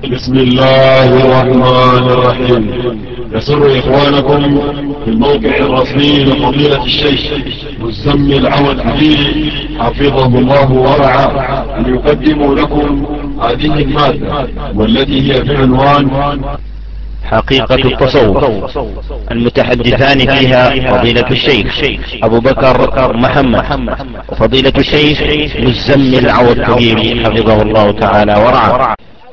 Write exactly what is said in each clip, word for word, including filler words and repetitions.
بسم الله الرحمن الرحيم. يسر إخوانكم في الموقع الرسمي لفضيلة الشيخ مزمل عود حبيب حفظه الله ورعاه أن يقدموا لكم هذه المادة والتي هي بعنوان حقيقة التصوف، المتحدثان فيها فضيلة الشيخ أبو بكر محمد وفضيلة الشيخ مزمل عود حبيب حفظه الله تعالى ورعاه.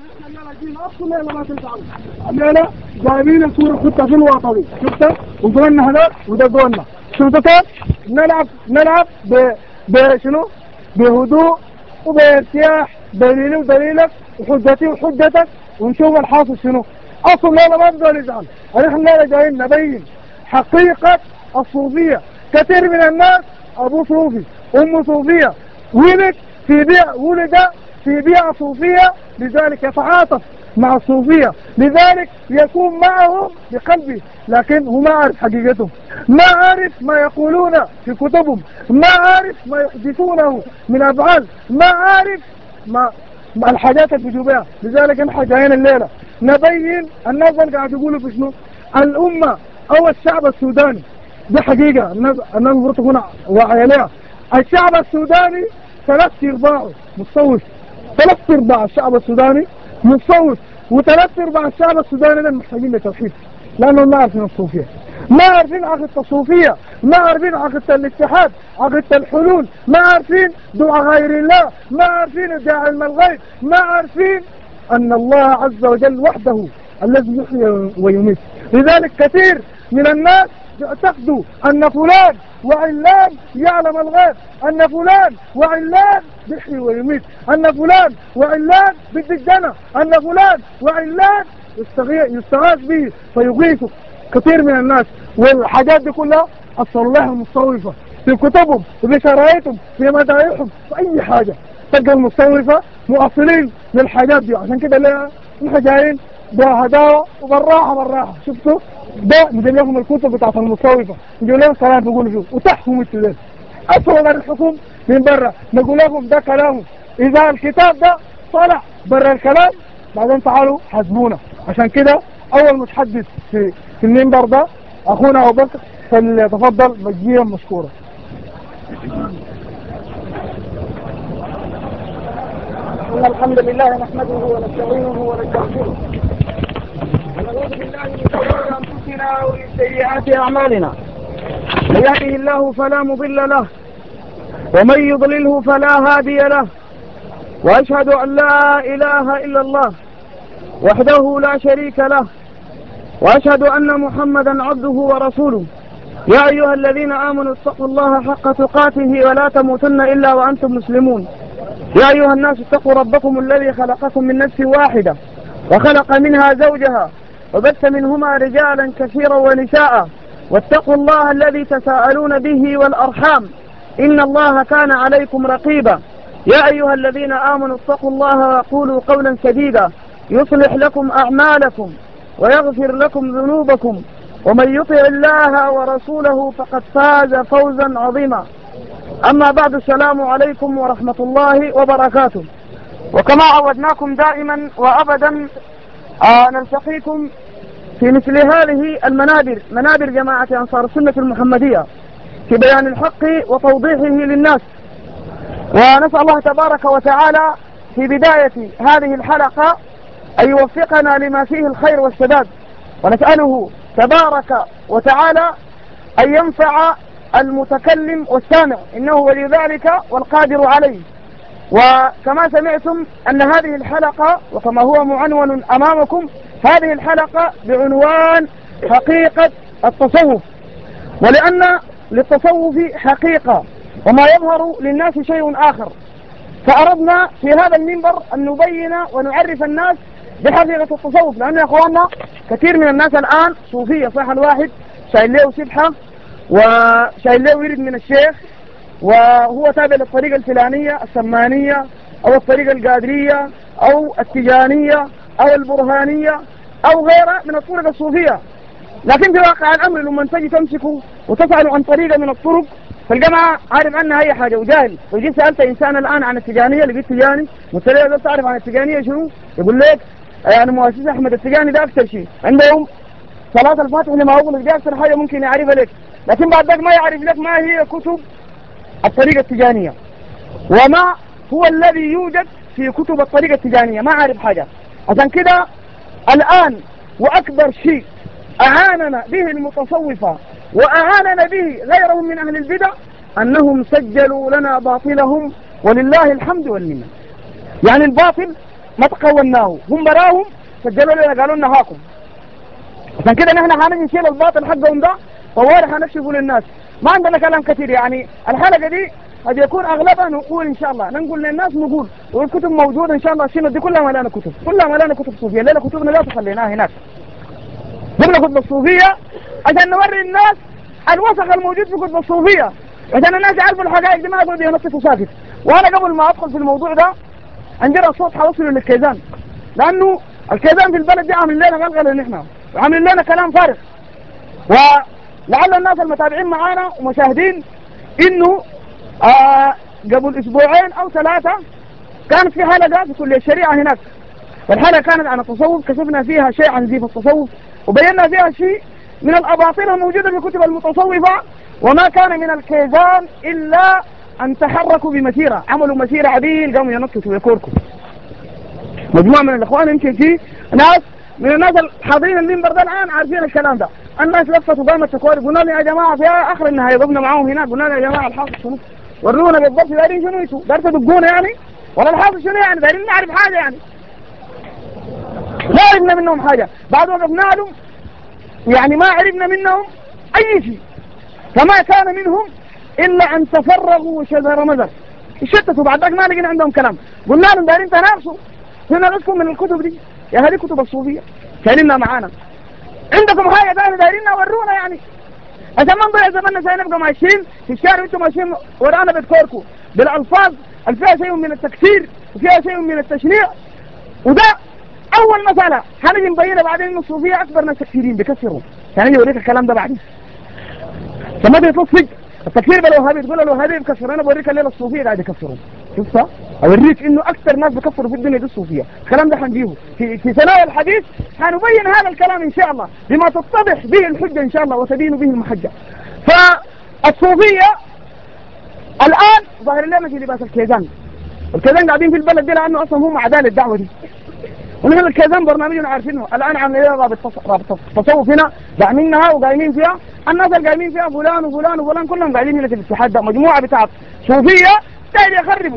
الليلة جايبين صورة خطة في الوطني، شفتها؟ وقلنا هذا وده قلنا شفتها؟ نلعب نلعب ب بشنو؟ بهدوء وبارتياح، دليلي ودليلك وحجتي وحجتك، ونشوف الحاصل شنو. أصلا لا ما بدنا نزعل، نحن لا جايين نبين حقيقة الصوفية. كثير من الناس أبو صوفي أم صوفية، ولد في بيئة ولد في بيئة صوفية، لذلك يتعاطف مع الصوفية، لذلك يكون معهم بقلبه، لكن هو ما عارف حقيقتهم، ما عارف ما يقولون في كتبهم، ما عارف ما يحدثونه من أفعال، ما عارف ما مع الحاجات اللي بيجوا. لذلك نحن جايين الليلة نبين الناس اللي قاعد يقولوا في شنو الأمة أو الشعب السوداني. دي حقيقة الناس الناس المفروض تكون واعية لها. الشعب السوداني ثلاث أرباعه متصوف، ثلاث أرباع الشعب السوداني متصوف، وثلاث أرباع الشعب السوداني ده محتاجين لتوحيد، لأنهم ما عارفين الصوفية، ما عارفين عقيدة الصوفية، ما عارفين عقيدة الاتحاد، عقيدة الحلول، ما عارفين دعاء غير الله، ما عارفين ادعاء علم الغيب، ما عارفين أن الله عز وجل وحده الذي يحيي ويميت. لذلك كثير من الناس يعتقدوا أن فلان وعلان يعلم الغيب، أن فلان وعلان يحيي ويميت، أن فلان وعلان بالدجنة، أن فلان وعلان يستغاث به فيغيثك. كثير من الناس والحاجات دي كلها الصلاح المصوفة في كتبهم وفي شرايطهم في مدايحهم في أي حاجة تلقى المصوفة مؤصلين للحاجات دي. عشان كده ليه نحن جايين بهداوة وبالراحة بالراحة. شفتوا ده نجيب لكم الكتب بتاعت المصوفة، نجيب لكم كلام تقولوا فيه وتحكموا التلال أصلا الحكم من برا، نقول لكم ده كلامه. إذا الكتاب ده طلع برا الكلام بعدين تعالوا حاسبونا. عشان كده أول متحدث في في المنبر ده أخونا أبو بكر، فليتفضل مجديا مشكورا. إن الحمد لله نحمده ونستعينه ونستغفره ونعوذ بالله من شرور أنفسنا ومن سيئات أعمالنا. من يهده الله فلا مضل له ومن يضلله فلا هادي له، وأشهد أن لا إله إلا الله وحده لا شريك له، وأشهد أن محمدا عبده ورسوله. يا أيها الذين آمنوا اتقوا الله حق تقاته ولا تموتن إلا وأنتم مسلمون. يا أيها الناس اتقوا ربكم الذي خلقكم من نفس واحدة وخلق منها زوجها وبث منهما رجالا كثيرا ونساء، واتقوا الله الذي تساءلون به والأرحام إن الله كان عليكم رقيبا. يا أيها الذين آمنوا اتقوا الله وقولوا قولا سديدا يصلح لكم أعمالكم ويغفر لكم ذنوبكم، ومن يطع الله ورسوله فقد فاز فوزا عظيما. أما بعد، السلام عليكم ورحمة الله وبركاته. وكما عودناكم دائما وأبدا آه نلتقيكم في مثل هذه المنابر، منابر جماعة أنصار السنة المحمدية، في بيان الحق وتوضيحه للناس. ونسأل الله تبارك وتعالى في بداية هذه الحلقة أن يوفقنا لما فيه الخير والسداد، ونسأله تبارك وتعالى أن ينفع المتكلم والسامع، إنه ولي ذلك والقادر عليه. وكما سمعتم أن هذه الحلقة وكما هو معنون أمامكم، هذه الحلقة بعنوان حقيقة التصوف، ولأن للتصوف حقيقة وما يظهر للناس شيء آخر، فأردنا في هذا المنبر أن نبين ونعرف الناس بحقيقة التصوف. لأن يا أخواننا كثير من الناس الآن صوفية، صح الواحد شايل له سبحة وشايل له ورد من الشيخ وهو تابع للطريقة الفلانية السمانية أو الطريقة القادرية أو التجانية أو البرهانية أو غيرها من الطرق الصوفية. لكن في واقع الأمر لما تجي تمسكوا وتسألوا عن طريقة من الطرق فالجماعة عارف عنها أي حاجة وجاهل. ويجي سألت إنسان الآن عن التجانية، لقيت تجاني والطريقة ده تعرف عن التجانية شنو؟ يقول لك يعني مؤسسة أحمد التجاني ده أكثر شيء عندهم صلاة الفاتح لما أغلق دي أكثر حاجة ممكن يعرفها لك، لكن بعد ذلك ما يعرف لك ما هي كتب الطريقة التجانية وما هو الذي يوجد في كتب الطريقة التجانية، ما عارف حاجة. عشان كده الآن وأكبر شيء أعاننا به المتصوفة وأعاننا به غيرهم من أهل البدع أنهم سجلوا لنا باطلهم ولله الحمد والمنة. يعني الباطل ما تقولناه، هم براهم سجلوا لنا قالوا لنا هاكم. عشان كده نحن حنجي نشيل الباطل حقهم ده طوارئ حنكشفه للناس. ما عندنا كلام كثير، يعني الحلقة دي قد يكون أغلبها نقول إن شاء الله، نقول للناس نقول والكتب موجودة إن شاء الله. الشنط دي كلها ملانة كتب، كلها ملانة كتب صوفية. ليلة كتبنا لا تخليناها هناك، جبنا كتب الصوفية عشان نوري الناس الوسخ الموجود في كتب الصوفية، عشان الناس يعرفوا الحقائق دي ما يقعدوا ينطفوا ساكت. وأنا قبل ما أدخل في الموضوع ده عندنا صوت حوصله للكيزان، لأنه الكيزان في البلد دي عامل لنا غلغلة نحن وعامل لنا كلام فارغ. ولعل الناس المتابعين معانا ومشاهدين إنه آه قبل أسبوعين أو ثلاثة كانت في حلقة في كلية الشريعة هناك، والحلقة كانت عن التصوف، كشفنا فيها شيء عن زيف التصوف وبينا فيها شيء من الأباطيل الموجودة في كتب المتصوفة، وما كان من الكيزان إلا أن تحركوا بمسيرة، عملوا مسيرة عديل قاموا ينططوا ويكوركوا. مجموعة من الإخوان يمكن في ناس من الناس الحاضرين المنبر ده الآن عارفين الكلام ده. الناس لفت وقامت تكورك، قلنا لهم يا جماعة في آخر النهاية ضبنا معاهم هناك، قلنا لهم يا جماعة الحاصل شنو؟ ورونا بالضبط دارين شنو يسوا، دار تدقونا يعني ولا الحاصل شنو يعني؟ دارين نعرف حاجة يعني؟ ما عرفنا منهم حاجة. بعد وقفنا لهم يعني ما عرفنا منهم أي شيء، فما كان منهم إلا أن تفرغوا وشذر مذر يشتتوا. بعد ذلك ما لقينا عندهم كلام، قلنا لهم دارين تنافسوا هنا لكم من الكتب دي، يا هذه كتب الصوفية كلمنا معانا، عندكم حاجة ثانية داريننا ورونا يعني، عشان ما نضيع زماننا سنبقى ماشيين في الشارع وانتم ماشيين ورانا بتكوركوا بالألفاظ اللي فيها شيء من التكفير وفيها شيء من التشنيع. وده أول مسألة هنجي نبينها بعدين إنه الصوفية أكبر ناس تكفيرين بيكفروا، هنجي أوريك الكلام ده بعدين. فما بيتصفق التكفير بالوهابي تقول الوهابي بكفر، أنا بوريك الليلة الصوفية قاعد يكفرون، شفتها؟ أوريك إنه أكثر ناس بكفروا في الدنيا دي الصوفية. الكلام ده حنجيبه في في ثنايا الحديث، حنبين هذا الكلام إن شاء الله بما تتضح به الحجة إن شاء الله وتبين به المحجة. فالصوفية الآن ظاهر لنا في لباس الكيزان، الكيزان قاعدين في البلد دي لأنه أصلا هم أعداء الدعوة دي، ونحن الكيزان برنامجنا عارفينه. الآن عاملين رابط التصوف هنا داعمينها وقايمين فيها، الناس اللي قايمين فيها فلان وفلان وفلان كلهم قاعدين هنا في الاتحاد ده، مجموعة بتاعت صوفية تاني يخربوا،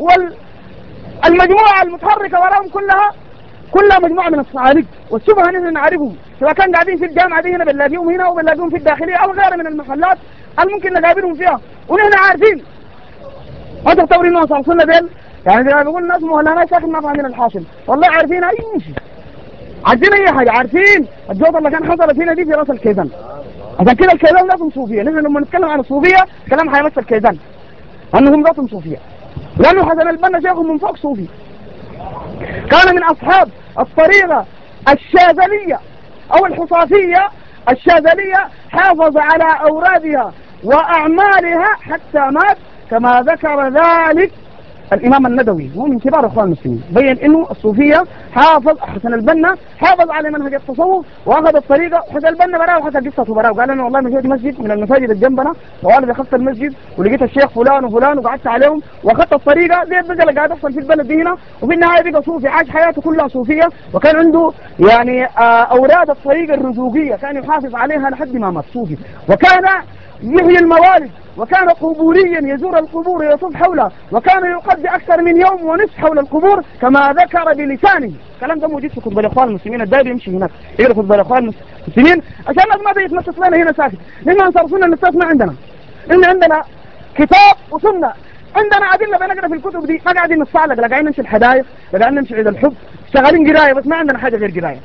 والمجموعة المتحركة وراهم كلها كلها مجموعة من الصعاليق والشبهة نحن نعرفهم، سواء كان قاعدين في الجامعة دي هنا بنلاقيهم هنا وبنلاقيهم في الداخلية أو غيرها من المحلات الممكن نقابلهم فيها، ونحن عارفين. ما تختبرين انه صلصلنا ديل يعني زي ما بيقول الناس مهلنا ساكن ما فاهمين الحاصل، والله عارفين اي شيء، عارفين اي حاجه، عارفين الجوطه اللي كان حصلت هنا دي في راس الكيزان. عشان كده الكيزان ذاتهم صوفيه، نحن لما نتكلم عن الصوفيه كلام حيمثل الكيزان انهم ذاتهم صوفيه، لانه حسن البنا شيخهم من فوق صوفي، كان من اصحاب الطريقه الشاذليه او الحصافيه الشاذليه، حافظ على اورادها واعمالها حتى مات، كما ذكر ذلك الإمام الندوي، هو من كبار إخوان المسلمين، بين إنه الصوفية حافظ حسن البنا حافظ على منهج التصوف وأخذ الطريقة. حسن البنا براه وحكى قصته براه، وقال أنا والله مشيت مسجد من المساجد الجنبنا وأنا دخلت المسجد ولقيت الشيخ فلان وفلان وقعدت عليهم وأخذت الطريقة زي البقى اللي قاعد يحصل في البلد دي هنا، وفي النهاية بقى صوفي، عاش حياته كلها صوفية، وكان عنده يعني أوراد الطريقة الرزوقية كان يحافظ عليها لحد ما مات صوفي، وكان يحيي الموالد، وكان قبوريا يزور القبور ويطوف حولها، وكان يقضي أكثر من يوم ونصف حول القبور كما ذكر بلسانه. الكلام ده موجود في كتب الإخوان المسلمين، الداير يمشي هناك يقرأ كتب الإخوان المسلمين عشان الناس ما تتنفس لنا هنا ساكت. نحن أنصار سنة الناس ما عندنا، إن عندنا كتاب وسنة، عندنا أدلة بنقرأ في الكتب دي، ما قاعدين نتصالح، لا قاعدين نمشي الحدايق، لا قاعدين نمشي عيد الحب، شغالين قراية بس ما عندنا حاجة غير قراية.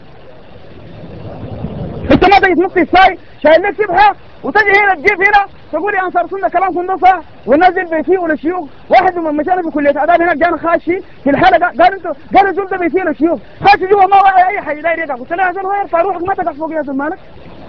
انت ما تجي تنطي الساي شايل لك شبهه وتجي هنا تجيب هنا تقول يا انصار سنه كلام كندوسه ونزل بيتي ولا شيوخ. واحد من مشانا في كليه اداب هناك جانا خاشي في الحلقه قال انتوا قال الزول ده بيتي ولا شيوخ خاشي جوا ما وعي اي حاجه داير يقع. قلت له يا زول وين فاروحك ما تقع فوق يا زول مالك؟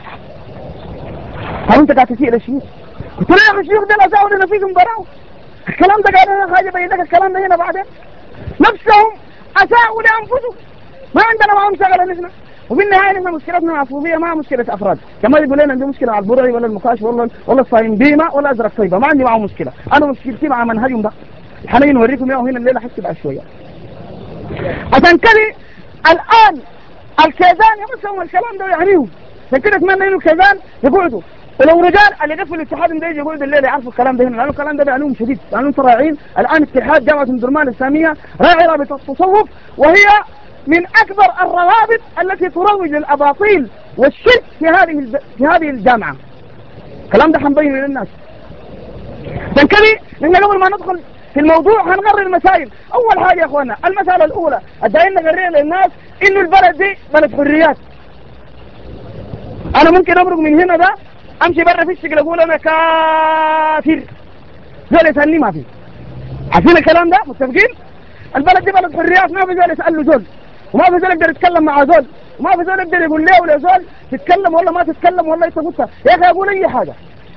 هل انت قاعد تسيء للشيوخ؟ قلت له يا اخي الشيوخ ده لا ساووا لنا فيكم براو الكلام ده قال انا حاجه بين لك الكلام ده هنا بعدين نفسهم اساءوا لانفسهم ما عندنا معهم شغله نحن. وفي النهايه نحن مشكلتنا مع الصوفيه ما مشكله افراد، كما يقول لنا عندي مشكله مع البرعي ولا المكاش ولا ولا الصايم بيما ولا ازرق طيبه، ما عندي معهم مشكله، انا مشكلتي مع منهجهم ده. حنين نوريكم اياه هنا الليله حتى بعد شويه. عشان كده الان الكيزان يمسهم الكلام ده يعنيهم، عشان كده اتمنى انه الكيزان يقعدوا، ولو رجال اللي يقفوا الاتحاد ده يجي يقعدوا الليله يعرفوا الكلام ده هنا، لانه الكلام ده بيعنيهم شديد، لانه انتم رايعين الان اتحاد جامعه ام درمان الاسلاميه راعي رابطه التصوف، وهي من اكبر الروابط التي تروج للاباطيل والشرك في هذه في هذه الجامعه. الكلام ده حنبينه للناس. عشان كده نحن قبل ما ندخل في الموضوع هنقرر المسائل. اول حاجه يا اخوانا المساله الاولى الداعين نقررها للناس انه البلد دي بلد حريات. انا ممكن امرق من هنا ده امشي برا في الشكل اقول انا كافر، زول يسالني ما في. عارفين الكلام ده؟ متفقين؟ البلد دي بلد حريات، ما في زول يسال له زول، وما في زول يقدر يتكلم مع زول، وما في زول يقدر يقول له ولا زول تتكلم ولا ما تتكلم ولا انت قلت يا اخي اقول اي حاجه.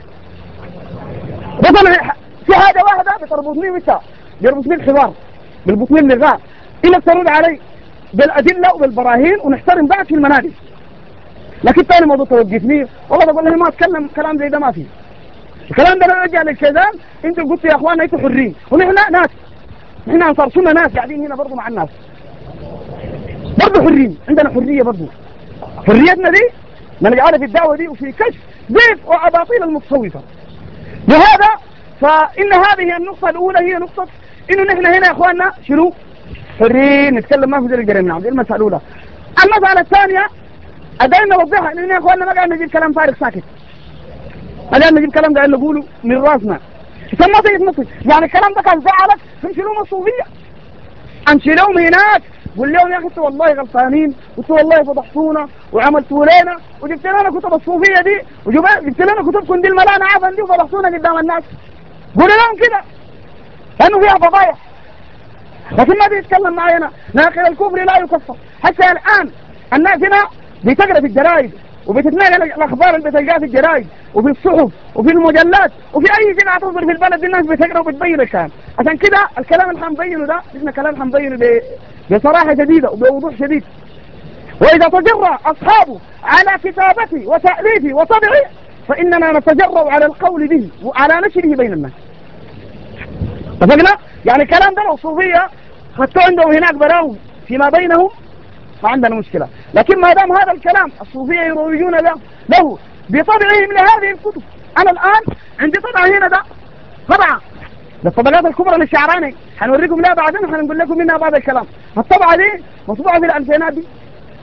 مثلا في حاجه واحده بتربطني وانت بيربطني الحوار بيربطني اللقاء، انك ترد علي بالادله وبالبراهين ونحترم بعض في المنابر. لكن ثاني موضوع توقفني والله بقول له ما اتكلم كلام زي ده ما في. الكلام ده لو رجع للكيزان انتوا قلتوا يا اخوانا انتوا حرين، ونحن ناس، نحن انصار سنه ناس قاعدين هنا برضه مع الناس برضه حرين، عندنا حريه برضه. حريتنا دي نجعلها في الدعوه دي وفي كشف زيف واباطيل المتصوفه. لهذا فان هذه النقطه الاولى هي نقطه انه نحن هنا يا اخواننا شنو؟ حرين نتكلم ما في زي الجريمه. نعم دي المساله الاولى. المساله الثانيه ادينا نوضحها انه يا اخواننا ما قاعد نجيب كلام فارغ ساكت، ما قاعد نجيب كلام قاعد نقوله من راسنا عشان ما تيجي تنطي. يعني الكلام ده كان زعلك تمشيلهم الصوفيه، امشيلهم هناك قول لهم يا اخي انتوا والله غلطانين وانتوا والله فضحتونا وعملتوا لنا وجبت لنا كتب الصوفيه دي وجبت لنا كتبكم دي الملانه عفن دي وفضحتونا قدام الناس. قولوا لهم كده لانه فيها فضايح. لكن ما بيتكلم معي. ناقل الكفر لا يكفر. حتى الان الناس هنا بتقرا في الجرايد وبتتناقل الاخبار اللي بتلقاها في الجرايد وفي الصحف وفي المجلات وفي اي جماعه تصدر في البلد الناس بتقرا وبتبين الكلام. عشان كده الكلام اللي حنبينه ده احنا كلام حنبينه بصراحه شديده وبوضوح شديد. واذا تجرأ اصحابه على كتابته وتاليفه وطبعه فاننا نتجرأ على القول به وعلى نشره بين الناس. اتفقنا؟ يعني الكلام ده لو صوفيه خدتوا عندهم هناك براوي فيما بينهم ما عندنا مشكلة، لكن ما دام هذا الكلام الصوفية يروجون له, له بطبعهم لهذه الكتب. أنا الآن عندي طبعة هنا ده طبعة للطبقات الكبرى للشعراني حنوريكم لها بعدين وحنقول لكم منها بعض الكلام. الطبعة دي مطبوعة في الألفينات دي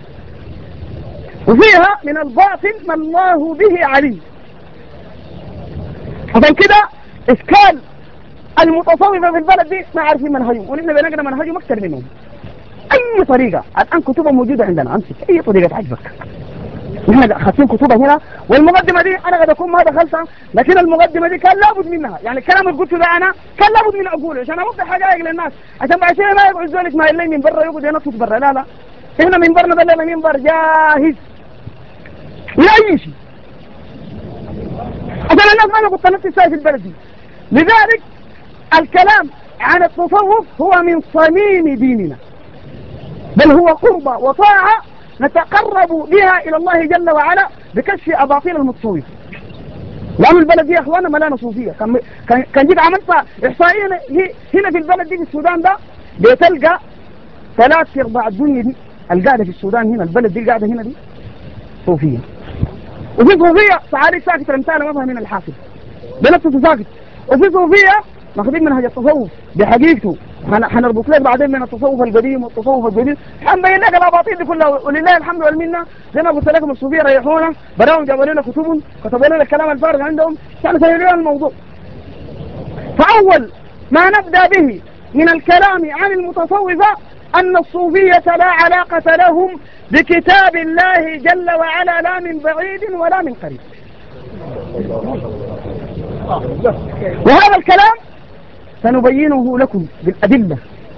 وفيها من الباطل ما الله به عليم. عشان كده إشكال المتصوفة في البلد دي ما عارفين منهجهم، ونحن بنقرأ منهجهم أكثر منهم. اي طريقة الان كتبها موجودة عندنا، امسك اي طريقة تعجبك. نحن خاصين كتبها هنا، والمقدمة دي انا قد اكون ما دخلتها، لكن المقدمة دي كان لابد منها. يعني الكلام اللي قلته ده انا كان لابد من اقوله عشان اوضح حقائق للناس، عشان بعد شيء ما يقعد ذلك ما يلاقي من برا يقعد ينطط برا. لا لا احنا من برنا بلنا منبر جاهز لاي شيء عشان الناس ما نقول تنطي في البلد دي. لذلك الكلام عن التصوف هو من صميم ديننا، بل هو قربة وطاعة نتقرب بها إلى الله جل وعلا بكشف أباطيل المتصوفة. لأن البلد دي يا أخوانا ملانة صوفية. كان كان جيت عملت إحصائية هنا في البلد دي في السودان ده بتلقى ثلاث أرباع الدنيا دي القاعدة في السودان هنا، البلد دي القاعدة هنا دي صوفية. وفي صوفية تعالي ساكت رمتانة ما فاهمين الحاصل بنفسه ساكت، وفي صوفية ماخذين منهج التصوف بحقيقته. حنربط لك بعدين من التصوف القديم والتصوف الجديد، حنبين لك الاباطيل دي كلها. ولله الحمد والمنه زي ما قلت لكم الصوفيه ريحونا براهم جابوا لنا كتبهم كتبوا لنا الكلام الفارغ عندهم عشان يسهلوا الموضوع. فاول ما نبدا به من الكلام عن المتصوفه ان الصوفيه لا علاقه لهم بكتاب الله جل وعلا لا من بعيد ولا من قريب. وهذا الكلام سنبينه لكم بالأدلة.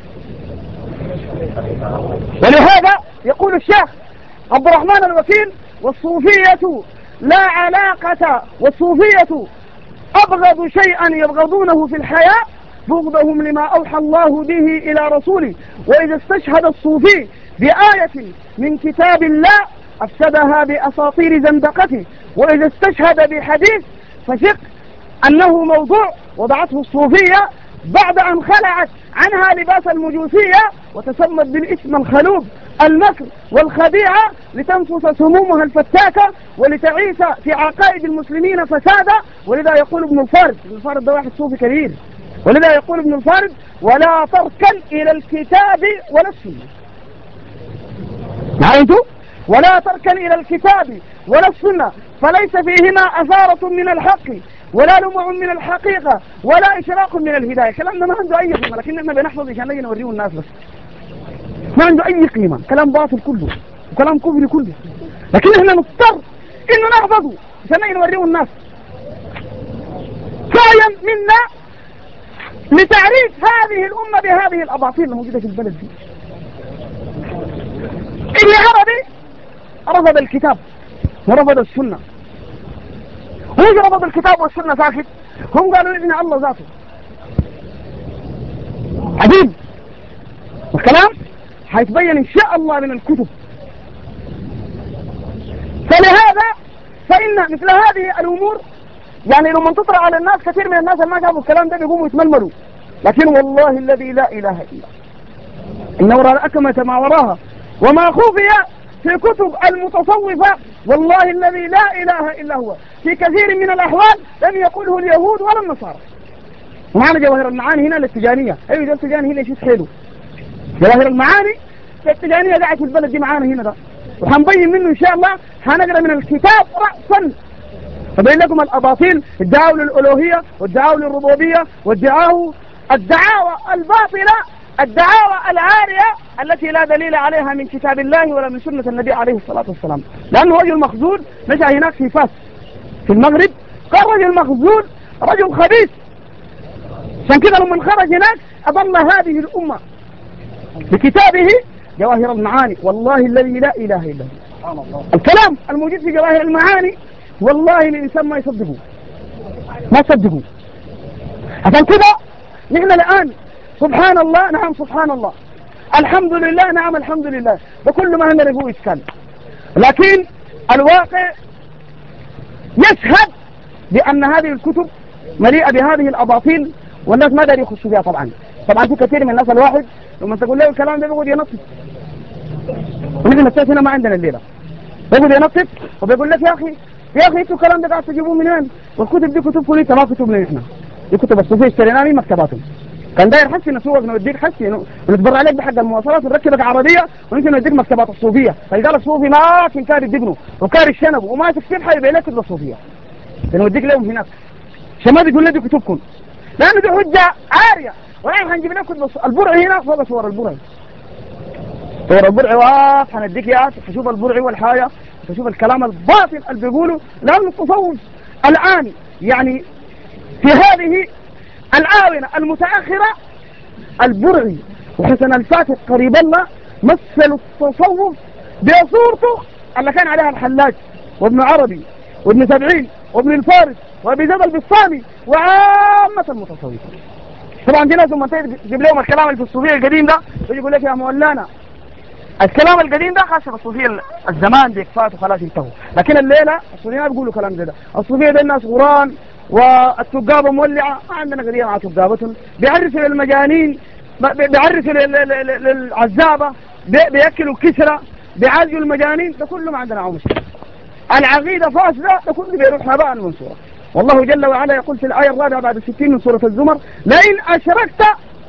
ولهذا يقول الشيخ عبد الرحمن الوكيل والصوفية لا علاقة، والصوفية أبغض شيئا يبغضونه في الحياة بغضهم لما أوحى الله به إلى رسوله. وإذا استشهد الصوفي بآية من كتاب الله أفسدها بأساطير زندقته، وإذا استشهد بحديث فثق أنه موضوع وضعته الصوفية بعد أن خلعت عنها لباس المجوسية وتسمت بالاسم الخلوب المكر والخديعة لتنفس سمومها الفتاكة ولتعيش في عقائد المسلمين فسادا. ولذا يقول ابن الفارد، ابن الفارد ده واحد صوفي كبير، ولذا يقول ابن الفارد: ولا تركن إلى الكتاب ولا السنة. عرفتوا؟ ولا تركن إلى الكتاب ولا السنة فليس فيهما أثارة من الحق ولا لمع من الحقيقة ولا إشراق من الهداية. كلامنا ما عنده أي قيمة، لكن احنا بنحفظ عشان نجي نوريه الناس بس. ما عنده أي قيمة، كلام باطل كله وكلام كفري كله، لكن احنا نضطر إنه نحفظه عشان نجي نوريه الناس. سعيا منا لتعريف هذه الأمة بهذه الأباطيل الموجودة في البلد دي. اللي عربي رفض الكتاب ورفض السنة، ويجي رفض الكتاب والسنة ساكت، هم قالوا إن الله ذاته عجيب. والكلام حيتبين إن شاء الله من الكتب. فلهذا فإن مثل هذه الأمور يعني لما تطرح على الناس، كثير من الناس اللي ما شافوا الكلام ده بيقوموا يتململوا، لكن والله الذي لا إله إلا إن وراء الأكمة ما وراها وما خفي في كتب المتصوفة والله الذي لا إله إلا هو في كثير من الأحوال لم يقوله اليهود ولا النصارى. ومعنا جواهر المعاني هنا للتجانية، أيوة ده التجاني هنا يشيط حلو. جواهر المعاني التجانية قاعد في البلد دي معانا هنا ده، وحنبين منه إن شاء الله. حنقرأ من الكتاب رأسا فبين لكم الأباطيل، ادعاوا للألوهية وادعاوا للربوبية وادعاوا الدعاوى الباطلة، الدعاوى العارية التي لا دليل عليها من كتاب الله ولا من سنة النبي عليه الصلاة والسلام. لأنه رجل مخزول نشأ هناك في فاس في المغرب، قال رجل مخزول رجل خبيث، عشان كده لما خرج هناك أضل هذه الأمة بكتابه جواهر المعاني. والله الذي لا إله إلا هو الكلام الموجود في جواهر المعاني والله الإنسان ما يصدقه ما يصدقه. عشان كده نحن الآن سبحان الله، نعم سبحان الله، الحمد لله، نعم الحمد لله، بكل ما هنعرفه إشكال، لكن الواقع يشهد بأن هذه الكتب مليئة بهذه الأباطيل والناس ما داري يخشوا فيها. طبعا طبعا في كثير من الناس الواحد لما تقول له الكلام ده بيقعد ينطط، ونحن الناس هنا ما عندنا الليلة، بيقعد ينطط وبيقول لك يا أخي يا أخي انتوا الكلام ده قاعد تجيبوه من وين؟ والكتب دي كتبكم انت ما كتب لنا احنا، دي كتب الصوفية اشتريناها من مكتباتهم. كان داير حسي نسوق نوديك حسي ونتبرع عليك بحق المواصلات ونركبك عربية ونمشي نوديك مكتبات الصوفية. فقال الصوفي ما كان كاري الدقنه وكاري الشنب وما تكتب حي بينك كتب الصوفية نوديك لهم هناك عشان ما تقول لي دي كتبكم، لأنه دي حجة عارية. ونحن هنجيب لك كتب البرع هنا فوق صور البرع، صور البرع واف هنديك يا تشوف البرع والحاجة، تشوف الكلام الباطل اللي بيقوله. لأن التصوف الآن يعني في هذه الآونة المتأخرة البرعي وحسن الفاتح قريب الله مثلوا التصوف بصورته اللي كان عليها الحلاج وابن عربي وابن سبعين وابن الفارس وابي زيد البسطامي وعامة المتصوفين. طبعا دي ناس لما تجيب لهم الكلام اللي في الصوفية القديم ده يجي يقول لك يا مولانا الكلام القديم ده خاصة بالصوفية الزمان ديك فات وخلاص انتهوا، لكن الليلة الصوفية ما بيقولوا كلام زي ده. الصوفية ده الناس غران والتقابة مولعة، ما عندنا قضية مع تقابتهم، بيعرفوا للمجانين، بيعرفوا للعزابة، بيأكلوا كسرة، بيعالجوا المجانين، ده كله ما عندنا عو مشكلة. العقيدة فاسدة ده كله بيروح هباء منصورا. والله جل وعلا يقول في الآية الرابعة بعد الستين من سورة الزمر: لئن أشركت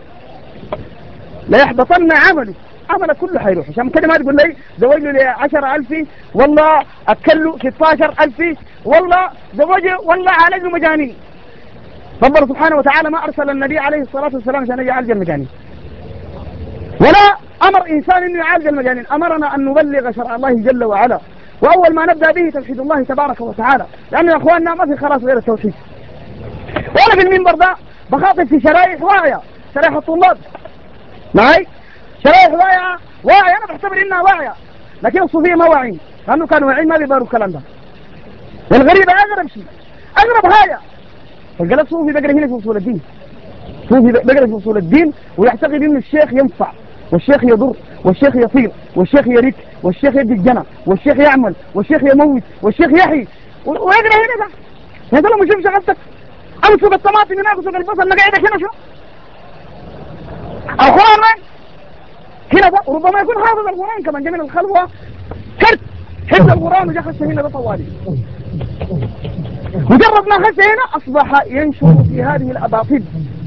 ليحبطن عملك، عملك كله حيروح. عشان كده ما تقول لي زوج لي عشرة ألف والله أكله ستة عشر ألف والله زوجه والله عالج مجانين. ربنا سبحانه وتعالى ما أرسل النبي عليه الصلاة والسلام عشان يعالج المجانين، ولا أمر إنسان أنه يعالج المجانين، أمرنا أن نبلغ شرع الله جل وعلا. وأول ما نبدأ به توحيد الله تبارك وتعالى، لأن يا أخواننا ما في خلاص غير التوحيد. وأنا في المنبر ده بخاطب في شرائح واعية، شرائح الطلاب معي، شرائح واعية واعية أنا بعتبر إنها واعية، لكن الصوفية ما واعين، لأنه كانوا واعين ما بيباروا الكلام ده. والغريبة أغرب شيء أغرب حاجة الجلال صوفي بقرأ هنا في أصول الدين، صوفي بقرأ في أصول الدين ويعتقد إن الشيخ ينفع والشيخ يضر والشيخ يصير والشيخ يرك والشيخ يدي الجنة والشيخ يعمل والشيخ يموت والشيخ يحيي ويقرأ هنا ده يا ده لما يشوف شغلتك أمسك الطماطم هناك وسوق البصل ما قاعدك هنا شو القرآن هنا ده وربما يكون حافظ القرآن كمان جميل الخلوة كرت حفظ القرآن وجا خش هنا ده طوالي مجرد ما خش هنا أصبح ينشر في هذه الأباطيل.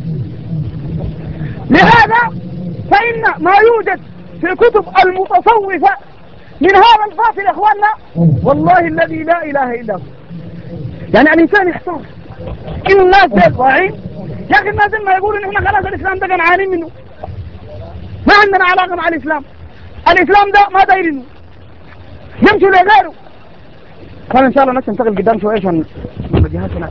لهذا فإن ما يوجد في كتب المتصوفة من هذا الباطل يا اخواننا والله الذي لا اله الا هو. يعني الانسان يختار ان الناس زي الضاعين يا اخي الناس ما يقولوا ان احنا خلاص الاسلام ده نعاني منه ما عندنا علاقه مع الاسلام الاسلام ده ما دايرينه يمشوا لغيره. قال ان شاء الله نحن ننتقل قدام شويه عشان الجهات هناك.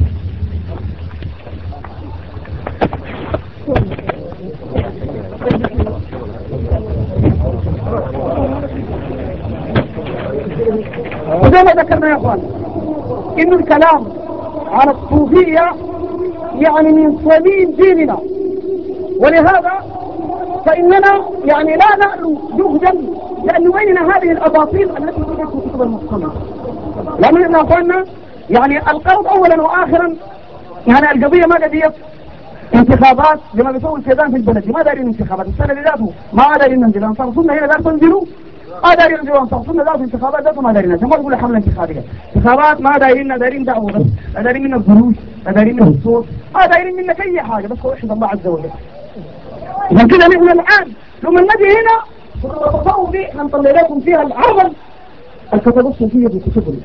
وزي ما ذكرنا يا اخوان ان الكلام على الصوفية يعني من صميم ديننا ولهذا فاننا يعني لا نألو جهدا لان بيننا هذه الاباطيل التي توجد في كتب المصطلح. لان احنا اخواننا يعني القرض اولا واخرا يعني القضية ما قضية انتخابات زي ما بيسووا الكيدان في البلد ما دارين انتخابات السنة اللي ذاته ما دارين ننزل انصرفونا هنا لا تنزلوا ما دارين ننزلوا انصرفونا ذاته انتخابات ذاته ما دارين ما تقول حملة انتخابية انتخابات ما دارين دارين دعوة بس لا دارين منك ضروج لا دارين منك الصوت ما دارين منك اي حاجة بس هو وحد الله عز وجل. إذن كده نحن الآن لما نجي هنا ونتصور دي نطلع لكم فيها العمل الكتب الصوفية في كتبهم.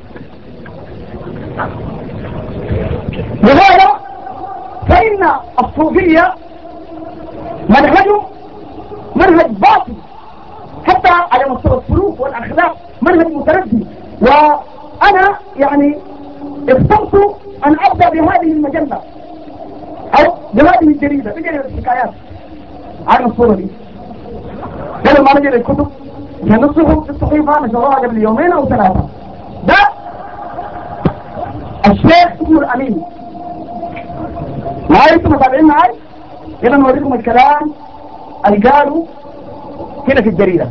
لهذا فإن الصوفية منهجه منهج باطل حتى على مستوى السلوك والأخلاق منهج متردي. وأنا يعني اخترت أن أبدأ بهذه المجلة أو بهذه الجريدة بجريدة الحكايات عن الصورة دي. قبل ما نجري الكتب كان نصحوا في الصحيفة نشروها قبل يومين أو ثلاثة. ده الشيخ اسمه الأمين معاي انتم متابعين معاي يلا نوريكم الكلام اللي قالوا هنا في الجريدة.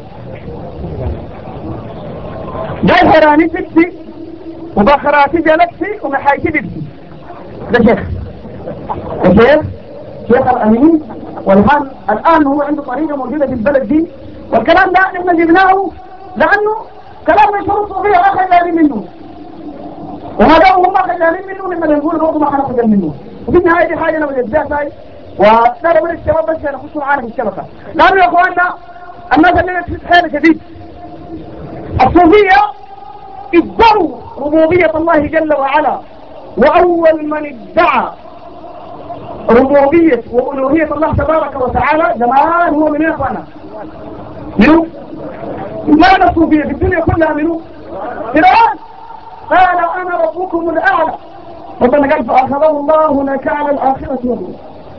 قال هراني سكتي وبخراتي جلكتي ومحايتي ببتي. ده شيخ الشيخ شيخ الأمين والآن الآن هو عنده طريقة موجودة في البلد دي والكلام ده نحن جبناه لأنه كلام مشهور صوفية لا خلالين منه وهذا هو ما خلالين منه نحن نقول برضه ما حنخجل منه. وفي النهاية دي حاجة أنا وجدتها هاي ولا أقول الشباب بس أنا أخشوا معانا في الشبكة لأنه يا أخواننا الناس اللي في حالة شديد الصوفية ادعوا ربوبية الله جل وعلا وأول من ادعى ربوبية وألوهية الله تبارك وتعالى زمان هو من يا أخوانا منو؟ ما الصوفية في الدنيا كلها منو؟ فرعون قال أنا ربكم الأعلى ربنا قال فأخذه الله نكال الآخرة والأولى.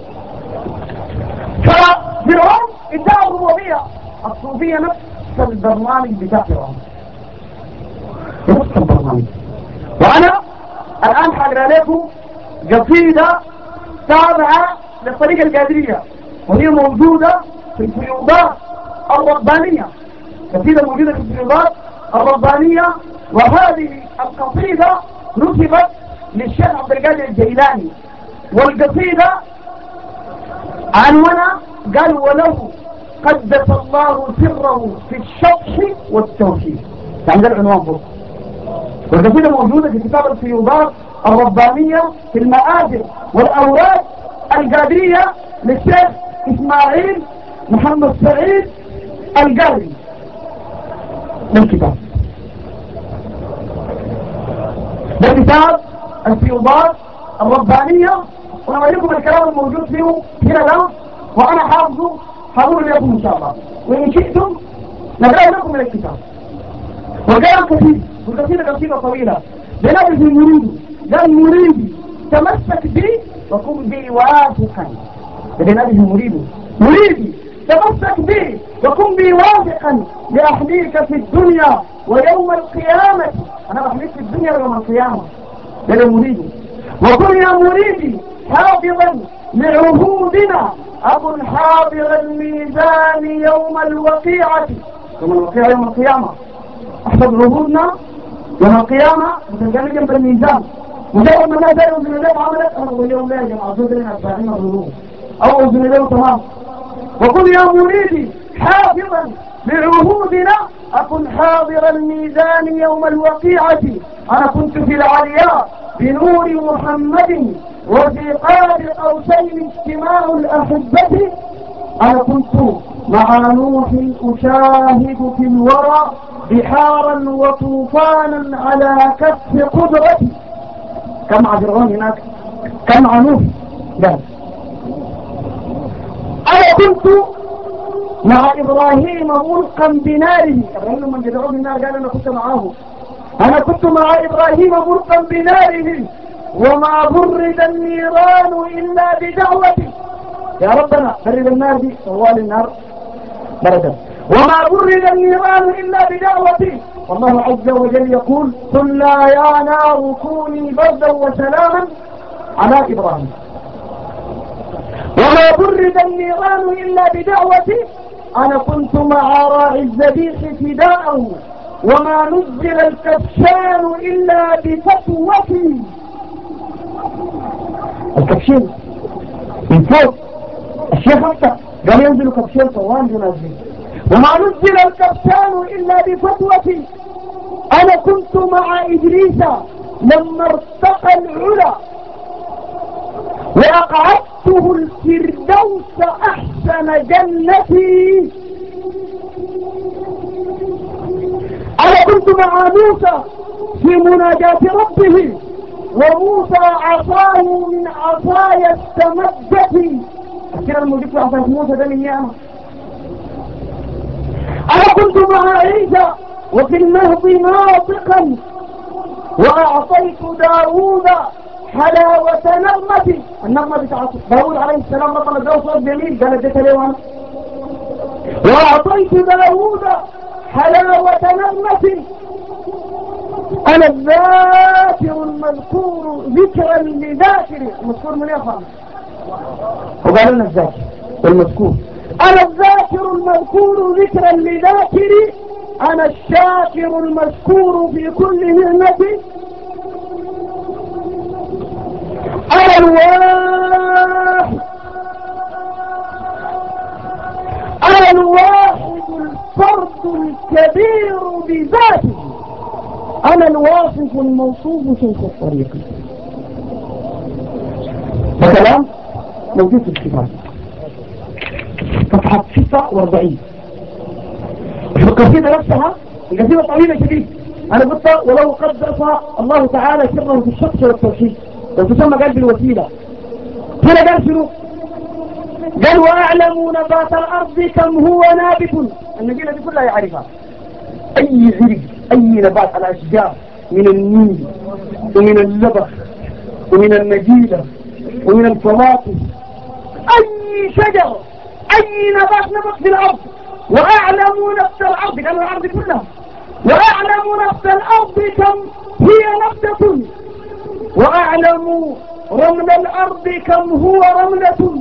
ففرعون ادعى الربوبية الصوفية نفس البرنامج بتاع فرعون نفس البرنامج. وأنا الآن حاقرأ لكم قصيدة تابعة للطريقة القادرية وهي موجودة في الفيوضات الربانية قصيدة موجودة في الفيوضات الربانية وهذه القصيدة نسبت للشيخ عبد القادر الجيلاني والقصيدة عنوانها قال وله قدس الله سره في الشطح والتوحيد يعني ده العنوان فوق. والقصيدة موجودة في كتاب الفيوضات الربانية في المآثر والأوراد القادرية للشيخ إسماعيل محمد سعيد القاري من كتاب ده كتاب الفيوضات الربانية. ونوريكم الكلام الموجود فيه هنا ده وأنا حافظه حاضر لكم إن شاء الله وإن شئتم نقرأ لكم من الكتاب. والكلام كثير والكثير قصيدة طويلة بنبذ المريد قال مريدي تمسك بي وكن بي واثقا. بنبذ المريد مريدي تمسك بي وكن بي واثقا لأحميك في الدنيا ويوم القيامة. أنا بحميك في الدنيا ويوم القيامة ده مريدي. وكن يا مريدي حافظا لعهودنا، أكن حاضر الميزان يوم الوقيعة. يوم الوقيعة يوم القيامة احفظ عهودنا يوم القيامة وتلقاني جنب الميزان. مجرد ما نادى وزن له عملت أنا أقول اليوم لا يا جماعة صدرنا أربعين الظروف أو وزن له تمام. وقل يا مريدي حافظا لعهودنا، أكن حاضر الميزان يوم الوقيعة. أنا كنت في العلياء بنور محمد، وفي قاب قوسين اجتماع الأحبة. أنا كنت مع نوح أشاهد في الورى بحارا وطوفانا على كف قدرتي. كم مع فرعون هناك، كم مع نوح. لا أنا كنت مع إبراهيم ملقا بناره. إبراهيم من جدعوه بالنار قال أنا كنت معه. أنا كنت مع إبراهيم ملقا بناره، وما برد النيران إلا بدعوتي. يا ربنا برد النار دي طوال النار بردا، وما برد النيران إلا بدعوتي. والله عز وجل يقول قل لا يا نار كوني بردا وسلاما على إبراهيم، وما برد النيران إلا بدعوتي. أنا كنت مع راعي الذبيح فداءه، وما نزل الكبشان إلا بفتوتي. الكبشين من فوق الشيخ أكتر قال ينزل كبشين طوال ينزل، وما نزل الكبشان إلا بفتوتي. أنا كنت مع إدريس لما ارتقى العلا، وأقعدته الفردوس أحسن جنتي. أنا كنت مع موسى في مناجاة ربه، وموسى عصاه من عصايا استمدت. أكثر الموجود في عصايا موسى ده من ياما. أنا كنت مع عيسى وفي النهض ناطقا، وأعطيت داوود حلاوة نغمتي. النغمة بتاعت داوود عليه السلام لما نزل صوت جميل قال اديتها ليه وانا. وأعطيت داوود حلاوة نغمتي. أنا الذاكر المذكور ذكرا لذاكري. المذكور من يفهم وقال لنا الذاكر والمذكور. أنا الذاكر المذكور ذكرا لذاكري، أنا الشاكر المذكور في كل نعمتي. أنا الواحد أنا الواحد الفرد الكبير بذاته، أنا الواصف الموصوف شيخ الطريق. الكلام موجود في الكتاب صفحة ستة وأربعين. القصيدة نفسها القصيدة طويلة شديد. أنا قلت ولو قدس الله تعالى سره في الشخص والتوحيد وتسمى قلب الوسيلة. هنا قال شنو؟ قال وأعلم نبات الأرض كم هو نابت. النبيلة دي كلها يعرفها. أي زرق أي نبات على أشجار من النيل ومن اللبخ ومن النجيلة ومن الفواكه، أي شجر أي نبات نبت في الأرض. وأعلم نفس الأرض كان الأرض كلها، وأعلم نفس الأرض كم هي نبتة، وأعلم رمل الأرض كم هو رملة،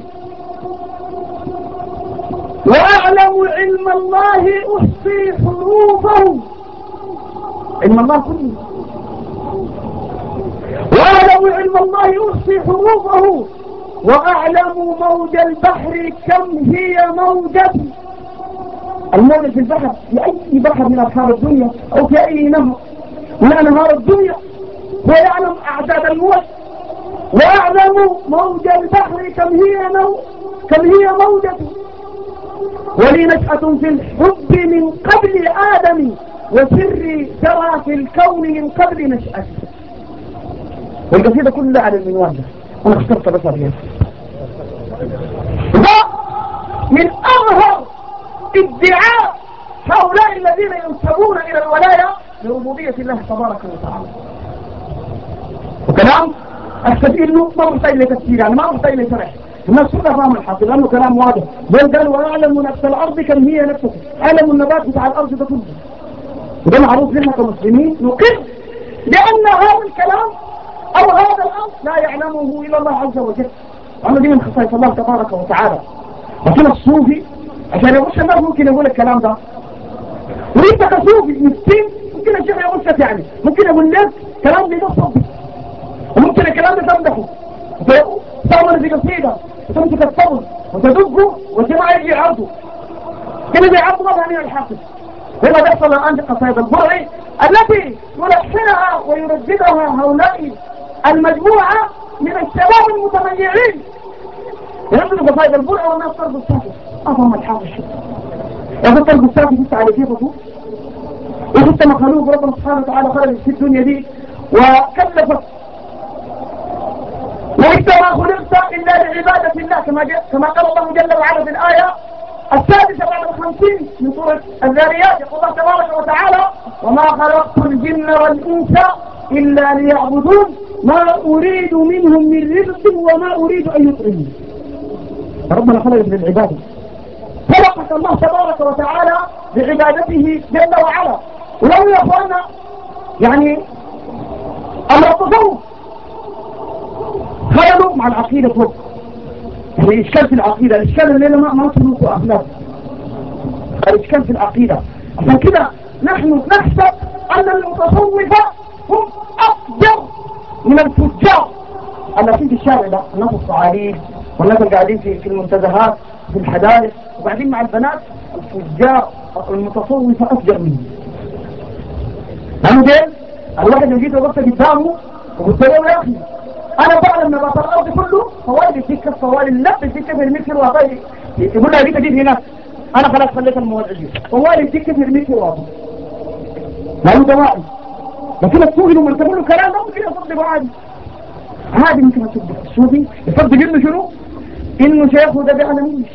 وأعلم علم الله أحصي حروفه. علم الله كله. وأعلم علم الله أحصي حروفه، وأعلم موج البحر كم هي موجة. الموج في البحر في أي بحر من أبحار الدنيا أو في أي نهر من أنهار الدنيا، ويعلم أعداد الموج. وأعلم موج البحر كم هي مو كم هي موجة. ولي نشأة في الحب من قبل آدم، وسري ترى في الكون من قبل نشأتي. والقصيدة كلها على المنوال ده، أنا اخترت بس أبيض. من أظهر ادعاء هؤلاء الذين ينسبون إلى الولاية لربوبية الله تبارك وتعالى. وكلام أستفيد إنه ما محتاج لتفسير، يعني ما محتاج لشرح. الناس كلها فاهم الحق لأنه كلام واضح. بل قال وأعلم نفس الأرض كم هي نفسه، أعلم النبات بتاع الأرض ده كله. وده معروف لنا كمسلمين نقر بأن هذا الكلام أو هذا الأمر لا يعلمه إلا الله عز وجل، وأنا دي من خصائص الله تبارك وتعالى. لكن الصوفي عشان يغش الناس ممكن يقول الكلام ده، وانت كصوفي مسكين ممكن الشيخ يغشك، يعني ممكن يقول لك كلام زي ده صدق، وممكن الكلام ده تمدحه وتعمل في قصيدة وتمسك الصبر وتدقه والجماعة يجي يعرضه كده زي عرض مظهر من الحافظ. ولا بيحصل الآن قصيدة البرعي التي يلحنها ويرددها هؤلاء المجموعة من الشباب المتميعين، يرددوا قصيدة البرعي والناس تربوا الساكت. أفهم الحافظ شو يقول تربوا الساكت جبت على كيفه وكنت مخلوق ربنا سبحانه وتعالى خلق في الدنيا دي وكلفت، وانت ما خلقت الا لعباده الله كما كما قال الله جل وعلا في الايه السادسه بعد الخمسين من سوره الذاريات، يقول الله تبارك وتعالى: وما خلقت الجن والانس الا ليعبدون ما اريد منهم من رزق وما اريد ان يطعمون. ربنا خلقك للعباده، خلقك الله تبارك وتعالى بعبادته جل وعلا. ولو يا اخوانا يعني امر التصوف خللوا مع العقيدة فوق، يعني إشكال في العقيدة، الإشكال الليلة ما ما سلوك أخلاق، الإشكال في العقيدة. عشان كده نحن نحسب أن المتصوفة هم أفجر من الفجار الذين في الشارع ده، الناس الصعالين والناس اللي قاعدين في في المنتزهات في الحدائق وقاعدين مع البنات، الفجار المتصوفة أفجر منهم. لأنه ده الواحد اللي جيت وقفت قدامه وقلت له يا أخي أنا بعلم نبات الأرض كله فوالي فيك فوالي لا فيك في الميكر وطي يقول لها جيت أجيب هناك أنا خلاص خليت الموضوعية فوالي فيك في الميكر وطي لا يدوائي. لكن السوفي لما تقول له كلام ده ممكن يصدق عادي عادي ممكن يصدق. السوفي يصدق إنه شنو؟ إنه شيخه ده بيعلموش.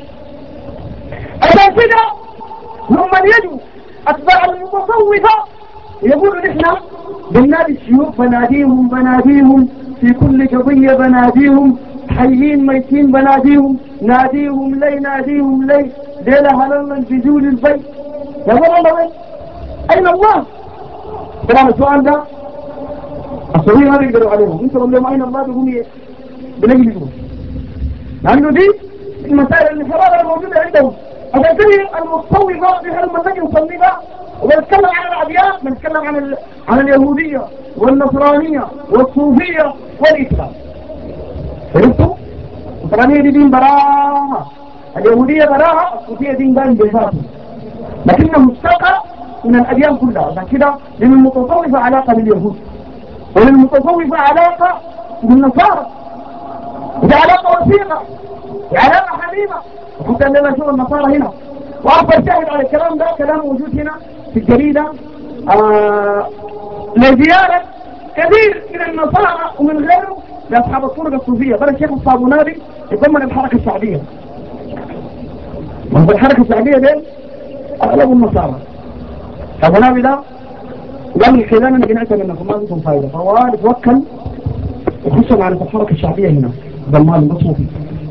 عشان كده لما يجوا أتباع المتصوفة يقولوا نحن بنادي الشيوخ بناديهم بناديهم في كل قضية بناديهم، حيين ميتين بناديهم، ناديهم لي ناديهم لي ليلة هللنا الجزول البيت. يقول الله وين؟ أين الله؟ كلام السؤال ده الصغير ما بيقدروا عليهم، انت قول لهم أين الله بيقوم بنجلسوا، لأنه دي المسائل الانحراف الموجودة عندهم. عشان كده المتصوفة في هذا المساجد نصليها وبنتكلم عن الأديان، بنتكلم عن ال... عن اليهودية والنصرانية والصوفية والإسلام. فهمتوا؟ النصرانية دي دين براءة، اليهودية براءة، الصوفية دين بان بذاته، لكنها مشتقة من الأديان كلها. عشان كده للمتصوفة علاقة باليهود وللمتصوفة علاقة بالنصارى، ودي علاقة وثيقة، دي علاقة حميمة. وكنت عندما نشوف النصارى هنا وأفضل شاهد على الكلام ده كلام موجود هنا في الجريدة آه لزيارة كثير من النصارى ومن غيره لأصحاب الطرق الصوفية. بل الشيخ الصابونابي يضمن الحركة الشعبية، وفي الحركة الشعبية دي أغلب النصارى. الصابونابي ده قال لي كذا أنا قنعت منكم ما فيكم فايدة، فهو يتوكل يخش معنا في الحركة الشعبية هنا ضمان الصوفي.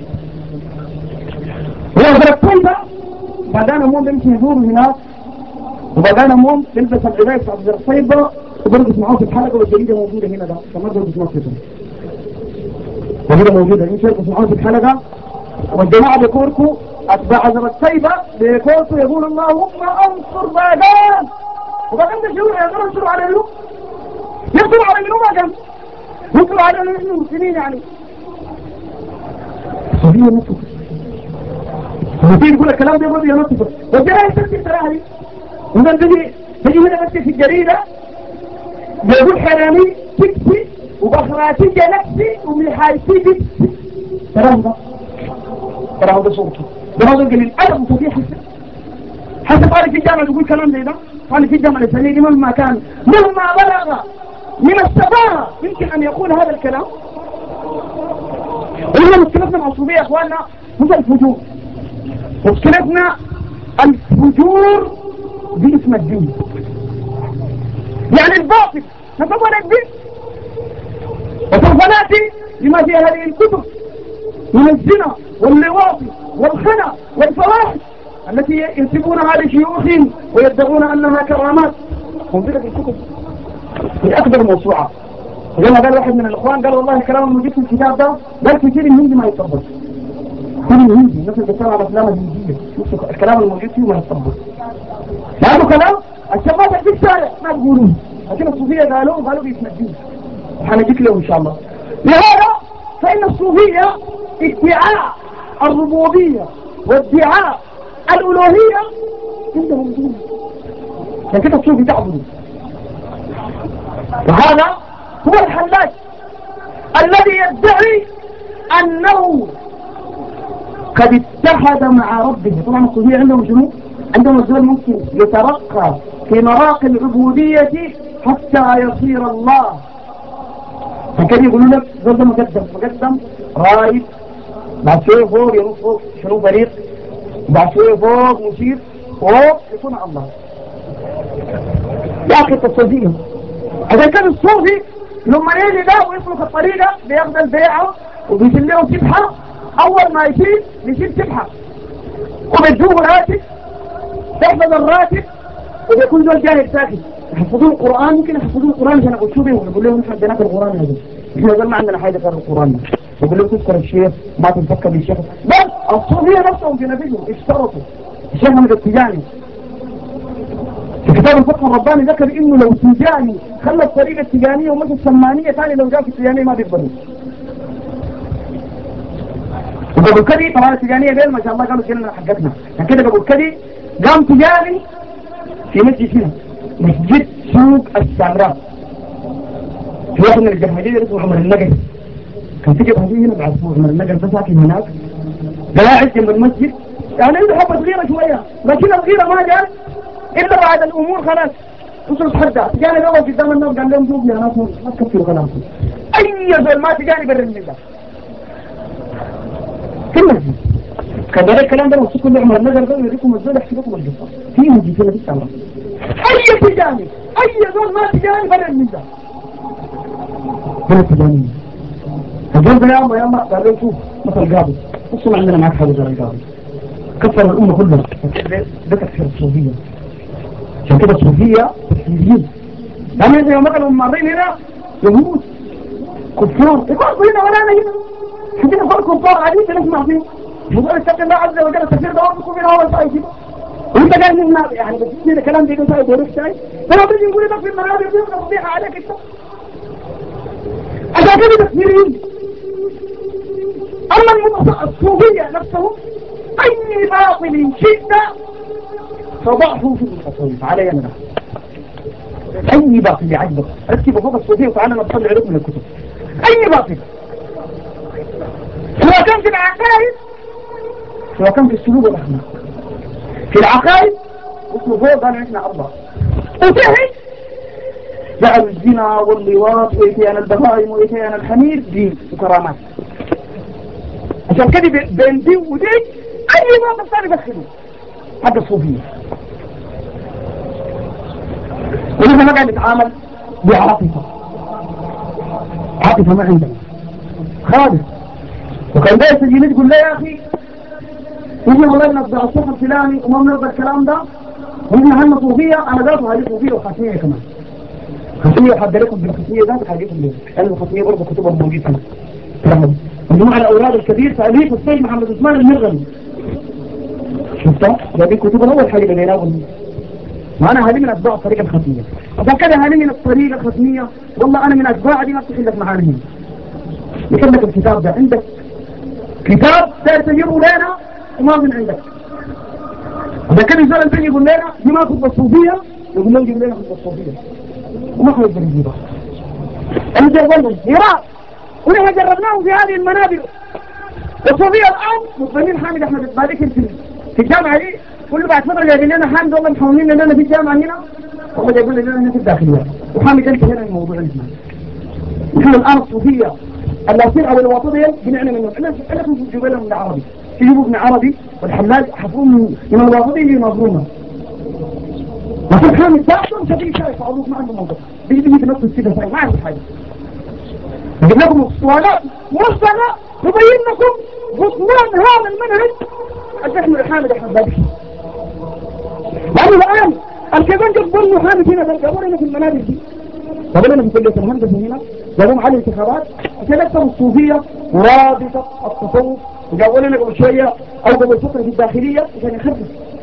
وأخذ الطيبة بعدين أمون بيمشي يزور هناك، وبعدين أمون يلبس العباية في عبد الطيبة وبرقص معاه في الحلقة، والجريدة موجودة هنا ده كمان برقص نفسه الجريدة موجودة يمشي يرقص معاه في الحلقة، والجماعة بيكوركوا أتباع عبد الطيبة بيكوركوا يقول اللهم أنصر باقان، وبعدين بيشيروا يقولوا ينصروا على منو؟ ينصروا على منو باقان؟ ينصروا على المسلمين يعني صحيح نصر وفي يقول الكلام ده برضه ينصفه والجرايد تنتهي تراهي. ومن تجي تجي هنا بس في الجريدة بيقول حرامي تكسي وبخراتي جلكسي وملحايتي بكسي. تراهي ده تراهي ده صوته ده هذا القليل أدب وصفيه حسن حسن قال في الجامعة يقول كلام زي ده. قال في الجامعة الإسلامية مهما كان مهما بلغ من السفاهة يمكن أن يقول هذا الكلام. وإحنا مشكلتنا مع الصوفية يا أخواننا مش الفجور، مشكلتنا الفجور باسم الدين، يعني الباطل نتبع الدين. وسوف نأتي لما في هذه الكتب من الزنا واللواط والخنا والفواحش التي ينسبونها لشيوخهم ويدعون أنها كرامات. منزلة الكتب في أكبر موسوعة لما قال واحد من الاخوان قال والله الكلام الموجود في الكتاب ده قال في فيلم هندي ما يتطبق. فيلم هندي الناس اللي بتتابع الافلام الهنديه الكلام الموجود فيه ما يتطبق. هذا كلام الشباب اللي في الشارع ما بيقولوه، لكن الصوفيه قالوا قالوا بيتنجون وحنجيك له ان شاء الله. لهذا فان الصوفيه ادعاء الربوبيه وادعاء الالوهيه عندهم دين، عشان كده الصوفي تعبدوا. وهذا هو الحلاج الذي يدعي أنه قد اتحد مع ربه. طبعا الصوفية عندهم شنو؟ عندهم الزول ممكن يترقى في مراقي العبودية حتى يصير الله. فكان يقولوا لك زول ده مقدم مقدم رايد، بعد شوية فوق يروح فوق شنو فريق، بعد شوية فوق مشير فوق يكون الله. يا أخي التصوفية عشان كان الصوفي لما يجي ده ويسلك الطريقة بياخد البيعة وبيشيل له سبحة، أول ما يشيل يشيل سبحة وبيدوه راتب تحفظ الراتب وبيكون ذو الجاهل ساكت. يحفظون القرآن ممكن يحفظون القرآن عشان أقول شو بيه ويقول لهم نحن اديناك القرآن هذا احنا قال ما عندنا حاجة غير القرآن. يقول لهم تذكر الشيخ ما تتفكر بالشيخ. بس الصوفية نفسهم في نفسهم اشترطوا. الشيخ محمد التجاني في كتاب الفقه الرباني ذكر انه لو تجاني خلى الطريقة التجانية ومشى السمانية ثاني لو جاء في التجانية ما بيقبلوا. وقبل كده طبعا التجانية قال ما شاء الله قالوا كلنا حقتنا، يعني كده قبل كده قام تجاني في مسجد هنا مسجد سوق السامراء في واحد من الجمهورية اسمه عمر النقل. كان في جمهورية هنا بعد اسمه عمر النقل ده ساكن هناك قاعد جنب المسجد، يعني عنده حبة صغيرة شوية لكن الغيرة ما جاء إلا بعد الأمور خلاص وصلت حدها. تجاني قوة قدام الناس قال لهم شوف يا ناس ما تكفروا كلامكم أي زول ما تجاني برد من الله في المسجد. كان هذا الكلام ده موصول كل عمر النقل ده يريكم الزول يحكي لكم القصة في مسجد هنا في السامراء. أي تجاني أي زول ما تجاني برد من الله هنا تجاني. الزول ده يا الله يا الله قال له شوف مثل قاضي بصوا ما عندنا معك حاجة زي القاضي كفر الأمة كلها. ده تكفير الصوفية. عشان كده الصوفية تكفيريين لما يجي يوم مثلا مارين هنا يهود كفار يقول هنا ولا أنا هنا حدينا نقول كفار عديد نسمع فيه يقول اتقي الله عز وجل التكفير ده وقفكم من أول ساعة كده وانت قال من النار يعني بس هذا كلام دي كنت ساعة وريك ساعة فلو بيجي يقول لك في المنابر دي وتفضيحة عليك انت عشان كده تكفيريين. أما الصوفية نفسهم أي باطل شئت فضعه في التصوف على يمنا. أي باطل يعجبك ركب فوق الصوفية وتعالى نطلع عليكم من الكتب. أي باطل سواء كان في العقائد سواء كان في السلوك والأخلاق. في العقائد اسمه فوق قال احنا الله وتحت جعلوا الزنا واللواط وإتيان البهائم وإتيان الحمير دين وكرامات. عشان كده بين دي ودي أي ما تستطيع يدخلوا حق الصوفية. ونحن ما قاعد نتعامل بعاطفة عاطفة ما عندنا خالص. وكان دايس الجنيد يقول لا يا أخي نحن والله نبدأ الصوف الفلاني وما بنرضى الكلام ده ونحن عنا صوفية. أنا ذاته هذه صوفية وخاتمية كمان خاتمية وحد لكم بالخاتمية ذات حاجيكم ليه لأن الخاتمية برضه كتبهم موجودة هنا مجموعة الأوراد الكبير تأليف السيد محمد عثمان المرغني شفتها؟ هذه كتب الأول حاجة بيناهم وأنا هذه من أتباع الطريقة الختمية. عشان كده هذه من الطريقة الختمية والله أنا من أتباع دي ما بتخلك معانا هنا. يكون لك الكتاب ده عندك كتاب داير تجيبه لنا وما من عندك. عشان كده يزال البين يقول لنا دي ما خطبة الصوفية يقول لنا جيب لنا خطبة الصوفية وما خلق نجيبها. أنت يقول هراء ونحن جربناهم في هذه المنابر. الصوفية الآن مصدرين حامد أحمد البالكر في الجامعة دي كل بعد فترة جايبين لنا حامد والله محاولين لنا في الجامعة هنا والله جايبين لنا هنا في الداخلية وحامد أنت هنا الموضوع عندنا. نحن الآن الصوفية اللاسين أو الوسطية بنعلم منهم إلا كنتم تجيبوا لهم من عربي تجيبوا ابن عربي والحلاج حفظون من الوسطية اللي ينظرونها. لكن حامد تأخذ شديد شايف عروض ما عنده موضوع بيجي بيجي بنفس السيدة ما عنده حاجة. نجيب لكم اسطوانات مرسلة نبين لكم بطلان هذا المنهج الشيخ حامد احمد بابكي. لأنه الآن الكيفان جبرنوا حامد هنا بالقبور هنا في المنابر دي قبلنا في كلية الهندسة هنا جابوهم على الانتخابات عشان يكتبوا الصوفية ورابطة التصوف، وجابوا لنا قبل شوية أو قبل فترة في الداخلية عشان يخرجوا.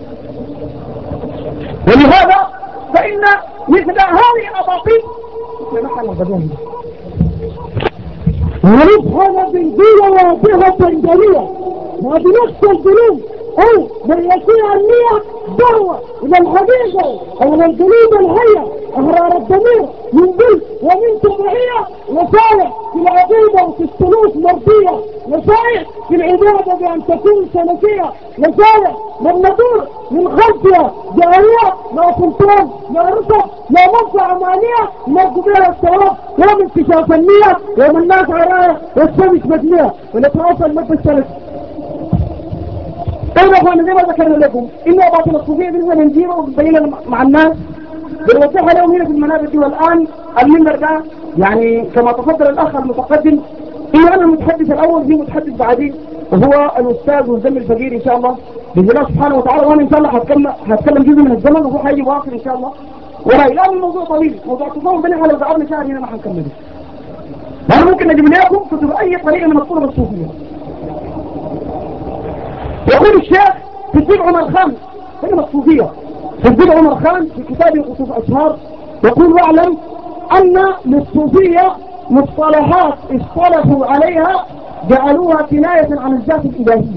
ولهذا فإن مثل هذه الأباطيل نحن نبدون ونفهم بالدية واضحة جلية وبنفس القلوب أو من يسير النية دعوة إلى الحقيقة أو إلى القلوب الحية أحرار الضمير من ذل ومن تبعية، نصائح في العقيدة وفي السلوك مرضية، نصائح في العبادة بأن تكون سلفية، نصائح من ندور من خلفها جارية لا سلطان لا رسل لا منفعة مالية نرجو بها الثواب يوم انكشاف النية يوم الناس عراية والشمس مدنية ونتواصل مد السلف. أيضا أخوانا زي ما ذكرنا لكم إنه باطل الصوفية بالنسبة لنجيبه وبينا مع الناس بالوضوح اليوم هنا في المنابر دي. والآن المنبر ده يعني كما تفضل الأخ المتقدم إنه أنا المتحدث الأول في متحدث بعدين وهو الأستاذ والزميل الفقير إن شاء الله بإذن الله سبحانه وتعالى. وأنا إن شاء الله هتكلم هتكلم جزء من الزمن وهو هيجي واصل إن شاء الله. ولا إلا الموضوع طويل، موضوع التصوف ده نحن لو قعدنا شهر هنا ما هنكمله. لأنه ممكن نجيب لكم كتب أي طريقة من الطرق الصوفية. يقول الشيخ في الدين عمر خان كلمة الصوفية في الدين عمر خان في كتابه خصوص أشهار يقول: واعلم أن للصوفية مصطلحات اصطلحوا عليها جعلوها كناية عن الذات الإلهية.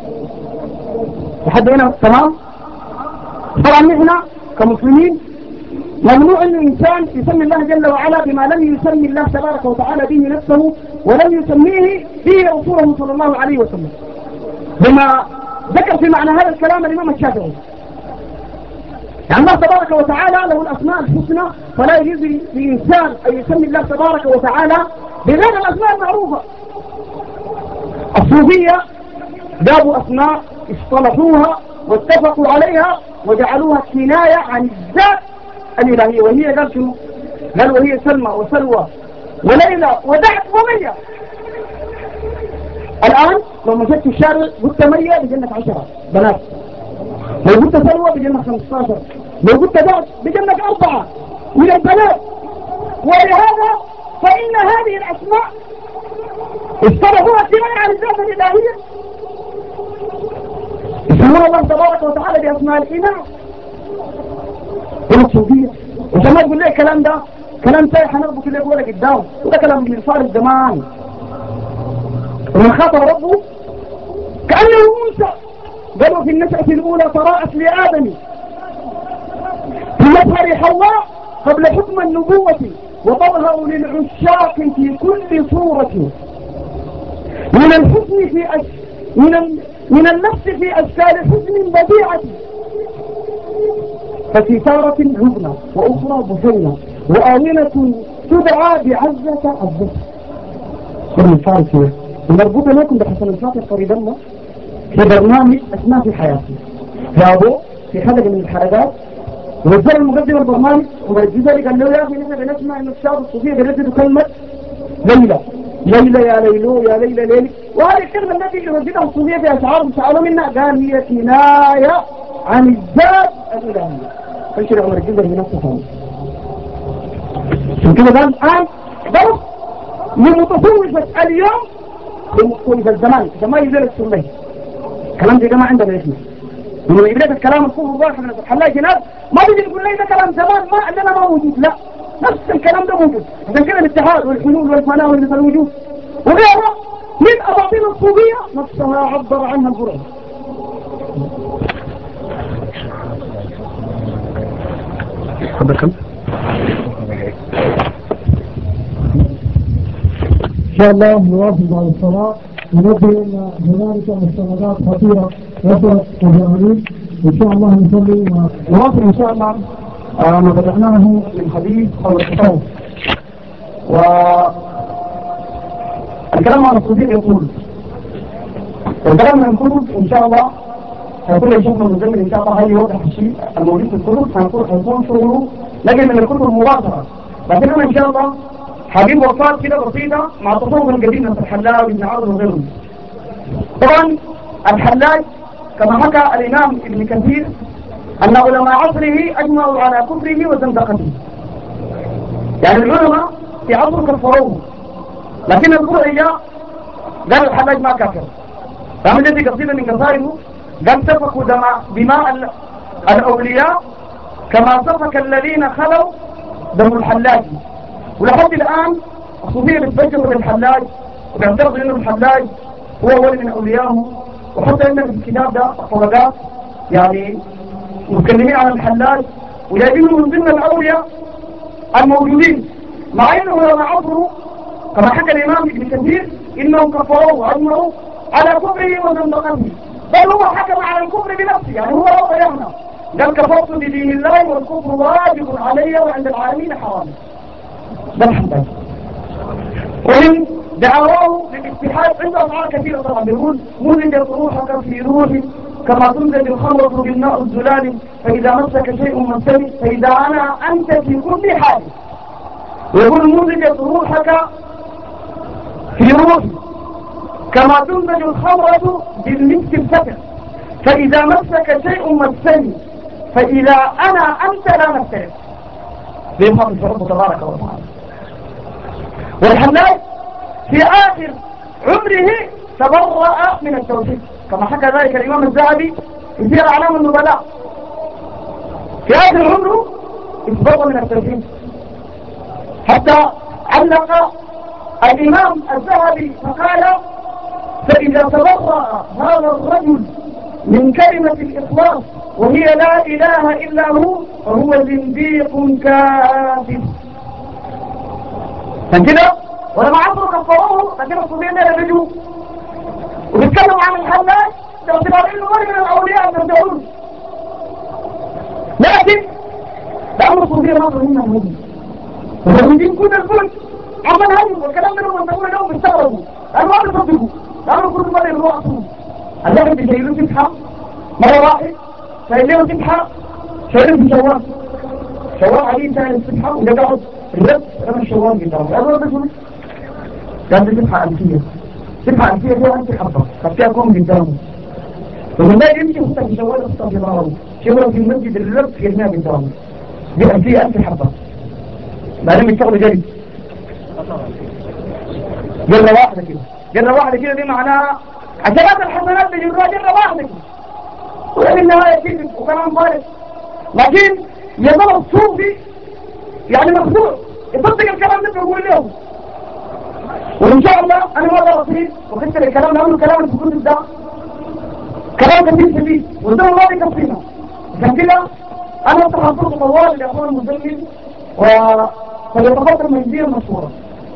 لحد هنا تمام؟ طبعا نحن كمسلمين ممنوع أن الإنسان يسمي الله جل وعلا بما لم يسمي الله تبارك وتعالى به نفسه ولم يسميه به رسوله صلى الله عليه وسلم، بما ذكر في معنى هذا الكلام الإمام الشافعي. يعني الله تبارك وتعالى له الأسماء الحسنى، فلا يجوز للإنسان أن يسمي الله تبارك وتعالى بغير الأسماء المعروفة. الصوفية جابوا أسماء اصطلحوها واتفقوا عليها وجعلوها كناية عن الذات الإلهية، وهي قال شنو؟ قال وهي سلمى وسلوى وليلى ودعت ومية. الآن لو مشيت في الشارع قلت مية بجنة عشرة بنات، لو قلت سلوى بجنة خمسة عشر، لو قلت دعت بجنة أربعة من البنات. ولهذا فإن هذه الأسماء اصطلحوها كناية عن الذات الإلهية، يسمون الله تبارك وتعالى بأسماء الإناث والصوفية. وعشان ما تقول لي الكلام ده كلام سايح هنربط لك ولا قدام، وده كلام من صار الزمان. ومن خاطب ربه كأنه موسى قالوا في النشأة الأولى تراءت لآدم في مظهر حواء قبل حكم النبوة وتظهر للعشاق في كل صورة من الحزن في أش... من ال... من النفس في أشكال حزن بديعة، ففي تارة عبنة وأخرى بحينة وآمنة تدعى بعزة عزة. من فارسية ونربط لكم بحسن الفاتح قريبا ما في برنامج أسماء في حياتي جابوا في حلقة من الحلقات ونزل المقدم البرنامج وبرجزة لي قال له يا أخي نحن بنسمع إنه الشعب الصوفية بيرددوا كلمة ليلى ليلى يا ليلو يا ليلى ليلي، وهذه الكلمة التي يرددها الصوفية في أشعارهم سألوا منها قال هي كناية عن الذات الإلهية. فانشر عمر الجزر بنفسه ثاني عشان كده قال الآن ضرب لمتصوفة اليوم لمتصوفة الزمان زمان يزيل السنين. الكلام ده ما عندنا اسمه من بداية الكلام الكفر الظاهر من هنلاقي ناس ما بيجي يقول لي ده كلام زمان ما عندنا ما موجود، لا نفس الكلام ده موجود. عشان كده الاتحاد والحلول والفناء والنساء الوجود وغيرها من أباطيل الصوفية نفسها عبر عنها القرآن. حضركم إن شاء الله نواصل بعد الصلاة ونبدأ أن هنالك مستندات خطيرة وصلت الجماهير. إن شاء الله نصلي ونواصل إن شاء الله آه ما بدأناه من حديث حول التصوف. والكلام عن الصوفية يقول والكلام عن الكتب إن شاء الله هيكون يشوفنا المزمن إن شاء الله هاي يوضح الشيء الموجود في الكتب هنكون هيكون شغله لكن من الكتب مباشرة. لكن أنا إن شاء الله هجيب وصفات كده بسيطة مع التصوف القديم مثل الحلاج وابن عرض وغيرهم. طبعا الحلاج كما حكى الإمام ابن كثير أن علماء عصره أجمعوا على كفره وزندقته. يعني العلماء في عصر كفروه، لكن البرعي جاء قال الحلاج ما كافر. فمن الذي قصيدة من قصائده قال سفكوا دماء دماء الأولياء كما سفك الذين خلوا دم الحلاج. ولحد الآن الصوفية بتفجروا بالحلاج وبيعترضوا انه الحلاج هو ولي من أوليائه. وحتى إن في الكتاب ده الطبقات يعني متكلمين عن الحلاج وجايبينه من ضمن الأولياء الموجودين، مع انه لما عبروا كما حكى الامام ابن كثير انهم كفروا وعمروا على كفره وزندقته، بل هو حكم على الكفر بنفسه. يعني هو لو بيعنا قال كفرت بدين الله والكفر واجب علي وعند العالمين حرام. ده الحلاج. ومن دعواه للاستحاله عنده افعال كثيره طبعا، بيقول مزج روحك في روحي كما تمزج الخمرة بالماء الزلال، فإذا مسك شيء مسني فإذا أنا أنت في كل حال. ويقول مزجت روحك في روحي كما تمزج الخمرة بالمسك الفتح، فإذا مسك شيء مسني فإذا أنا أنت لا نفترق. بيفهم في ربه تبارك وتعالى. والحلاج في آخر عمره تبرأ من التوحيد كما حكى ذلك الإمام الذهبي في سير أعلام النبلاء. في آخر عمره اتبرأ من التوحيد، حتى علق الإمام الذهبي فقال: فإذا تبرأ هذا الرجل من كلمة الإخلاص وهي لا إله إلا هو فهو زنديق كافر. فكده ولما عصروا كفروه لكن الصوفيين لا يرجوا وبيتكلموا عن الحلاج باعتبار انه ولي من الاولياء المرجعون، لكن لأن الصوفية ما ظهرنا الهدي ومن كل الكل عمل هدي والكلام منهم وانتقول لهم بيستغربوا لأنه ما بيصدقوا، لأنه كل مرة يروح أصول الواحد بيشيلون فتحة مرة واحد شايلين فتحة شايلين في شوال شوال عليه شايل الفتحة وده قاعد الرب رمى الشوال قدامه أبدا بسوي كانت فتحة ألفية فتحة ألفية فيها أنت حبة فكيها كون قدامه ومن لا يمشي خطة في شوال خطة في ضرره شوال في المسجد الرب في جناه قدامه دي ألفية ألف حبة بعدين بيشتغلوا جري جرة واحدة كده جرة واحدة كده دي معناها عشرات الحسنات بيجروها جرة واحدة كده وفي النهاية كده وكلام فارغ. لكن يظل الصوفي يعني مخدوع يصدق الكلام ده بيقول له. وإن شاء الله أنا ما بصير وكنت الكلام لأنه كلام في كل ده كلام كثير شديد وده الله يكفينا. عشان كده أنا أفتح فرصة طوال لأخوان المزمل وفليتفضل مجدية مشهورة.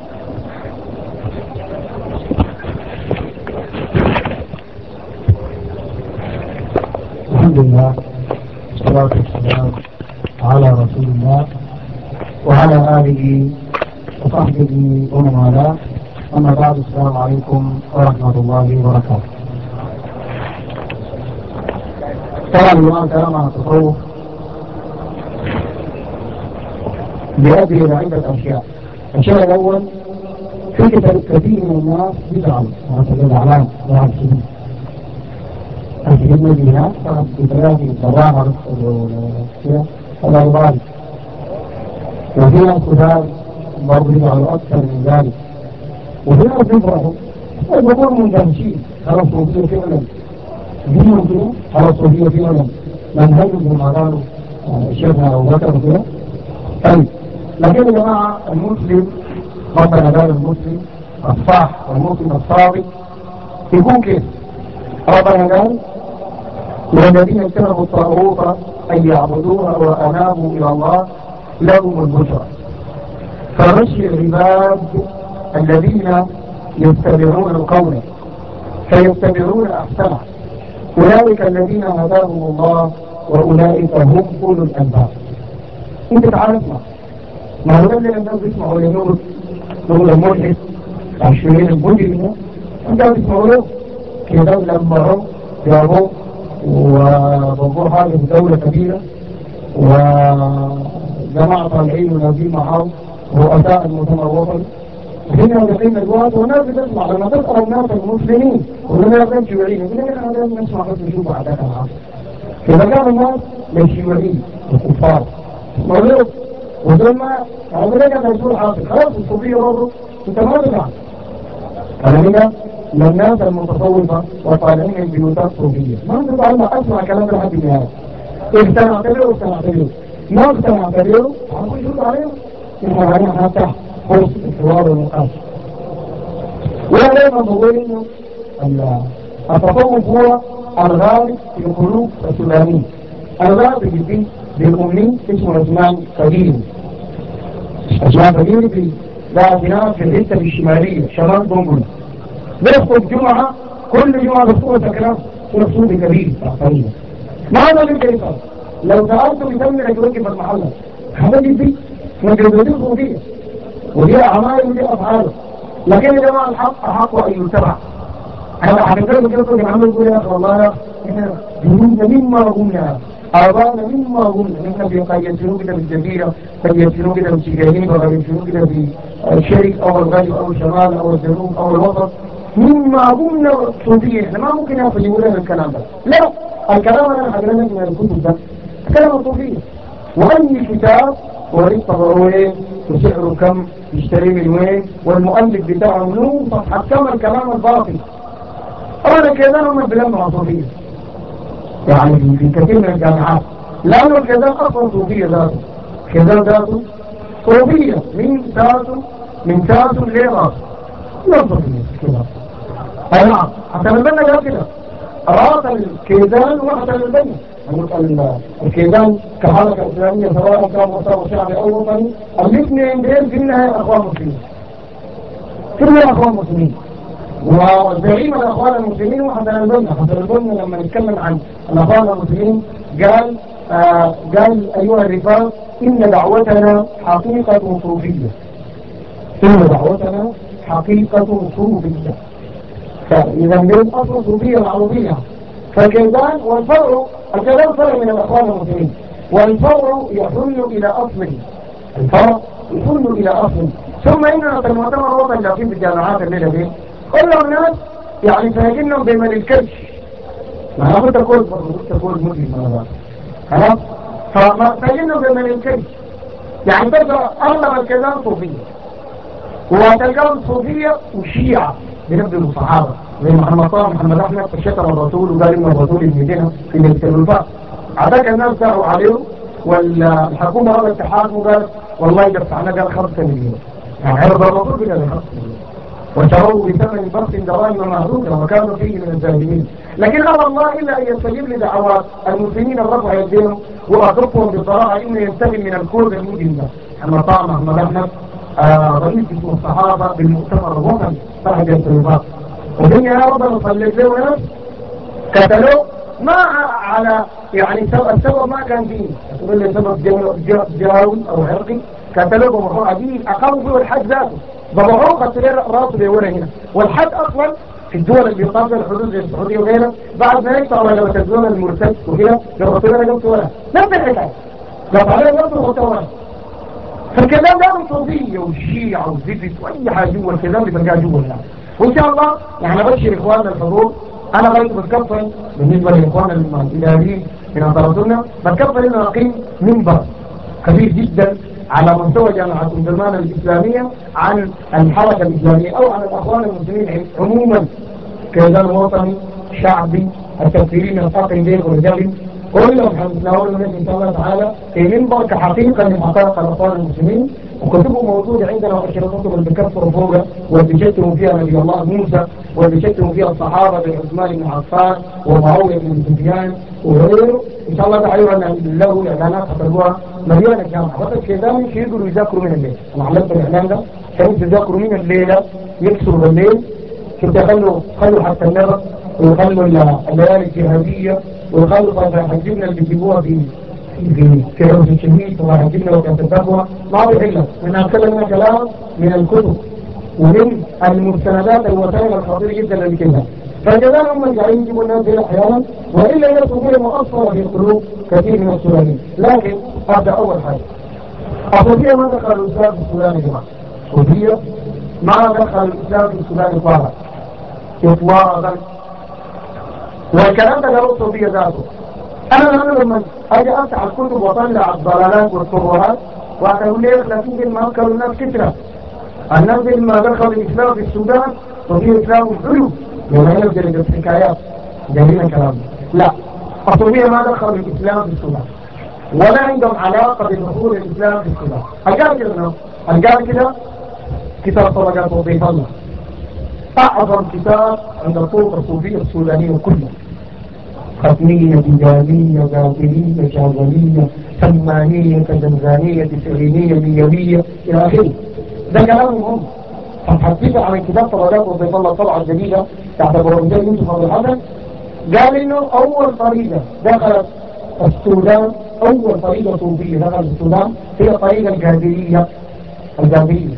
الحمد لله والصلاة والسلام على رسول الله وعلى آله وصحبه ومن والاه. أما بعد، السلام عليكم ورحمة الله وبركاته. طبعا الآن كلام عن التصوف بيؤدي إلى عدة أشياء. الشيء الأول في كثير من الناس يزعلوا على سبيل الإعلام وعلى سبيل الجنة بها في ثلاثة تظاهر هذا الغالب، وفي ناس كذلك برضو يفعلوا أكثر من ذلك، وفي ناس يفرحوا ويقولوا مندهشين على الصوفية فعلا دينهم على الصوفية فعلا منهجهم ما قالوا شيخنا أبو بكر وكذا. طيب لكن يا جماعة المسلم ربنا قال المسلم الصح والمسلم الصادق يكون كيف؟ ربنا قال والذين اجتنبوا الطاغوت أن يعبدوها وأنابوا إلى الله لهم البشرى. فبشر العباد الذين يتبعون القول فيتبعون أحسنه أولئك الذين هداهم الله وأولئك هم أولو الألباب. أنت تعرفنا ما هو اللي الناس يسمعوا لنور نور الملحد عشرين المجرمة عندما يسمعوا له كده لما هم جابوا وضبوا حاجة في دولة كبيرة وجماعة طالعين ونازلين معهم رؤساء المؤتمر الوطني هنا ودقين الوقت والناس بتسمع. لما تسأل الناس المسلمين ولما يكون شيوعيين يقول لك أنا لازم نسمع بس نشوف عداك العام. إذا كان الناس للشيوعيين الكفار يسمعوا له وثم عملية هيكون حاصل خلاص الصوفية برضه انت ما تدعم. أنا هنا للناس المتصوفة وطالعين من بيوتات صوفية ما تدعم أنا أسمع كلام لحد النهاية. اقتنعت له واقتنعت له ما اقتنعت له هنقول شو عليهم احنا علينا هنفتح فرصة الحوار والنقاش. وانا دايما بقول انه التصوف هو الغالب في قلوب السودانيين. الغالب بيجي بالأمين اسمه عثمان قديم. عثمان قديم في ذات بناء في الحتة الشمالية شمال بنغلا. بيخطب جمعة كل جمعة بصورة كلام ونفسه كبير تقريبا. ما هذا اللي كيف لو سألته يسمي يوقف المحلة هذا اللي فيه مجرد صوفية ودي أعمال ودي أفعاله. لكن يا جماعة الحق أحق أن يتبع. أنا حقيقة كده كنت عمل يقول يا أخي والله إحنا جنودنا مما قلنا آبانا مما قلنا إحنا قد يسيروا كده بالجزيرة قد يسيروا كده بالسجانين وقد يسيروا كده بالشرق أو الغرب أو الشمال أو الجنوب أو الوسط مما قلنا صوفية. إحنا ما ممكن يأخذ يقول لنا الكلام ده. لا الكلام أنا حقيقة من الكتب ده كلام صوفية. وأي كتاب وريد طبعوه وسعره كم يشتري من وين والمؤلف بتاعه منه صفحة كم الكلام الباطل. أولا كذا هم بلما صوفية يعني في كثير من الجامعات لأنه الكذا أصلا صوفية ذاته كذا ذاته صوفية من ذاته من ذاته ليه راسه لا صوفية كذا. أي نعم حتى البنا قال كده راس الكيزان وحتى البنا الكيزان كحركة إسلامية سواء كان مستوى شعبي أو وطني الاثنين دين في النهاية أخوان مسلمين في النهاية أخوان مسلمين. وزعيم الأخوان المسلمين وحسن البنا حسن البنا لما نتكلم عن الأخوان المسلمين قال آه قال أيها الرفاق إن دعوتنا حقيقة صوفية إن دعوتنا حقيقة صوفية. فإذا من أصل صوفية معروفية فالكيزان والفرع الكلام فرع من الأخوان المسلمين والفرع يحل إلى أصله الفرع يحل إلى أصله. ثم إننا في المؤتمر الوطني اللي في الجامعات الليلة دي كل الناس يعني ساجنهم بمن الكبش ما أنا قلت أقول قلت أقول مسلم هذا خلاص فما ساجنهم بمن الكبش يعني تلقى أغلب الكلام صوفية وتلقاهم صوفية وشيعة بنبدأ الصحابة زي محمد طه محمد أحمد فشتم الرسول وقال إن الرسول المدينة في ملك الوفاء عداك الناس دعوا عليه والحكومة رضا الاتحاد وقال والله دفعنا قال خمسة مليون يعني عرض الرسول بلا خمسة مليون وشروه بثمن بخس دراهم معدودة وكانوا فيه من الظالمين. لكن أرى الله إلا أن يستجيب لدعوات المسلمين الرفع يديهم وأخفهم بصراحة إنه ينتهي من الكود المجرم ده. محمد طه محمد أحمد آه رئيس جسم الصحابة بالمؤتمر الوطني فرح جنة الوفاق ودنيا يا رب نصلي له وناس قتلوه ما على يعني السبب ما كان فيه تقول لي سبب جاوي أو عرقي قتلوه بمحور عديد أقاموا فيه الحج ذاته ضبعوه قتلوا راسه بيورا هنا. والحج أصلا في الدول اللي بيطابق الحدود زي السعودية وغيرها بعد ما يقطعوا لما تزول المرتد وكده يربطوا لنا قمت ولا نفس الحكاية قطع عليه قمت وغطوا فالكلام ده صوفية وشيعة وزفت وأي حاجة جوا الكلام اللي بلقاه جوا الناس. وإن شاء الله يعني أبشر إخواننا الحضور أنا غير بتكفل بالنسبة لإخواننا الإداريين من أنطرتنا بتكفل إنه نقيم منبر كبير جدا على مستوى جامعة الدرمان الإسلامية عن الحركة الإسلامية أو عن الأخوان المسلمين عموما كيزان وطني شعبي التفكيرين من الطاقم ديك ورجالي كلهم حنتناول منك إن شاء الله تعالى في منبر كحقيقة من حقائق الأخوان المسلمين وكتبه موجودة عندنا وعشرة كتب اللي بكفروا فوقها واللي بيشتموا فيها نبي الله موسى واللي بيشتموا فيها الصحابة بعثمان بن عفان ومعاوية بن سفيان وغيره. إن شاء الله تعالى له إعلانات حطلوها مليانة الجامعة بس الكيزان مش يقدروا يذاكروا من الليل. أنا علمت الإعلان ده كانوا يذاكروا من الليلة يكسروا بالليل كنت خلوا خلوا حتى النغط ويخلوا الليالي الجهادية ويخلوا حجبنا اللي بيجيبوها في في كيروز الشهيد وحجبنا وكانت التقوى ما بيحلها من أتكلم كلام من الكتب ومن المستندات الوسائل الخطيرة جدا اللي كده. فالجزان هم اللي قاعدين يجيبوا الناس دي أحيانا وإلا هي صوفية مؤثرة في قلوب كثير من السودانيين. لكن أبدأ أول حاجة الصوفية ما دخل الإسلام في السودان يا جماعة. الصوفية ما دخل الإسلام في السودان إطلاقا إطلاقا والكلام ده قالوا الصوفية ذاته. أنا لما أجي أفتح الكتب وأطلع الضلالات والترهات واعتقد ليه لكن ما أذكروا الناس كثرة. الناس لما دخل الإسلام في السودان وفي إسلام حلو لما ينزل الحكايات جميل كلام. لا، الصوفية ما دخلوا الإسلام في السودان ولا عندهم علاقة بدخول الإسلام في السودان. القال كده القال كده كتاب طبقات وضيف الله أعظم كتاب عند الطرق الصوفية السودانية كلها، ختمية، تجارية، قادرية، شاذلية، سمانية، زنزانية، تسعينية، ميوية إلى آخره. ده كلامهم هم. فحسيت عن كتاب طبقات وضيف الله الطبعة الجديدة تعتبر مجال يوسف أبو الحسن، قال إنه أول طريقة دخلت السودان، أول طريقة صوفية دخلت السودان هي الطريقة القادرية القادرية،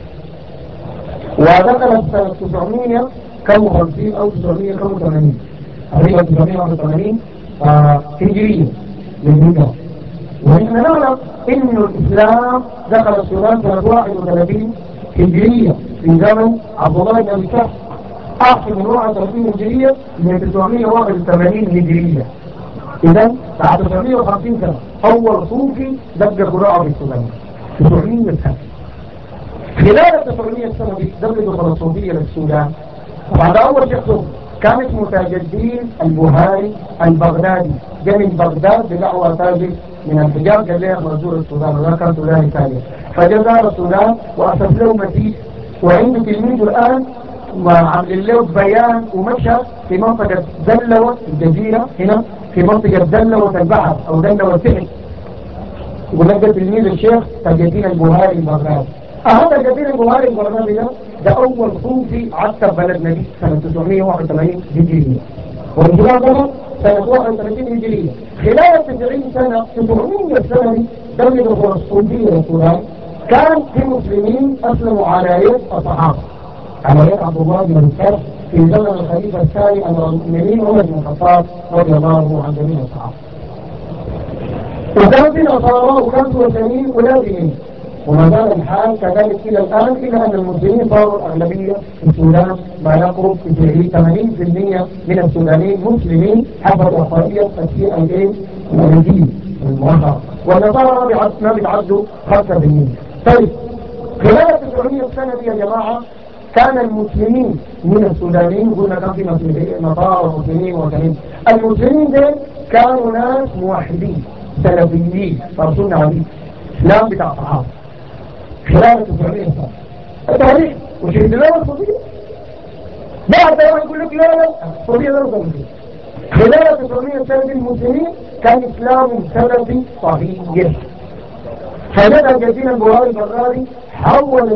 ودخلت سنة تسعمية كم وخمسين أو تسعمية كم وثمانين تقريبا تسعمية وواحد وثمانين هجرية للهجرة. ونحن نعلم إنه الإسلام دخل السودان سنة واحد وثلاثين هجرية في زمن عبد الله بن أبي سعد، أحسن من واحد وثلاثين هجرية من تسعمية وواحد وثمانين هجرية. إذن بعد تسعمية وخمسين سنة أول صوفي دق قراءة في السودان تسعمية سنة. خلال التسعمية سنة دي دق دخل الصوفية للسودان. بعد أول شيخ صوفي كان اسمه تاج الدين البهاري البغدادي، جاء من بغداد بدعوة تاجر من الحجاز، قال لي مزور السودان ولا كان سوداني تاجر، فجاء زار السودان وأسس له مسجد، وعنده تلميذه الآن وعمل له بيان ومشى في منطقة دلوة الجزيرة هنا في منطقة دلوة البحر أو دلوة السحر، ولقى تلميذ الشيخ تاج الدين البهاري البغدادي. هذا تاج الدين البهاري البغدادي ده ده أول صوفي عسكر بلدنا دي سنة تسعمية وواحد وثمانين هجرية، والانقلاب ده سنة واحد وثلاثين هجرية. خلال تسعين سنة تسعمية سنة دي دولة دخول الصوفية للسودان كان في مسلمين أسلموا على يد الصحابة، على يد عبد الله بن مسعود في زمن الخليفة الثاني أمير المؤمنين عمر بن الخطاب رضي الله عن جميع الصحابة. وكان في نصارى وكان في وثنيين ولازمين، وما زال الحال كذلك إلى الآن، إلا أن المسلمين صاروا الأغلبية في السودان ما يقرب في ثمانين بالمئة من السودانيين مسلمين حسب إحصائية السي أي إيه الأمريكية المؤخرة، والنصارى ما بيتعدوا خمسة بالمئة. طيب خلال تسعمية سنة دي يا جماعة كان المسلمين من السودانيين، قلنا كان في نصارى ومسلمين وثنيين، المسلمين دول كانوا ناس موحدين سلفيين فرسولنا عليه إسلام بتاع صحابة خلال تسعمية سنة. التاريخ وشهد له الصوفية بعد ما يقول لك لا لا الصوفية لا الصوفية. خلال تسعمية سنة المسلمين كان إسلام سلفي صحيح، فلدى الجزيرة البهاري البغدادي حول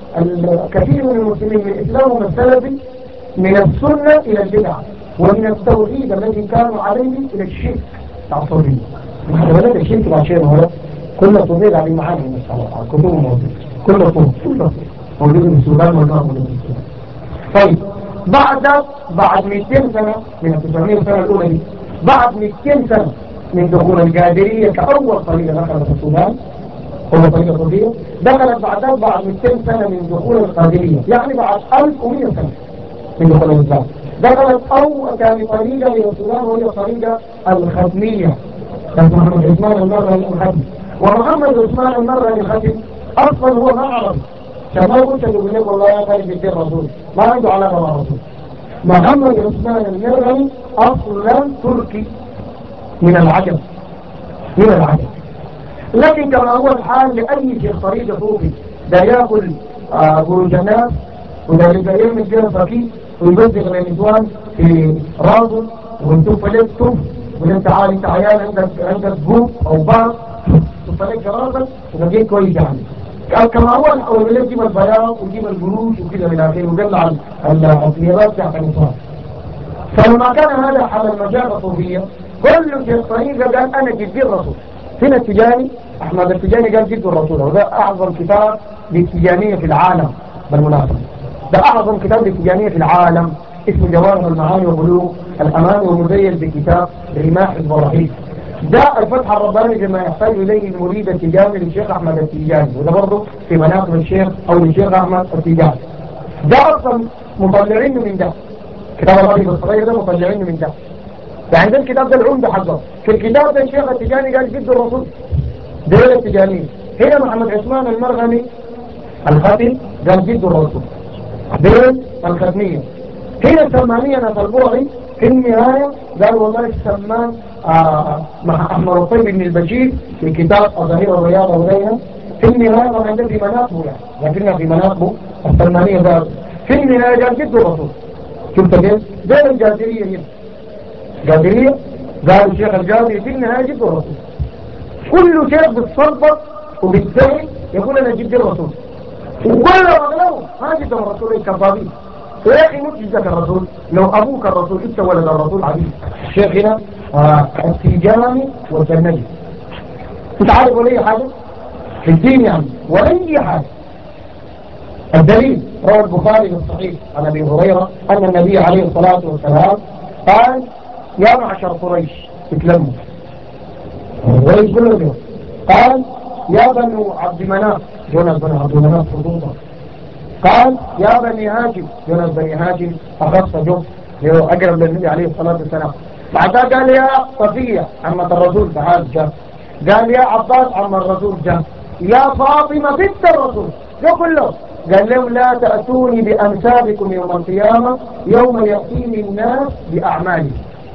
الكثير من المسلمين من إسلامهم السلفي من السنة إلى البدعة، ومن التوحيد الذي كانوا عليه إلى الشرك بتاع الصوفية. ولد الشرك مع شيء هو كل صوفية عليه معاني من الصلاة كلهم موجود، كل صوف كل صوف موجود في السودان والنار موجود في السودان. طيب بعد بعد مئتين سنة من التسعمية سنة الأولى دي، بعد مئتين سنة من دخول القادرية كأول طريقة دخلت السودان هو طريقة صوفية، دخلت بعدها بعد مئتين سنة من دخول القادرية، يعني بعد ألف ومئة سنة من دخول الإسلام دخلت أول كان طريقة إلى السودان وهي الطريقة الختمية. كان محمد عثمان المرغني الختمي، ومحمد عثمان المرغني الختمي أصلا هو ما عربي، كما قلت يقول لك والله يا خالد الدين رسول ما عنده علاقة مع رسول. محمد عثمان المرغني أصلا تركي من العجم من العجم، لكن كما هو الحال لأي شيخ طريقة صوفي ده يأكل قروش الناس وده يبقى يرمي الجنة فكيه ويبزغ للنسوان في راسه وينتف لك تف وانت عالي انت عيال عندك عندك جوب او بعض تفلك راسك وتجيب كويس يعني. كما هو الحول اللي يجيب البياض ويجيب الجروش وكده من اخره ويقلع الثيابات تحت النسوان. فلما كان هذا حال المجال الصوفية كل شيء طريقة قال انا جد الرسول. هنا التجاني احمد التجاني قال جد الرسول، وده اعظم كتاب للتجانية في العالم بالمناسبة، ده اعظم كتاب للتجانية في العالم اسمه جواهر المعاني وبلوغ الأمان، ومزين بكتاب رماح البراهيم. ده الفتح الرباني كما يحتاج إليه المريد التجاني للشيخ أحمد التجاني، وده برضه في مناقب الشيخ أو للشيخ أحمد التجاني. ده أصلا مطلعين من ده كتاب الرباني الصغير ده مطلعين من ده، يعني ده الكتاب ده العمدة حقه. في الكتاب ده الشيخ التجاني قال جد الرسول ده التجاني، هنا محمد عثمان المرغني الختم قال جد الرسول بين الختمية. هنا السمانية نفى البرعي في النهاية قال والله السمان آه مع أحمد الطيب بن البشير في كتاب أظاهير الرياضة وغيرها في النهاية طبعا ده في مناقبه يعني لكنها في مناقبه السلمانية قال في النهاية قال جد الرسول. شفت كيف؟ زي الجادرية هنا جادرية قال الشيخ الجادري في النهاية جد الرسول. كل شيء بالصلبة وبالدعي يقول أنا جد الرسول وكل أغلبه ما جد الرسول الكبابين. يا أخي مش جدك الرسول لو أبوك الرسول إنت ولد الرسول عبيد. الشيخ هنا آه التيجاني والجنبي انت عارف ولا أي حاجة في الدين يعني ولا أي حاجة. الدليل روى البخاري في الصحيح عن أبي هريرة أن النبي عليه الصلاة والسلام قال يا معشر قريش اتلموا قريش كله قال يا بنو عبد مناف جونس بن عبد مناف خصوصا قال يا بني هاشم جونس بني هاشم أخص جو أقرب للنبي عليه الصلاة والسلام. بعدها قال يا صفية عمة الرسول تعال جاء قال يا عباس عم الرسول جاء يا فاطمة بنت الرسول جو كله قال لهم لا تأتوني بأنسابكم يوم القيامة يوم يأتيني الناس بأعمالي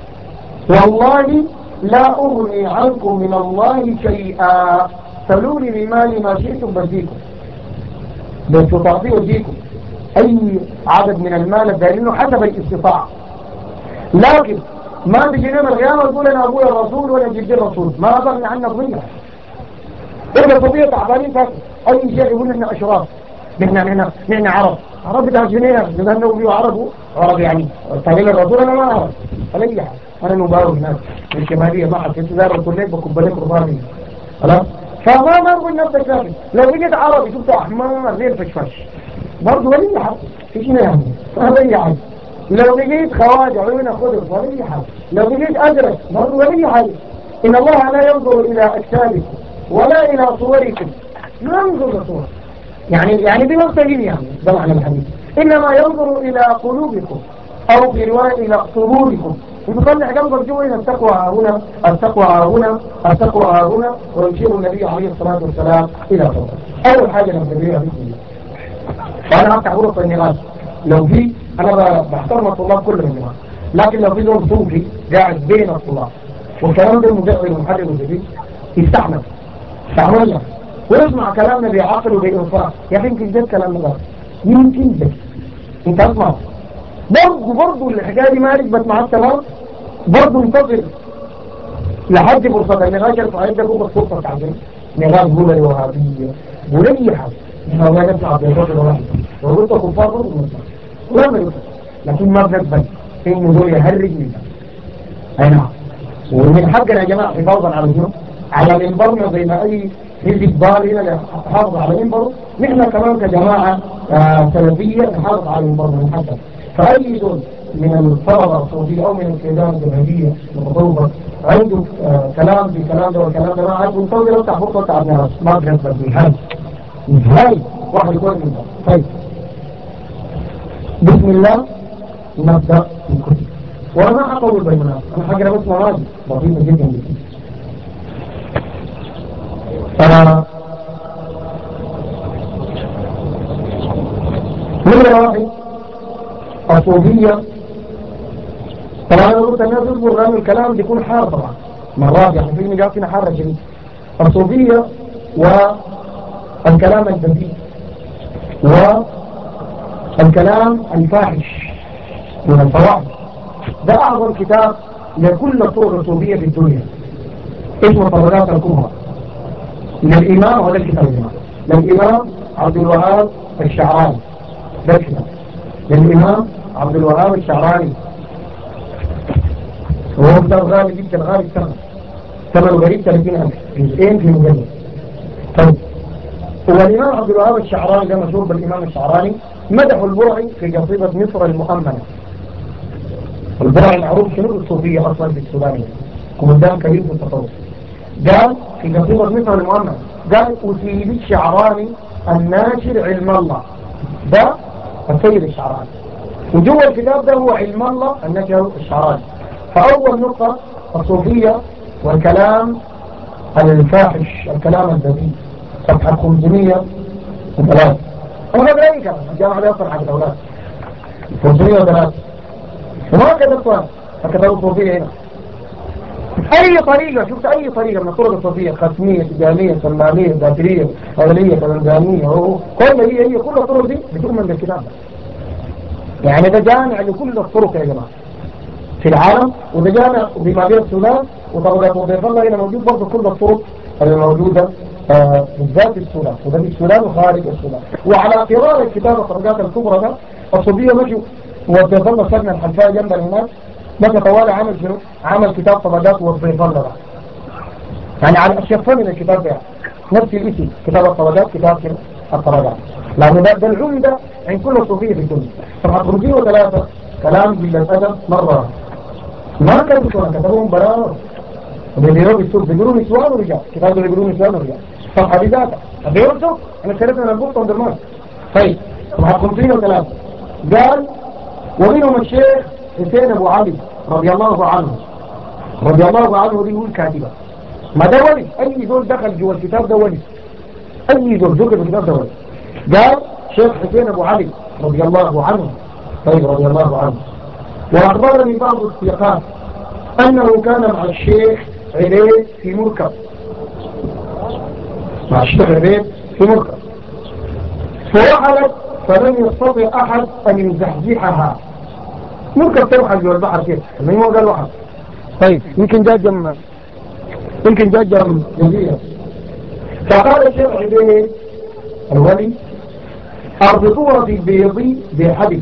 والله لا أغني عنكم من الله شيئا سلوني بمالي ما شئتم بديكم بس تعطيه وديكم أي عدد من المال لأنه حسب الاستطاعة. لكن ما بيجينا من القيامة يقول أنا أبويا الرسول ولا جدي الرسول ما أغني عنك ضيعة. إذا طبيعة تعبانين فاكر أي شيء يقول إحنا أشراف نحن نحن نحن عرب عرب بتاع جنينة لأنه بيو عرب عرب يعني تقول الرسول أنا ما أعرف فليح أنا مبارك هناك الشمالية ما حكيت ذا الرسول ليك بكبليك رباني خلاص. فما ما نقول نفسك لكن لو بيجيت عربي شفت أحمر ليه الفشفش برضو ولي حق إيش يعني ولي حق. لو بيجيت خواجع عيون خضر ولي حق. لو بيجيت أزرق برضو ولي حق. إن الله لا ينظر إلى أجسادكم ولا إلى صوركم لا ينظر لصور يعني يعني بمقتدين يعني ده معنى الحديث إنما ينظر إلى قلوبكم أو في رواية إلى قلوبكم وتطلع جنبك جوا هنا التقوى هنا التقوى هنا التقوى هنا ويشير النبي عليه الصلاة والسلام إلى فوق. أول حاجة نبتديها بسم الله. وأنا أفتح غرفة النقاش لو في أنا بحترم الطلاب كلهم النقاش لكن لو في دور صوفي قاعد بين الطلاب والكلام ده المدعي والمحرر والجديد يستحمل استحملنا ويسمع كلامنا بعقل وبإنصاف يا أخي يمكن ده كلام غلط يمكن ده انت اسمع برضه برضه الحكاية دي ما ركبت معاك تمام برضه انتظر لحد فرصة النقاش الفعال ده جوه السلطة بتاعتنا نقاش بولا الوهابية بولا أي حاجة احنا ولا نفسي عبد الرجل واحد وقلت كفار برضه ولا ما يقول لكن ما بنقبل انه دول يهرج منها اي نعم. ومن حقنا يا جماعة حفاظا على الجنوب على منبرنا زي ما اي حزب ضال هنا نحافظ على منبره نحن كمان كجماعة آه سلفية نحافظ على منبرنا محدد. فأي دول من الطلبة الصوفية أو من الكيدان الجمهورية المتطوبة عنده آه كلام في كلام ده والكلام ده ما عاد منتظر يفتح فرصة بتاع الناس ما بنقبل بالهاي هاي واحد يكون منه. طيب بسم الله نبدأ الكتب وأنا ما أطول بالمناسبة أنا حاجة بس مراجع بسيطة جدا جدا. آه نمرة واحد الصوفية طبعا أنا قلت الناس يصبر لأن الكلام بيكون حار طبعا مرات يعني في مجال فينا حارة جديد. الصوفية والكلام البذيء والكلام الفاحش من الفواحش ده أعظم كتاب لكل طرق الصوفية في الدنيا اسمه طبقات الكبرى للإمام وهذا الكتاب الإمام للإمام عبد الوهاب الشعراني ده الكتاب للإمام عبد الوهاب الشعراني وهو كتاب غالي جدا غالي الثمن ثمنه قريب ثلاثين ألف جزئين في مجلد. طيب هو الإمام عبد الوهاب الشعراني ده مشهور بالإمام الشعراني مدح البرعي في قصيدة مصر المؤمنة. البرعي معروف شنو الصوفية أصلا في السودان قدام كبير في التطور. قال في قصيدة مصر المؤمنة قال أسيب الشعراني الناشر علم الله ده السيد الشعراني وجوه الكتاب ده هو علم الله الناشر الشعراني. فأول نقطة الصوفية والكلام الفاحش الكلام البذيء صفحة خمسمية وثلاثة. أنا ما أي كلام الجامعة لا يصل حق الأولاد خمسمية وثلاثة وما كتبتها فكتبوا الصوفية هنا أي طريقة. شفت أي طريقة من الطرق الصوفية، ختمية، تجانية، سلمانية، ذاكرية، أولية، تلنجانية، كل هي هي كل الطرق دي بتؤمن بالكتاب ده. يعني ده جامع لكل الطرق يا جماعة في العالم، وده جامع بما بين السودان وطبقات وضيف الله هنا موجود برضه كل الطرق اللي موجودة آه بالذات في السودان، وده في السودان وخارج السودان. وعلى قرار الكتاب الطبقات الكبرى ده الصوفية مشوا وضيف الله سجن الحلفاء جنب الناس مشى طوالي عمل شنو؟ عمل كتاب طبقات وضيف الله ده. يعني على الشفان من الكتاب ده نفس الاسم كتاب الطبقات كتاب شنو؟ الطبقات. لأنه ده, ده العمدة عند كل الصوفية في الدنيا. صفحة خمسين وثلاثة كلام بالأدب مرة ما كانوا كتبهم برار بيقولوا بالسوق بيقولوا نسوان ورجال كتاب بيقولوا نسوان ورجال صفحة بذاتها بيقولوا سوق أنا شريت من البوط وندرمان. طيب صفحة خمسين وثلاثة قال ومنهم الشيخ حسين أبو علي رضي الله عنه رضي الله عنه دي هو الكاتبة ما ده ولي أي زول دخل جوا الكتاب ده ولي أي زول ذكر في الكتاب ده ولي. قال شيخ حسين أبو علي رضي الله عنه طيب رضي الله عنه وأخبرني بعض السياقات أنه كان مع الشيخ عبيد في مركب مع الشيخ عبيد في مركب فوحلت فلم يستطع أحد أن يزحزحها. مركب تروحل جوا البحر كيف من هو قال واحد طيب يمكن جاء جم يمكن جاء جم جزيرة. فقال الشيخ عبيد الولي أربطوها في بيضي بحديث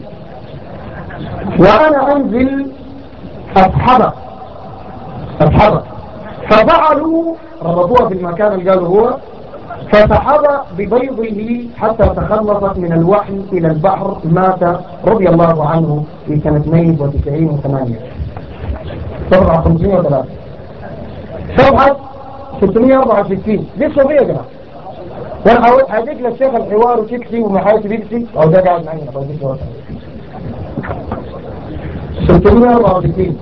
وأنا أنزل أسحبه أسحبه ففعلوا ربطوها في المكان اللي قالوا هو فسحب ببيضه حتى تخلصت من الوحي إلى البحر مات رضي الله عنه في سنة اثنين وتسعين وثمانية. صفحة خمسمية وثلاثة صفحة ستمية وأربعة وستين دي الصوفية يا جماعة. وانا حاولت هديك للشيخ الحوار وتكسي ومحاية بيكسي او ده قاعد معي انا ستمية وأربعة وستين.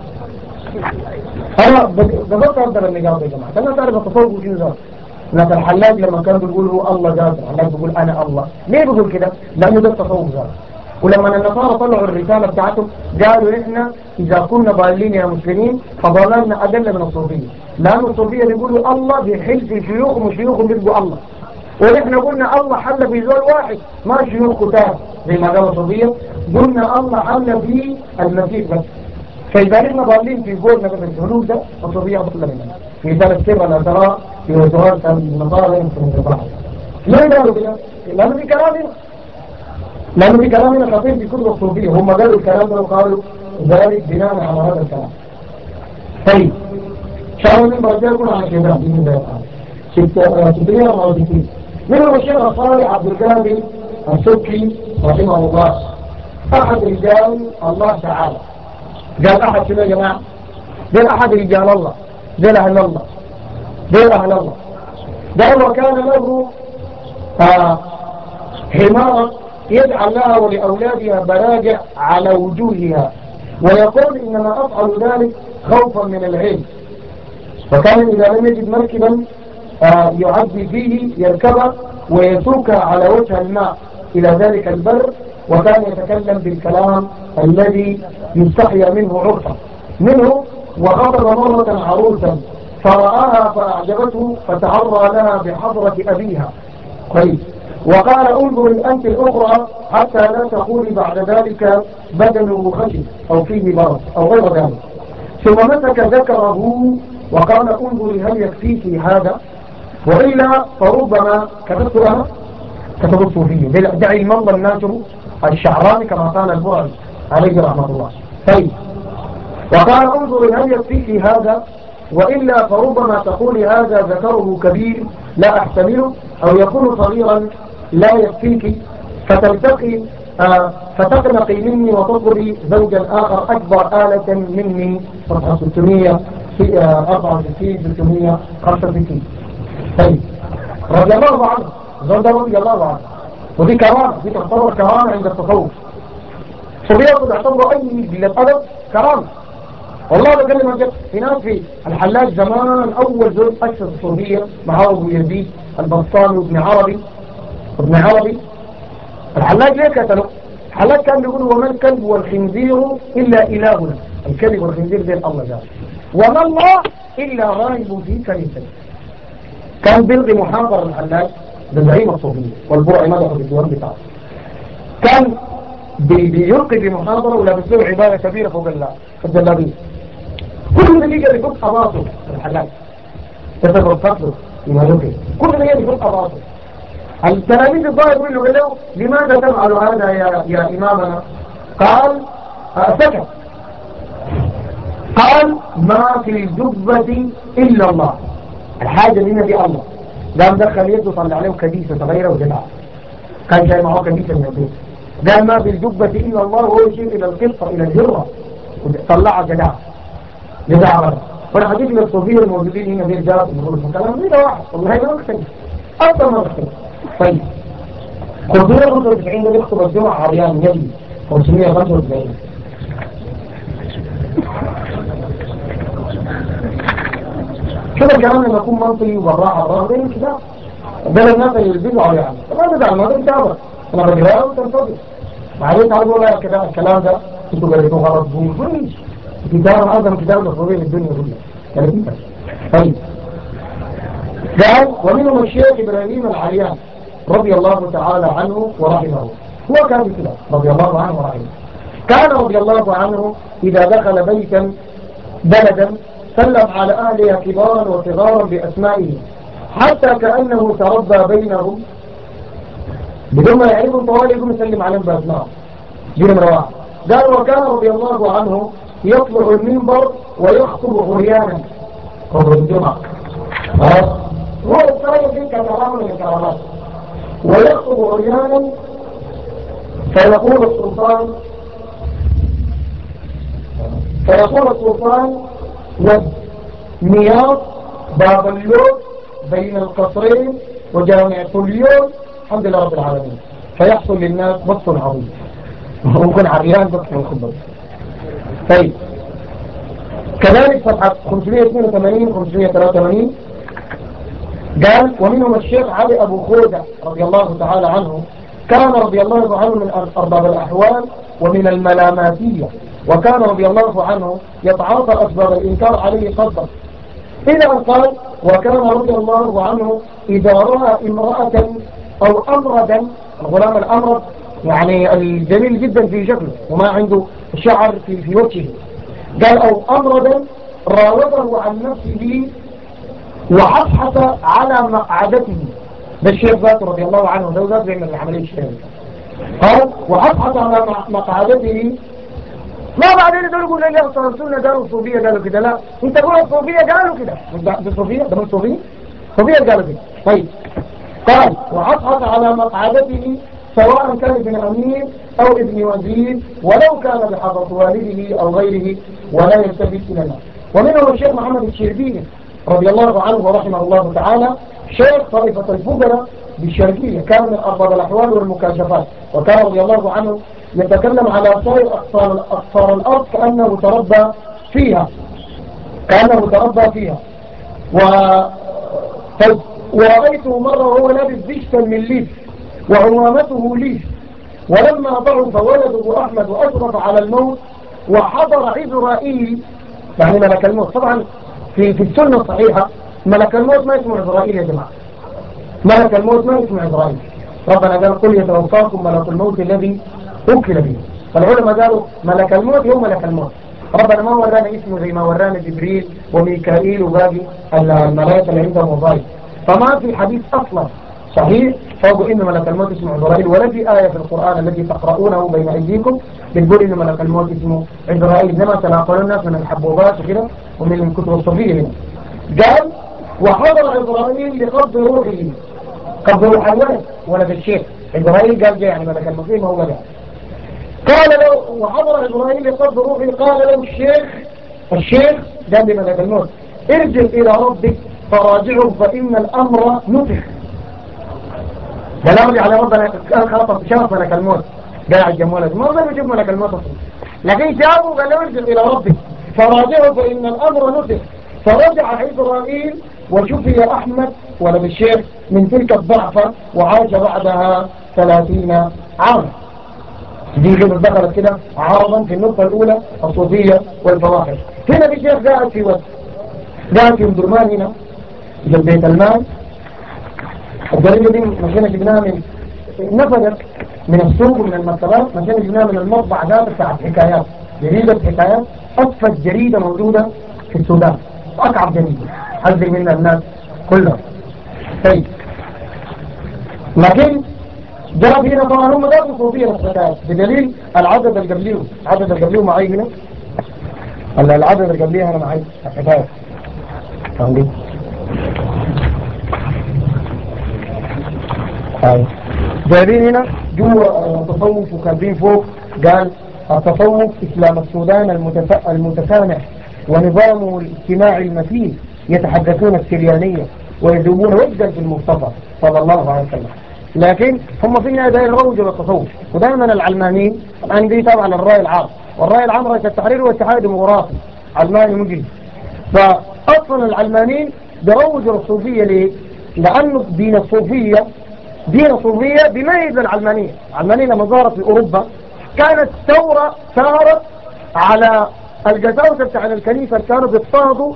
انا بالضبط اقدر النقاط يا جماعه. انا تعرف التصوف شنو ذا لكن الحلاج لما كان بيقول هو الله قادر الحلاج بيقول انا الله. ليه بيقول كده؟ لانه ده التصوف ذا. ولما النصارى طلعوا الرساله بتاعتهم قالوا احنا اذا كنا ضالين يا مسلمين فضلالنا اقل من الصوفيه، لانه الصوفيه بيقولوا الله بيحل في شيوخهم وشيوخهم بيقولوا الله، ونحن قلنا الله حل في زول واحد ما شيوخ كتاب زي ما قال الصوفيه، قلنا الله حل في المسيح بس. فإذا احنا ضالين في قولنا من الهلوك ده الصوفية أضل مننا في ثالث سر الأسراء في وزوات النصارى يمكن الرضاعة. ليه قالوا كده؟ لأنه في كلامنا لأنه في كلامنا خطير في كتب الصوفية. هم قالوا الكلام ده وقالوا ذلك بناء على هذا الكلام. طيب شعروا من برجال كنا على كذا بإذن الله تعالى ستمية وأربعة وستين منهم الشيخ صالح عبد القادر السبكي رحمه الله أحد رجال الله تعالى. قال أحد شنو يا جماعة؟ قال أحد رجال الله قال أهل الله قال أهل الله قال وكان له آه حمارة يجعل لها ولأولادها براجع على وجوهها ويقول إنما أفعل ذلك خوفا من العلم. وكان إذا لم يجد مركبا آه يعدي فيه يركبه ويسوك على وجه الماء إلى ذلك البر، وكان يتكلم بالكلام الذي يستحيا منه عرفا منه. وخطب مرة عروسا فرآها فأعجبته فتعرى لها بحضرة أبيها طيب وقال انظر الأنت الأخرى حتى لا تقولي بعد ذلك بدنه خشن أو فيه برص أو غير ذلك. ثم مسك ذكره وقال انظري هل يكفيك هذا وإلا فربما كتبت لها كتب الصوفية دعي المنظر الناشر الشعراني كما قال البعض عليه رحمة الله. طيب وقال انظري هل يكفيك هذا وإلا فربما تقول هذا ذكره كبير لا أحتمله أو يكون صغيرا لا يكفيك فتلتقي آه فتقنقي مني وتطلبي زوجا آخر أكبر آلة مني. صفحة ستمية وأربعة وستين ستمية وخمسة وستين. طيب رضي الله عنه زوجة رضي الله عنه ودي كرامة دي تعتبر كرامة عند التصوف. صبية تعتبر أي بالأدب كرامة. والله بكلمك جد. في ناس في الحلاج زمان أول زول أسس الصوفية مع أبو يزيد البسطامي وابن عربي ابن عربي الحلاج ليه قتلوا؟ الحلاج كان بيقول وما الكلب والخنزير إلا إلهنا. الكلب والخنزير دين الله جاء وما الله إلا غائب في كنيسته. كان بيلغي محاضر الحلاج بزعيم الصوفية والبرع مدحه بالديوان بتاعه. كان بيلقي بمحاضرة ولابس له عبارة كبيرة فوق الجلابية. كل دقيقة بيفك أباطه الحلاج تسبب فقره يمالوكي. كل دقيقة بيفك أباطه. التلاميذ الضائع يقول له لماذا تفعل هذا يا, يا إمامنا؟ قال سكت. قال ما في الجبة إلا الله. الحاجة لنا دي الله. قام دخل يده طلع عليه كديسة صغيرة وجدعة. كان جاي معه كديسة من البيت. قال ما في الجبة إلا الله وهو يشير إلى القطة إلى الجرة طلعها جدعة جدعة مرة. وانا حديث للصوفية الموجودين هنا بين جارة بيقولوا الكلام هنا واحد والله هنا مختلف أكثر ما مختلف. طيب خمسمية وخمسة وتسعين ده بيخطب الجمعة عريان يلي خمسمية وخمسة وتسعين. كده الكلام لما يكون منطقي وبراحة براحة ده كده ده الناس اللي يلبسوا عريان ما تزعل ما ده كتابة انا بجراه وتنفضل بعدين تعالوا لا كده الكلام ده انتوا قريتوه غلط بومفريش كتاب اعظم كتاب للصوفية في الدنيا كلها. طيب قال ومنهم الشيخ إبراهيم العريان رضي الله تعالى عنه ورحمه. هو كان كده رضي الله عنه ورحمه. كان رضي الله عنه إذا دخل بيتا بلدا سلم على أهلها كبارا وصغارا بأسمائهم حتى كأنه تربى بينهم بدون ما يعرفوا طوال يقوم يسلم عليهم بأسمائهم. دي نمرة واحد. قال وكان رضي الله عنه يطلع المنبر ويخطب عريانا خطبة الجمعة هو الصلاة دي كلام من الكلامات ويخطب عريانا فيقول السلطان فيقول السلطان والنياط باب اللوت بين القصرين وجامع اليوم الحمد لله رب العالمين. فيحصل للناس بسط عظيم ممكن عريان بسط الخبر. طيب كذلك صفحة خمسمية واثنين وثمانين خمسمية وثلاثة وثمانين قال ومنهم الشيخ علي أبو خودة رضي الله تعالى عنه. كان رضي الله عنه من أرباب الأحوال ومن الملاماتية. وكان رضي الله عنه يتعاطى أسباب الإنكار عليه قدر إذا قال وكان رضي الله عنه إذا رأى امرأة أو أمردا الغلام الأمرد يعني الجميل جدا في شكله وما عنده شعر في, في وجهه قال أو أمردا راوده عن نفسه وحفحف على مقعدته. ده الشيخ ذات رضي الله عنه ده ذات بيعمل العملية الشهرية. قال وحفحف على مقعدته. ما بعدين دول يقول لي الصرصونا قالوا الصوفية قالوا كده. لا انت قول الصوفية قالوا كده مش الصوفية ده مش صوفية صوفية قالوا كده. طيب قال وحفحف على مقعدته سواء كان ابن أمير أو ابن وزير ولو كان بحضرة والده أو غيره ولا يلتفت إلى الناس. ومنهم الشيخ محمد الشربيني رضي الله عنه ورحمه الله تعالى شيخ طائفة الفقراء بالشرقية. كان من أرباب الأحوال والمكاشفات. وكان رضي الله عنه يتكلم على سائر أقطار, أقطار الأرض كأنه تربى فيها كأنه تربى فيها و... ورأيته مرة وهو لابس بشتا من ليف وعمامته ليف. ولما ضعف ولده أحمد وأشرف على الموت وحضر عزرائيل يعني ملك الموت. طبعا في, في السنة الصحيحة ملك الموت ما اسمه عزرائيل يا جماعة. ملك الموت ما اسمه عزرائيل. ربنا قال قل يتوفاكم ملك الموت الذي أوكل به. فالعلماء قالوا ملك الموت هو ملك الموت. ربنا ما ورانا اسمه زي ما ورانا جبريل وميكائيل وباقي الملائكة اللي عندهم وظائف. فما في حديث أصلا صحيح فوق إن ملك الموت اسمه عزرائيل ولا في آية في القرآن الذي تقرؤونه بين أيديكم بتقول إن ملك الموت اسمه عزرائيل زي ما تناقلوا الناس من الحبوبات وكده ومن الكتب الصوفية هنا. قال وحضر عزرائيل لقبض روحه قبض روح الولد ولد الشيخ. عزرائيل قال جاء يعني ملك الموت ما هو قال قال له وحضر عزرائيل لقبض روحه قال له الشيخ الشيخ قال لملك الموت ارجع إلى ربك فراجعه فإن الأمر نفخ. قال على ربنا كان خلاص شاف ملك الموت قاعد جنب ولد ما ظل يشوف ملك الموت أصلا لكن شافه قال له ارجع إلى ربك فراجعوا فإن الأمر نسخ. فرجع إسرائيل وشفي أحمد ولد الشيخ من تلك الضعفة وعاش بعدها ثلاثين عاما. دي كده دخلت كده عرضا في النقطة الأولى الصوفية والفواحش. هنا في شيخ قاعد في وقت قاعد في مدرمان هنا جنب بيت المال. الجريدة دي مشينا جبناها من نفذت من السوق ومن المكتبات، مشينا جبناها من المطبع ذات بتاع الحكايات، جريدة حكايات أصفت جريدة موجودة في السودان، أصعب جريدة حذر منها الناس كلها. طيب لكن جاب هنا طبعا هم ذات صوفية الحكايات بدليل العدد اللي قبليه، العدد اللي قبليه معي هنا، ولا العدد اللي قبليه أنا معي الحكايات فهمت؟ جايبين هنا جوا التصوف وكاتبين فوق قال التصوف إسلام السودان المتف... المتسامح ونظامه الاجتماعي المتين يتحدثون السريانية ويذوبون وجدا في المصطفى صلى الله عليه وسلم. لكن هم في النهاية دائما روجوا للتصوف. ودائما العلمانيين عندي طبعا الرأي العام، والرأي العام رئيس التحرير والاتحاد الديمقراطي علماني مجرم. فأصلا العلمانيين بروجوا للصوفية ليه؟ لأنه دين الصوفية دين الصوفية بيميز العلمانية. العلمانية لما ظهرت في أوروبا كانت ثورة ثارت على القساوسة بتاع الكنيسة اللي كانوا بيضطهدوا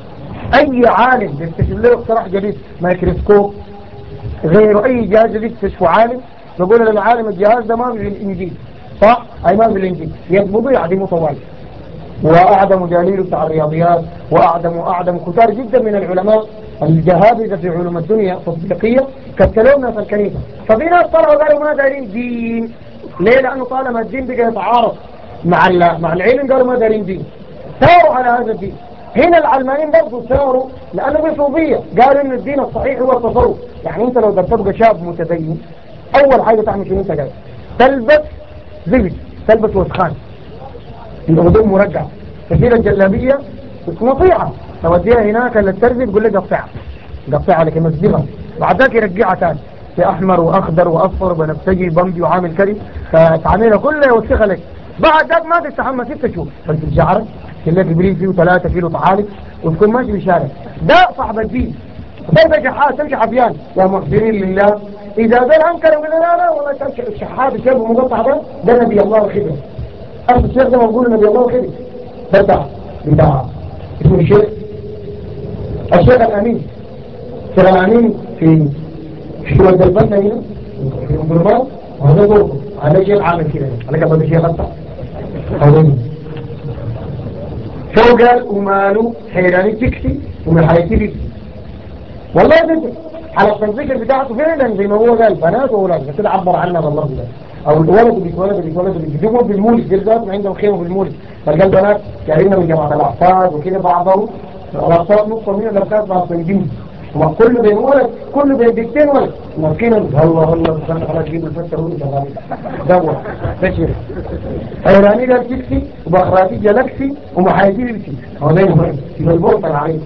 أي عالم بيكتشف له اختراع جديد، ميكروسكوب غيره، أي جهاز جديد يكتشفه عالم يقول للعالم الجهاز ده ما في الإنجيل، صح؟ أي ما في الإنجيل، يضبطوا يعدموا طوال. وأعدموا جليل بتاع الرياضيات، وأعدموا أعدموا كتار جدا من العلماء الجهابذة في علوم الدنيا التطبيقية كتلونا في الكنيسة. ففي ناس طلعوا قالوا ما دارين دين. ليه؟ لأنه طالما الدين بقى يتعارض مع مع العلم قالوا ما دارين دين، ثاروا على هذا الدين. هنا العلمانيين برضو ثاروا لأنه في صوفية قالوا إن الدين الصحيح هو التصوف. يعني أنت لو بدك تبقى شاب متدين أول حاجة تعمل شنو؟ أنت قال تلبس زبد، تلبس وسخان، الهدوم مرجع، تشيل الجلابية نصيحة توديها هناك للترزي تقول لك قطعها قطعها لك مسبغة، بعد ذاك يرجعها تاني في أحمر وأخضر وأصفر وبنفسجي بمبي وعامل كري، فتعملها كلها يوسخها لك. بعد ذاك ما تستحمى ست شهور بس الشعر تلاقي بريل فيه ثلاثة كيلو طحالب وتكون ماشي في الشارع. ده صاحب الدين. طيب شحات تمشي حبيان يا محسنين لله. إذا ذا أنكر من لا لا والله الشحات الشاب مقطع ده ده نبي الله وخدمه. أصل الشيخ ده موجود نبي الله وخدمه. ده بتاع بتاع اسمه الشيخ الشيخ الأمين. الشيخ الأمين في في ود البنا هنا في الضربات وهذا ضربه هذا شيء عامل كده على قبل الشيخ أبطأ هذا شو قال وماله حيراني تكسي ومن حياتي بي والله ذكر على الذكر بتاعته فعلا زي ما هو قال بنات وولاد كده عبر عنها بالله ده. او الولد بيتولد بيتولد بيجيبوا بالمولد جلدات عندهم خيمه بالمولد، فالقال بنات جايين من جماعه الاحفاد وكده بعضهم الاحفاد نص من الأحفاد مع الطيبين وكل بين ولد كل بين بيتين ولد مسكين الله الله سبحانه وتعالى تجيب الفتره ولد دور بشير حيراني ده تكسي وبخراتي جلكسي ومحايتي لكسي هو ده يبقى البورطه العين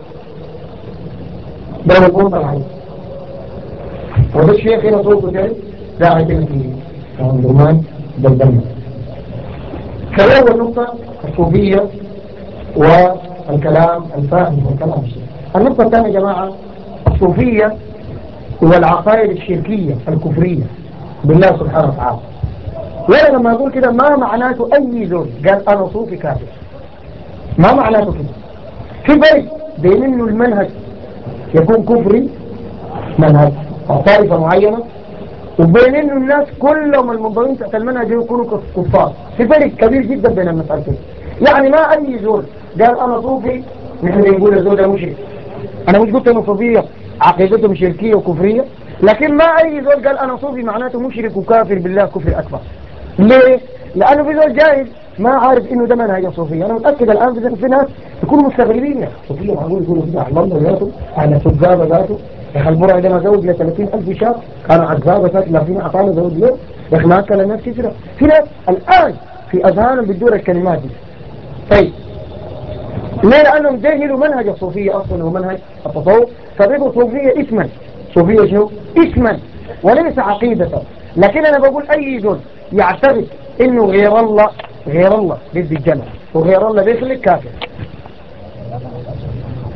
ده البورطه العين. وده الشيخ هنا صوته جاي ده عايزين فيه درمان دلدلنا. فأول نقطة الصوفية والكلام الفاهم والكلام الشيخ. النقطة الثانية يا جماعة الصوفية والعقائد الشركية الكفرية بالله سبحانه وتعالى. وأنا لما أقول كده ما معناته أي زول قال أنا صوفي كافر، ما معناته كده. في فرق بين إنه المنهج يكون كفري منهج أو طائفة معينة وبين إنه الناس كلهم المنضوين تحت المنهج يكونوا كفار. في فرق كبير جدا بين المسألتين. يعني ما أي زول قال أنا صوفي نحن نقول الزول ده مشرك. أنا مش قلت إنه صوفية عقيدتهم شركية وكفرية، لكن ما أي زول قال أنا صوفي معناته مشرك وكافر بالله كفر أكبر. ليه؟ لأنه في زول جاهل ما عارف إنه ده منهج الصوفية. أنا متأكد الآن في ناس يكونوا مستغربين الصوفية معقول يقولوا كده على الله ذاته على سجابة ذاته يا أخي المرأة ده ما زوج ل ثلاثين ألف شاب كانوا عزابة ذات لكن أعطانا زوج له يا أخي ما أكل الناس كثيرة. في ناس الآن في أذهانهم بتدور الكلمات دي. طيب ليه؟ لأنهم جاهلوا منهج الصوفية أصلا ومنهج التصوف فبقوا صوفية اسما. صوفية شنو؟ اسما وليس عقيدة. لكن أنا بقول أي زول يعتقد إنه غير الله غير الله ضد الجنة وغير الله بيخلق كافر.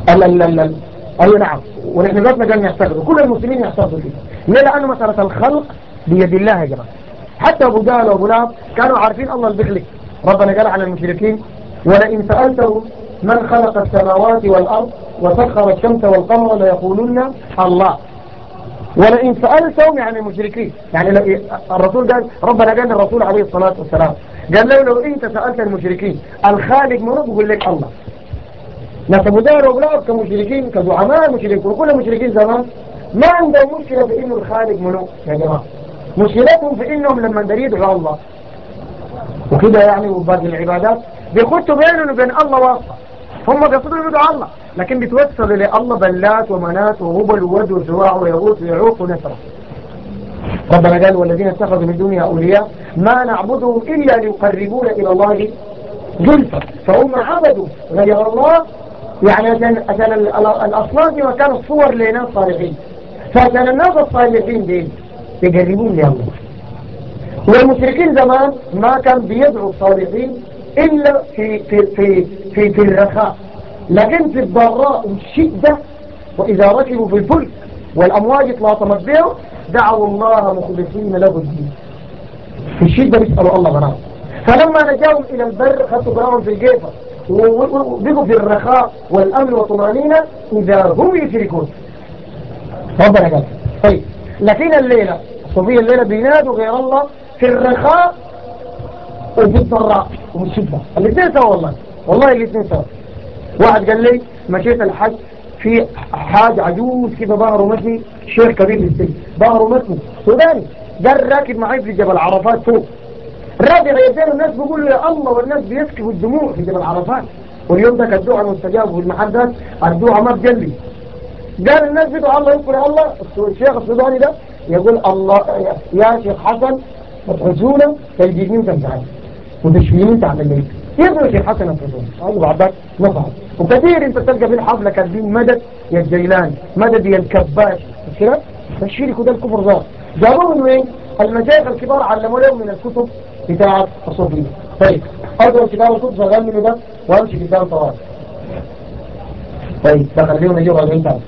لا لا لا أيوة نعم، ونحن ذاتنا قال يعتقدوا، كل المسلمين يعتقدوا فيه. ليه؟ لأنه مسألة الخلق بيد الله يا جماعة. حتى أبو جهل وأبو لهب كانوا عارفين الله اللي بيخلق. ربنا قال على المشركين ولئن سألتهم من خلق السماوات والأرض وسخر الشمس والقمر ليقولن الله. ولئن سألتهم يعني المشركين، يعني الرسول قال، ربنا قال للرسول عليه الصلاة والسلام قال له لو انت سألت المشركين الخالق منه بيقول لك الله. ناس أبو جهل وأبو لهب كمشركين كزعماء مشركين وكل المشركين زمان ما عندهم مشكلة في انه الخالق منه يا جماعة، مشكلتهم في انهم لما يدعوا الله وكده يعني وباقي العبادات بيخطوا بينهم وبين الله واسطة. هم بيقصدوا يدعوا الله لكن بيتوسلوا لله بلات ومنات وهبل وود وسواع ويغوث ويعوق ونسرة. ربنا قال والذين اتخذوا من دونها أولياء ما نعبدهم إلا ليقربونا إلى الله زلفى، فهم عبدوا غير الله يعني عشان عشان الأصنام دي كانت صور لناس صالحين، فعشان الناس الصالحين دي يقربون لله. والمشركين زمان ما كان بيدعوا الصالحين إلا في في في في, في الرخاء، لكن في الضراء والشدة وإذا ركبوا في الفلك والأمواج اطلاطمت بهم دعوا الله مخلصين له الدين. في الشدة بيسألوا الله غناه، فلما نجاهم إلى البر خدوا براهم في الجيفة وبقوا في الرخاء والأمن والطمأنينة إذا هم يشركون. ربنا قال طيب، لكن الليلة الصوفية الليلة بينادوا غير الله في الرخاء وفي الضراء وفي الشدة، الاثنين سوا والله والله الاثنين سوا. واحد قال لي مشيت الحج في حاج عجوز كده ظهره مشي شيخ كبير للسن ظهره مشي سوداني، قال راكب معي في جبل عرفات فوق الرابع يدين الناس بيقولوا يا الله والناس بيسكبوا الدموع في جبل عرفات، واليوم ده الدعاء مستجاب والمحدث الدعاء ما بجلي. قال الناس بيدعوا الله يذكر يا الله. الشيخ السوداني ده يقول الله يا شيخ حسن مدعونا تجيبين تنفعل وتشفيين تعمل الليل يقول الشيخ حسن الحسن أيضا بعدك نفعل. وكثير انت تلقى في الحفلة كاتبين مدد يا الجيلان مدد يا الكباش مش كده؟ فالشيرك ده الكفر ذات جابوه من وين؟ المشايخ الكبار علموا لهم من الكتب بتاعة الصوفية. طيب أرجو كتاب الكتب شغال منه ده وامشي قدام طوال. طيب ده خليهم يجيبوا أربعين سنة.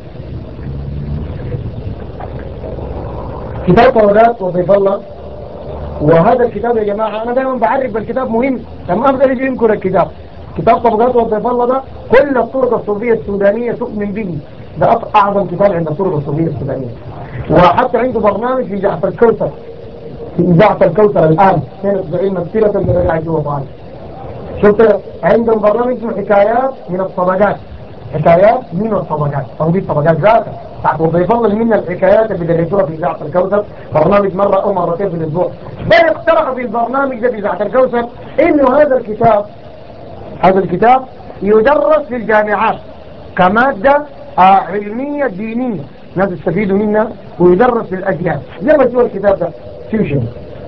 كتاب طوالات وضيف الله، وهذا الكتاب يا جماعة أنا دائما بعرف بالكتاب مهم لما أفضل يجي ينكر الكتاب. كتاب طبقات وضيف الله ده كل الطرق الصوفية السودانية تؤمن به، ده أعظم كتاب عند الطرق الصوفية السودانية. وحتى عنده برنامج في إذاعة الكوثر، في إذاعة الكوثر الآن كانت زعيم مسيرة اللي رجع جوا طبعا. شفت عندهم برنامج اسمه حكايات من الطبقات، حكايات من الطبقات أو دي الطبقات ذاتها بعد وضيف الله من الحكايات اللي بيدرسوها في إذاعة الكوثر، برنامج مرة أو مرتين في الأسبوع. بل اقترح في البرنامج ده في إذاعة الكوثر إنه هذا الكتاب هذا الكتاب يدرس في الجامعات كمادة علمية دينية، الناس يستفيدوا منها ويدرس في الأجيال. زي ما تشوف الكتاب ده فيوشن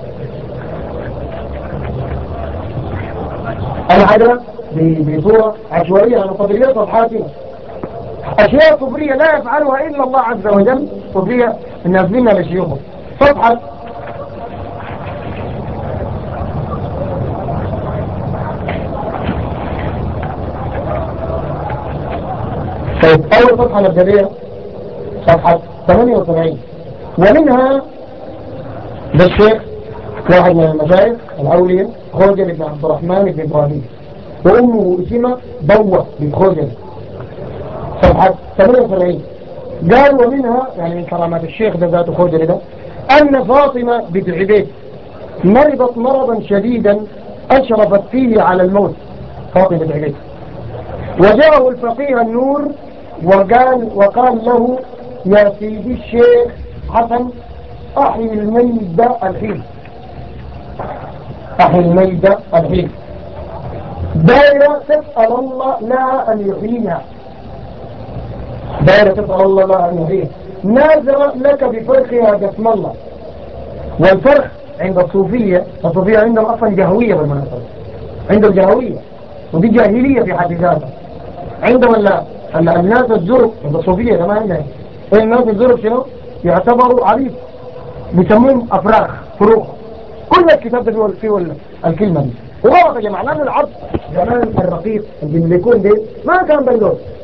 العادة بصورة عشوائية على قدرية صفحاتنا، أشياء صوفية لا يفعلها إلا الله عز وجل، صوفية الناس منها لشيوخه. صفحة طيب أول صفحة مبدئية صفحة ثمانية وسبعين، ومنها ده الشيخ واحد من المشايخ الأولياء خوجل بن عبد الرحمن بن إبراهيم وأمه اسمها ضوة بن خوجل. صفحة ثمانية وسبعين قال ومنها يعني من كرامات الشيخ ده ذات خوجل ده أن فاطمة بنت عبيد مرضت مرضا شديدا أشرفت فيه على الموت. فاطمة بنت عبيد وجاءه الفقيه النور وقال وقال له يا سيدي الشيخ حسن أحيي الميدة الحين، أحيي الميدة الحين، دائرة تسأل الله لا أن يحييها، دائرة تسأل الله لا أن يحييها، نازرة لك بفرخها بسم الله. والفرخ عند الصوفية، الصوفية عندهم أصلا جهوية بالمناسبة، عندهم جهوية ودي جاهلية في حد ذاتها. عندما لا الناس الزرق عند الصوفية ده ما عندنا الناس الزرق شنو يعتبروا عبيد بيسموهم أفراخ فروخ. كل الكتاب ده فيه فيه الكلمة دي وغلط يا جماعة، لأن العبد زمان الرقيق اللي بيكون دي ما كان باللون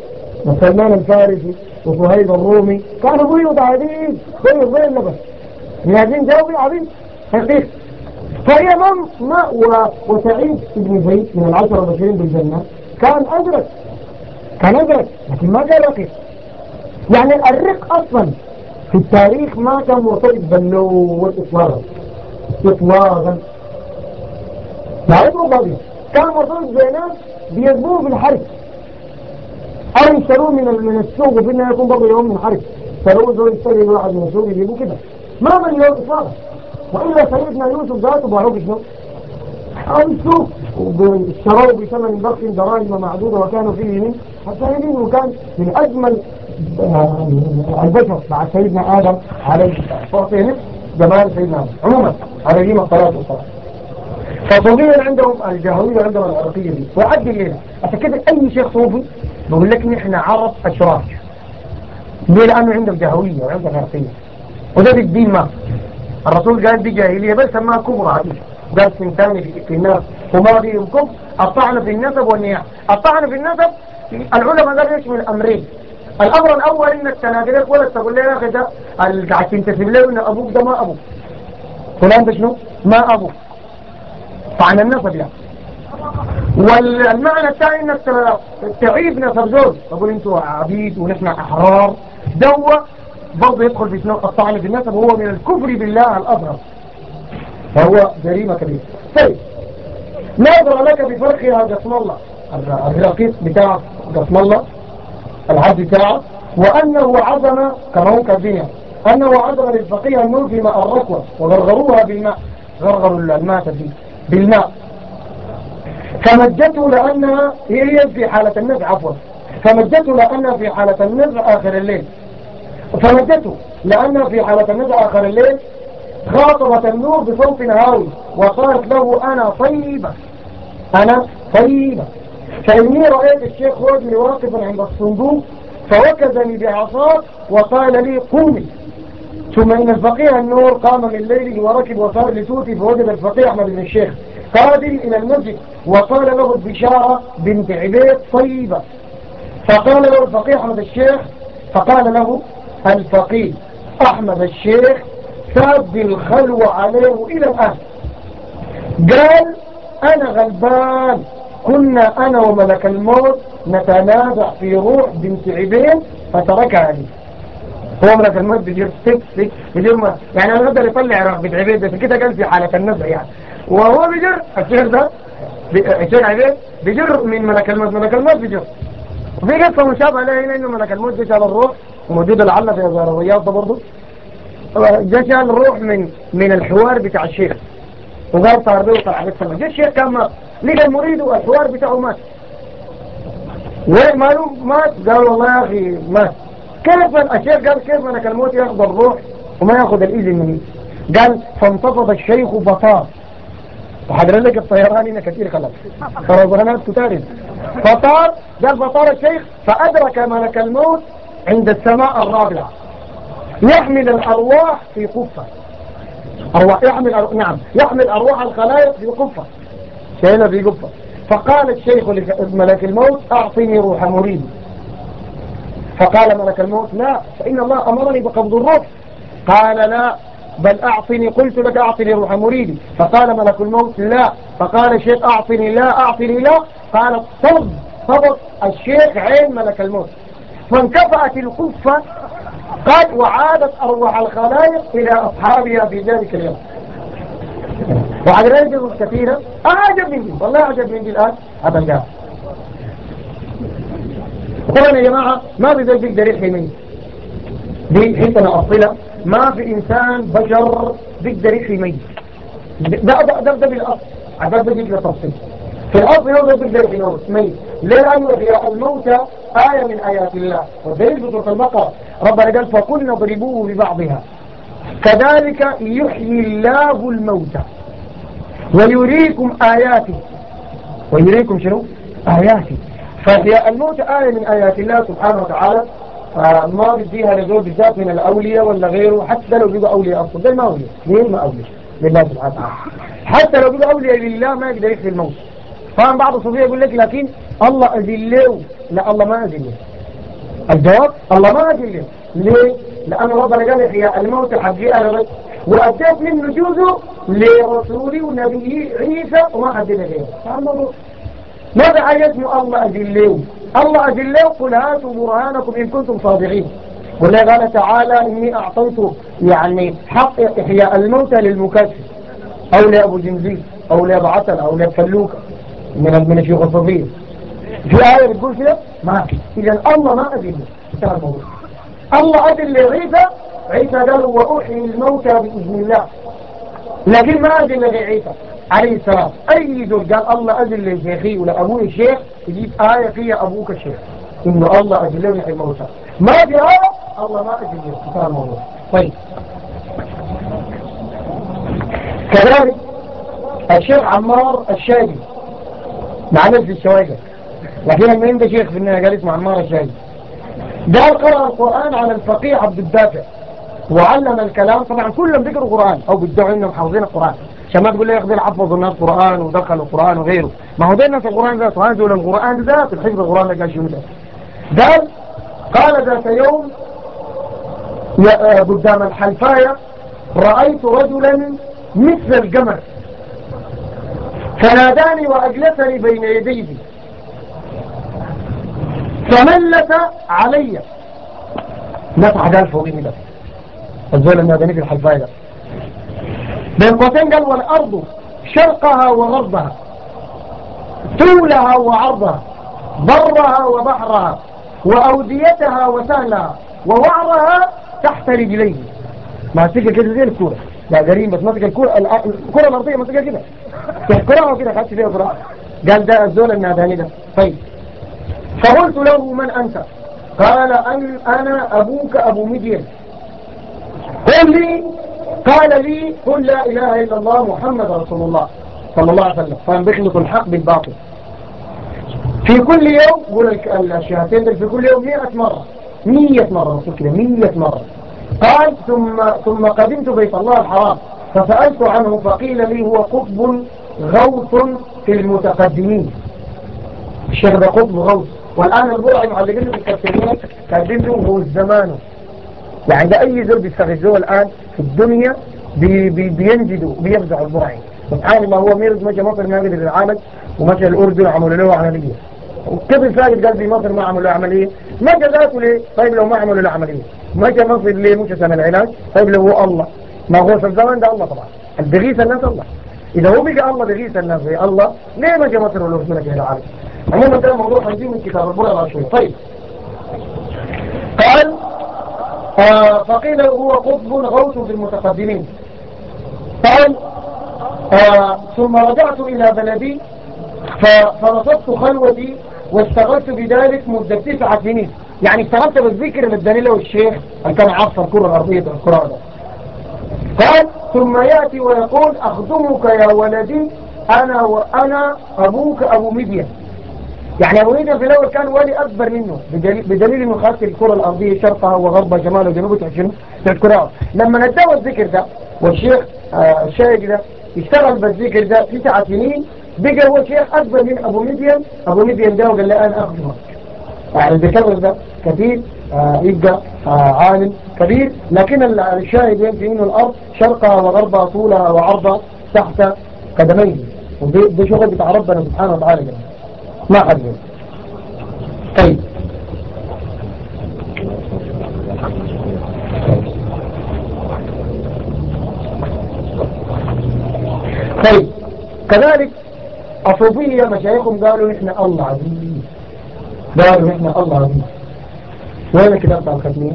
وسلمان الفارسي وصهيب الرومي كانوا بيض عديد بيض زي اللبن نازلين جاوبي عبيد حقيقي. فهي من ما وسعيد بن زيد من العشرة البشرين بالجنة كان أدرك كان أدرك لكن ما كان رقيق. يعني الرق أصلا في التاريخ ما كان مرتبط باللو إطلاقا إطلاقا لا يطلق بيه كان مرتبط بينات بيجبوه بالحرب أو يشتروه من من السوق وفي إنه يكون برضه يوم من حرب شتروه زي يشتري واحد من السوق يجيبوه كده ما من يوم إطلاقا. وإلا سيدنا يوسف ذاته باعوه بشنو؟ أو السوق واشتروه بثمن بخس دراهم معدودة وكانوا فيه من حتى وكان من أجمل البشر بعد سيدنا آدم عليه السلام فأعطيه جمال سيدنا آدم عموما عليهم الصلاة والسلام. فصوفيا عندهم الجاهلية عندهم العرقية دي وعد الليلة عشان كده أي شيخ صوفي بقول لك نحن عرب أشراف ليه؟ لأنه عندهم جاهلية وعندهم عرقية وده بالدين ما الرسول قال دي جاهلية بل سماها كبرى عديد قال سنتان في الناس وما بيهم كفر الطعن في النسب والنياح. الطعن في النسب العلماء قالوا يشمل أمرين. الأمر الأول إنك تناقلك ولا تقول لي يا أخي ده قاعد تنتسب له إن أبوك ده ما أبوك فلان ده شنو؟ ما أبوك طعن النسب يعني. والمعنى الثاني إنك تعيد نسب زوج تقول أنتوا عبيد ونحن أحرار دوا برضه يدخل في شنو؟ الطعن في النسب هو من الكفر بالله الأصغر فهو جريمة كبيرة. طيب نظر لك بفرقها قسم الله الرقيق بتاع قسم الله العبد بتاعه وأنه عظم كما هو كالدنيا أنه عظم للفقيه النور في ماء الركوة وغرغروها بالماء غرغروا الماء دي بالماء فمجته لأنها هي في حالة النزع عفوا فمجته لأنها في حالة النزع آخر الليل فمجته لأنها في حالة النزع آخر الليل خاطبت النور بصوت هاوي وقالت له أنا طيبة أنا طيبة فإني رأيت الشيخ وجلي واقفا عند الصندوق فوكزني بعصاه وقال لي قومي. ثم إن الفقيه النور قام من ليله وركب وصار لتوتي فوجد الفقيه أحمد بن الشيخ قادم إلى المسجد وقال له البشارة بنت عبيد طيبة. فقال له الفقيه أحمد الشيخ فقال له الفقيه أحمد الشيخ ساد الخلوة عليه إلى الآن. قال أنا غلبان كنا أنا وملك الموت نتنازع في روح بنت عبيد فتركها لي. هو ملك الموت بيجير ستيك ستيك بيجير ما يعني أنا أقدر يطلع روح بنت عبيد بس كده قال في حالة النزع يعني وهو بيجر الشيخ ده الشيخ عبيد بيجر من ملك الموت ملك الموت بيجر. وفي قصة مشابهة لها هنا إنه ملك الموت جيش على الروح وموجودة لعل في الرياض ده برضه جيش على الروح من من الحوار بتاع الشيخ وقال طار به وطلع عليه السماء. جيش الشيخ كان مات لقى المريد والحوار بتاعه مات وين ماله مات قال والله يا أخي مات. كيف الشيخ قال كيف ملك الموت ياخذ الروح وما ياخذ الإذن مني؟ قال فانتفض الشيخ بطار وحضر لك الطيران هنا كثير خلاص فرزغنات كتارد فطار قال فطار الشيخ فأدرك ملك الموت عند السماء الرابعة يحمل الأرواح في قفة أرواح يحمل أرواح نعم يحمل أرواح الخلائق في قفة شايلها في قفة. فقال الشيخ لملك الموت أعطني روح مريد. فقال ملك الموت لا فإن الله أمرني بقبض الروح. قال لا بل أعطني قلت لك أعطني روح مريدي. فقال ملك الموت لا. فقال الشيخ أعطني لا أعطني لا. قال صب صبت الشيخ عين ملك الموت فانكفأت القفة قد وعادت أرواح الخلائق إلى أصحابها في ذلك اليوم. وعلى ذلك كثيرة أعجب من دي والله أعجب من دي الآن هذا الجاب. طبعا يا جماعة ما في ذلك بيقدر يحمي مني دي حتى نأصلها ما في إنسان بشر بيقدر يحمي مني ده ده ده, ده بالأصل عباد بيجي لتفصيل في الأصل هو بيقدر يحمي مني لأنه في الموت آية من آيات الله والدليل في سورة البقرة ربنا قال فكلنا ضربوه ببعضها كذلك يحيي الله الموتى ويريكم آياته ويريكم شنو؟ آياته. فهي الموت آية من آيات الله سبحانه وتعالى ما بديها لزول بالذات من الأولياء ولا غيره حتى لو بيبقى أولياء أصلا ده ما أولياء مين ما أولياء لله سبحانه وتعالى حتى لو بيبقى أولياء لله ما يقدر يخفي الموت. فهم بعض الصوفية يقول لك لكن الله أذله لا الله ما أذله الجواب الله ما أدله. ليه؟ لأن ربنا قال يحيى الموت حقي أنا بس، وأديت منه جزء لرسولي ونبيه عيسى وما أدله غيره. ماذا عايزني الله أدله؟ الله أدله قل هاتوا برهانكم إن كنتم صادقين. والله قال تعالى إني أعطيت يعني حق إحياء الموتى للمكسر أو لأبو جنزيل أو لأبو عسل أو لفلوكة من من الشيوخ الصوفية. في آية بتقول كده؟ ما في. إذا الله ما أدله. انتهى الموضوع. الله أدل لعيسى، عيسى قال وأحيي الموتى بإذن الله، لكن ما أدل لعيسى عليه السلام. أي زول قال الله أدل لشيخي ولا أبوه الشيخ يجيب آية فيها أبوك الشيخ إنه الله أدل له الموتى. ما في آية الله ما أدل له. انتهى الموضوع. طيب كذلك الشيخ عمار الشاذلي مع نفس الشواجه، لكن لما عنده شيخ في النهاية قال اسمه عمار الشاذلي، قال قرأ القرآن على الفقيه عبد الدافع وعلم الكلام. طبعا كلهم بيقروا قرآن أو بيدعوا إنهم حافظين القرآن، عشان ما تقول لي ياخذ حفظوا الناس قرآن ودخلوا القرآن وغيره. ما هو ده الناس القرآن ذاته، هذول القرآن ذات الحفظ القرآن ده قال شو ده. قال قال ذات يوم قدام الحلفاية رأيت رجلا مثل القمر فناداني وأجلسني بين يديه فملت علي. نفع قال فوقيني ده الزول الناداني في الحلفاية ده بين قوسين قال والأرض شرقها وغربها طولها وعرضها برها وبحرها وأوديتها وسهلها ووعرها تحت رجليه. ماسكة كده زي الكورة، لا قريب بس ماسكة الكورة الكورة الأرضية ماسكة كده تحكرها وكده خدت فيها كورة. قال ده الزول الناداني ده. طيب فقلت له من أنت؟ قال أن أنا أبوك أبو مدين. قل لي قال لي قل لا إله إلا الله محمد رسول الله صلى الله عليه وسلم فانبخلق الحق بالباطل. في كل يوم قول الشهادتين دل في كل يوم مئة مرة مية مرة رسول كده مية مرة. قال ثم ثم قدمت بيت الله الحرام فسألت عنه فقيل لي هو قطب غوث في المتقدمين. الشيخ ده قطب غوث، والآن البرعي معلقينه في الكابتنات كاتبينه هو الزمان. يعني ده أي زول بيستغذوه الآن في الدنيا بي بي بينجدوا بيفزعوا البرعي. سبحان الله هو ميرز مشى مصر ما قدر العالم ومشى الأردن عملوا له عملية، وكيف فاقد قال في مصر ما عملوا له عملية. مشى ذاته ليه؟ طيب لو ما عملوا له عملية. مشى مصر ليه؟ مشى سنة العلاج. طيب لو هو الله ما هو في الزمان ده الله طبعا بيغيث الناس الله. إذا هو بيجي الله بيغيث الناس زي الله ليه مشى مصر ولو في ملك العالم؟ عموما ده موضوع هنجيب من كتاب البرع شوي. طيب قال آه فقيل هو قطب غوث في المتقدمين. قال آه ثم رجعت إلى بلدي فنصبت خلوتي واشتغلت بذلك مدة تسعة سنين. يعني اشتغلت بالذكر اللي اداني له الشيخ اللي كان عصر الكرة الأرضية القرآن ده. قال ثم يأتي ويقول أخدمك يا ولدي أنا وأنا أبوك أبو مدين. يعني أبو مدين في الأول كان ولي أكبر منه بدليل أنه خاص الكرة الأرضية شرقها وغربها شمالها وجنوبها تعشنه في القرآن. لما نداه الذكر ده والشيخ آه الشيخ ده اشتغل بالذكر ده تسع سنين بقى هو شيخ أكبر من أبو مدين. أبو مدين ده وقال له أنا أخدمك. يعني الذكر ده كثير آه يبقى آه عالم كبير. لكن الشاهد ينفي منه الأرض شرقها وغربها طولها وعرضها تحت قدميه. وده شغل بتاع ربنا سبحانه وتعالى جميل. ما حد منه. طيب طيب كذلك الصوفية مشايخهم قالوا إحنا الله عزيز. قالوا إحنا الله عزيز. وين الكتاب بتاع الختمية؟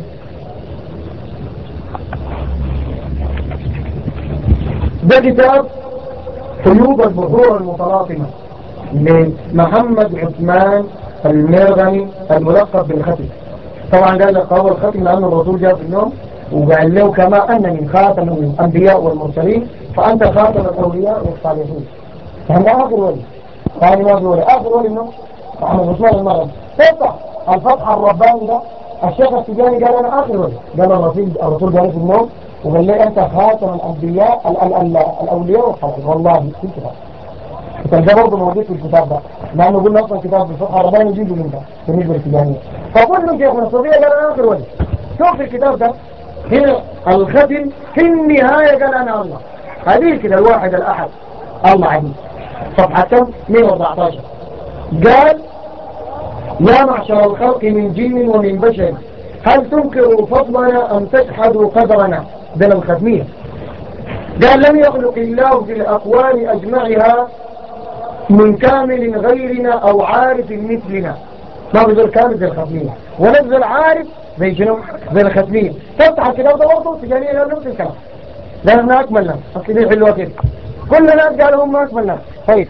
ده كتاب قيود البحور المتلاطمة لمحمد عثمان المرغني الملقب بالختم. طبعا قال لك هو الختم لأن الرسول جاء في النوم وقال له كما أنني خاتم الأنبياء والمرسلين فأنت خاتم الأولياء والصالحين. فهم آخر ولي ثاني ما ولي آخر ولي منه محمد عثمان المرغني. تفتح الفتح الرباني ده الشيخ التجاني قال أنا آخر ولي. قال الرسول الرسول قال في النوم وقال لي أنت خاتم الأنبياء ال ال ال الأولياء والصالحين. والله كنت كان ده برضه موجود في الكتاب ده، لأنه قلنا أصلا كتاب بالفتحة الرباني يجيبه من ده بالنسبة للتجانية. فكل شيخ من الصوفية قال أنا آخر ولي. شوف في الكتاب ده هنا الختم في النهاية قال أنا الله. هذه كده الواحد الأحد الله عزيز. صفحة كم؟ مئة وأربعة عشر. قال يا معشر الخلق من جن ومن بشر هل تنكروا فضلنا أم تجحدوا قدرنا؟ ده الختمية. قال لم يخلق الله في الأكوان أجمعها من كامل غيرنا أو عارف مثلنا. ما بيقول كامل زي الختمية ونزل عارف زي شنو؟ زي الختمية. تفتح الكتاب ده برضه تجانيه قال نفس الكلام، لأننا أكمل ناس أصل دي حلوة كده، كل الناس قالوا هم أكمل ناس. طيب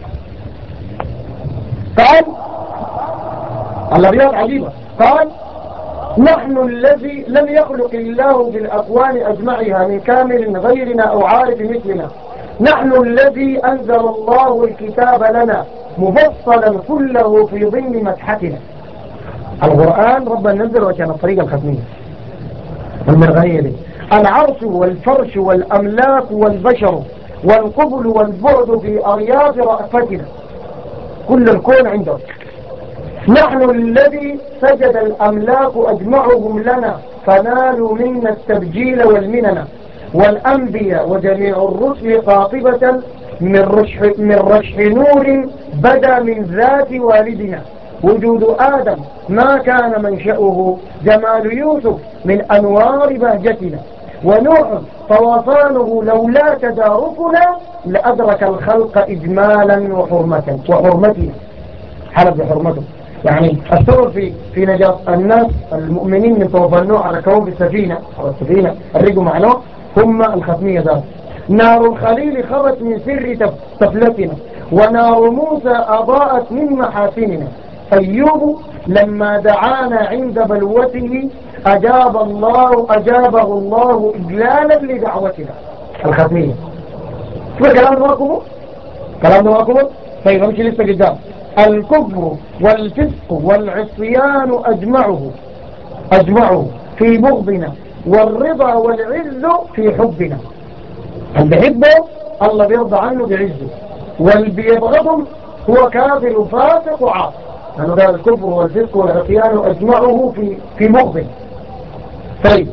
قال الأبيات عجيبة، قال نحن الذي لم يخلق الله في الأكوان أجمعها من كامل غيرنا أو عارف مثلنا، نحن الذي أنزل الله الكتاب لنا مفصلا كله في ضمن مدحتنا. القرآن ربنا نزل وكان الطريقة الختمية من غيره. العرش والفرش والأملاك والبشر والقبل والبعد في أرياض رأفتنا، كل الكون عنده. نحن الذي سجد الأملاك أجمعهم لنا فنالوا منا التبجيل والمنن، والأنبياء وجميع الرسل قاطبة من رشح, من رشح نور بدا من ذات والدنا. وجود آدم ما كان منشأه جمال يوسف من أنوار بهجتنا، ونوح طوفانه لولا تداركنا لأدرك الخلق إجمالا وحرمة وحرمتنا. حلب بحرمته يعني السبب في في نجاة الناس المؤمنين من طوفان نوح على كون السفينة أو السفينة الرجوا مع نوح هم الختمية ذات. نار الخليل خبت من سر طفلتنا، ونار موسى أضاءت من محاسننا. أيوب لما دعانا عند بلوته أجاب الله أجابه الله إجلالا لدعوتنا. الختمية شو الكلام ده معكم؟ كلام ده معكم؟ طيب امشي لسه قدام. الكفر والفسق والعصيان أجمعه أجمعه في بغضنا، والرضا والعز في حبنا. اللي بيحبه الله بيرضى عنه بعزه، واللي بيبغضهم هو كافر فاسق وعاصي. لأنه قال الكفر والفسق والعصيان أجمعه في في بغضنا. طيب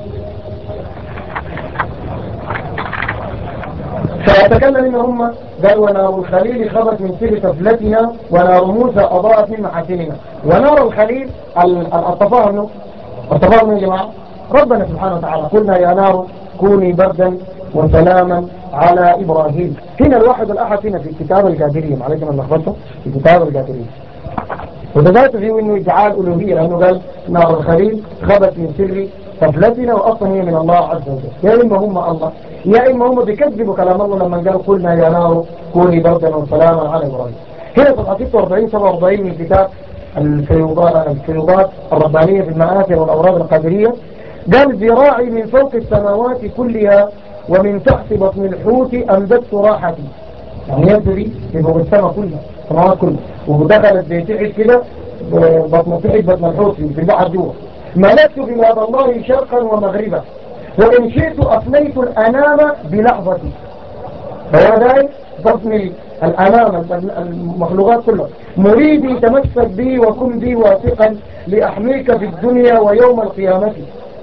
فيتكلم إن هم قال ونار الخليل خبت من سر طفلتنا، ونار موسى أضاءت من محاسننا. ونار الخليل الطفاهن الطفاهن يا جماعة ربنا سبحانه وتعالى قلنا يا نار كوني بردا وسلاما على إبراهيم. هنا الواحد الأحد هنا في كتاب القادرية، معلش من لخبطه في كتاب القادرية وتذات فيه إنه ادعاء الألوهية، لأنه قال نار الخليل خبت من سر طفلتنا وأصلا هي من الله عز وجل. يا إما هم الله يا إما هم بيكذبوا كلام الله لما قالوا قلنا يا نار كوني بردا وسلاما على إبراهيم. هنا صفحة ستة وأربعين سبعة وأربعين من كتاب الفيوضات, الفيوضات الربانية في المآثر والأوراد القادرية قال ذراعي من فوق السماوات كلها ومن تحت بطن الحوت أمددت راحتي. يعني يبدو لي في فوق السماء كلها السماوات كلها ودخلت بيتعد كده بطن تحت بطن الحوت في البحر جوه. ملكت بلاد الله شرقا ومغربا وإن شئت أفنيت الأنام بلحظتي. فهذا بطن الأنام المخلوقات كلها. مريدي تمسك بي وكن بي واثقا لأحميك في الدنيا ويوم القيامة.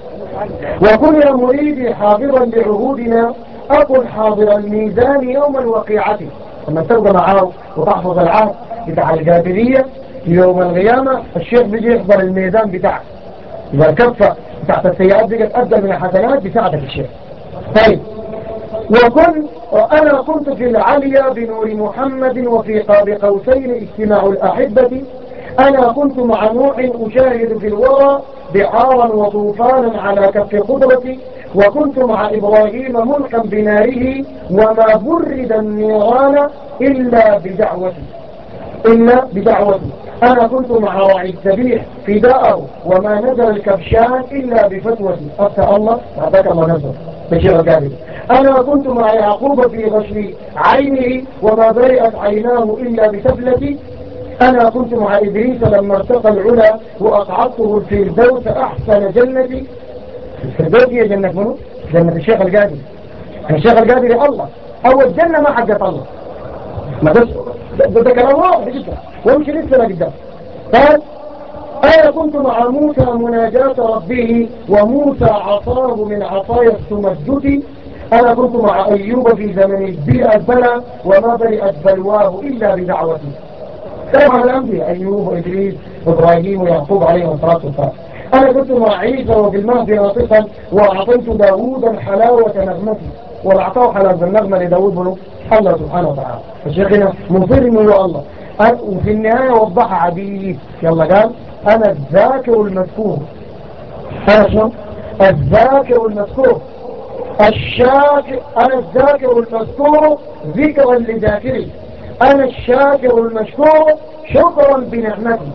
وكن يا مريدي حاضرا لعهودنا أكن حاضر الميزان يوم الوقيعة. لما تبقى معاه وتحفظ العهد بتاع القادرية يوم القيامة الشيخ بيجي يحضر الميزان بتاعه. إذا الكفة بتاعت السيئات بقت أفضل من الحسنات بساعدك الشيخ. طيب وكن وأنا كنت في العليا بنور محمد وفي قاب قوسين اجتماع الأحبة. أنا كنت مع نوح أشاهد في الورى بحارا وطوفانا على كف قدرتي. وكنت مع إبراهيم ملقا بناره وما برد النيران إلا بدعوتي إلا بدعوتي. أنا كنت مع راعي الذبيح فداءه وما نزل الكبشان إلا بفتوتي. أفتى الله وعطاك الله نزل بشير القادر. أنا كنت مع يعقوب في غشر عينه وما برئت عيناه إلا بسفلتي. أنا كنت مع إدريس لما ارتقى العلا وأقعدته الفردوس أحسن جنتي. الفردوس هي جنة منه؟ جنة الشيخ القادر. الشيخ القادر الله أو الجنة ما حقت الله. ما ده ده, ده كلام واضح جدا ومش لسه قدام. قال أنا كنت مع موسى مناجاة ربه وموسى عصاه من عصايا التمجد. أنا كنت مع أيوب في زمن البيئة بلى وما برئت بلواه إلا بدعوته. طبعا الأنبياء أيوب وإدريس وإبراهيم ويعقوب عليه الصلاة والسلام. أنا كنت مع عيسى وبالمهد ناطقا وأعطيت داوود حلاوة نغمتي وأعطاه حلاوة النغمة لداوود بنو الله سبحانه وتعالى. الشيخنا مصر إنه هو الله. وفي النهاية وضح عديد يلا قال أنا الذاكر المذكور. أنا شنو؟ الذاكر المذكور الشاكر. أنا الذاكر المذكور ذكرا لذاكري. أنا الشاكر المشكور شكرا بنعمتي.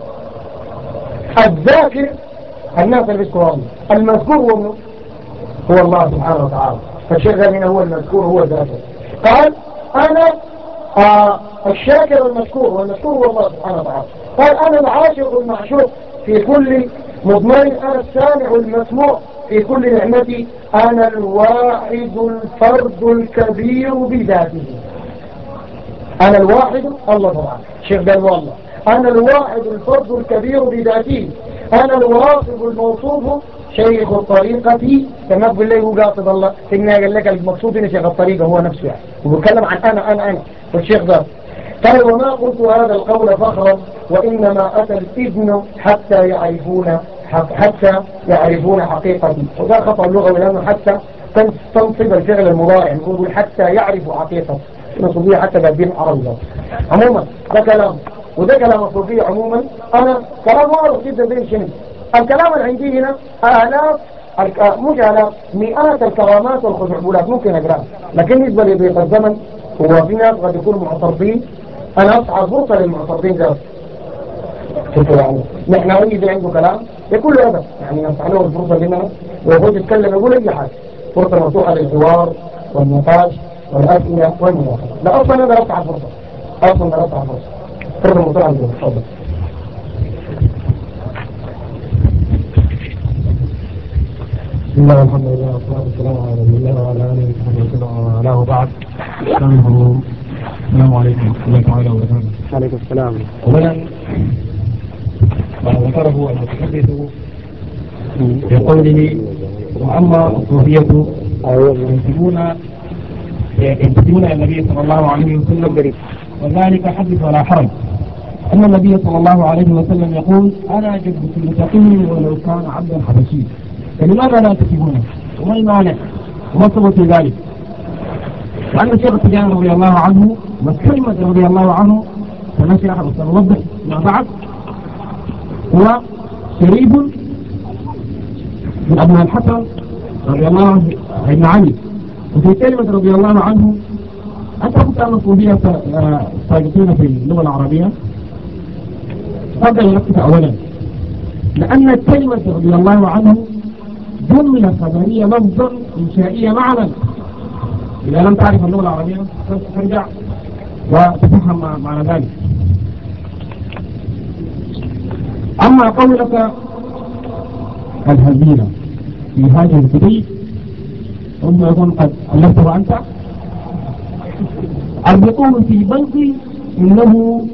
الذاكر الناس اللي بيذكروا الله، المذكور هو منه هو الله سبحانه وتعالى. فالشيخ هنا هو المذكور هو الذاكر. قال أنا آه الشاكر المشكور والمشكور هو الله سبحانه وتعالى. قال أنا العاشق المعشوق في كل مضمر. أنا السامع المسموع في كل نعمتي. أنا الواحد الفرد الكبير بذاته. أنا الواحد الله طبعا الشيخ قال والله أنا الواحد الفرد الكبير بذاته. أنا الواصف الموصوف شيخ الطريقة. كما يقول لي هو قاصد الله إنه قال لك المقصود إن شيخ الطريقة هو نفسه يعني وبيتكلم عن أنا أنا أنا والشيخ قال قال وما قلت هذا القول فخرا وإنما أتى الإذن حتى يعرفون حتى يعرفون حقيقتي. وده خطأ اللغة لأنه حتى تنصب الفعل المضارع نقول حتى يعرفوا حقيقتي نصبيه حتى قادين عربي. عموما ده كلام وده كلام الصوفية عموما. أنا كلام واضح جدا بين شنو الكلام اللي عندي هنا آلاف مش آلاف مئات الكرامات والخزعبولات ممكن أقرأ. لكن بالنسبة لضيق الزمن هو في ناس قد يكونوا معترضين. أنا أسعى فرصة للمعترضين ذات شوفوا يعني نحن أي اللي عنده كلام يقول له هذا يعني نفتح له الفرصة لنا ويقول يتكلم يقول أي حاجة. فرصة مفتوحة للحوار والنقاش والأسئلة والمناقشة. لا أصلا أنا رفع الفرصة أصلا أنا رفع الفرصة فرصة مفتوحة للحوار. تفضل. بسم الله والحمد لله والصلاة والسلام على رسول الله وعلى آله وصحبه وسلم ومن والاه وبعد. السلام عليكم ورحمة الله تعالى وبركاته. عليكم السلام. أولا ما ذكره المتحدث في قوله وأما الصوفية ينسبون ينسبون النبي صلى الله عليه وسلم وذلك حدث ولا حرج. أن النبي صلى الله عليه وسلم يقول أنا جد كل تقي ولو كان عبدا حبشي. فلماذا لا تسيبونه؟ وما المانع؟ وما ثبت ذلك؟ وأن الشيخ التجاني رضي الله عنه والكلمة رضي الله عنه فنشي أحد سنوضح مع بعض هو شريف من أبناء الحسن رضي الله عنه ابن علي. وفي كلمة رضي الله عنه أنت كنت أن الصوفية ساقطين في اللغة العربية. تفضل نفسك أولا لأن الكلمة رضي الله عنه جملة خبرية لفظا إنشائية معنى. إذا لم تعرف اللغة العربية ترجع وتفهم معنى ذلك. أما قولك الهزينة في هذه الكتب ثم يكون قد ألفته أنت أربطوه في بلد إنه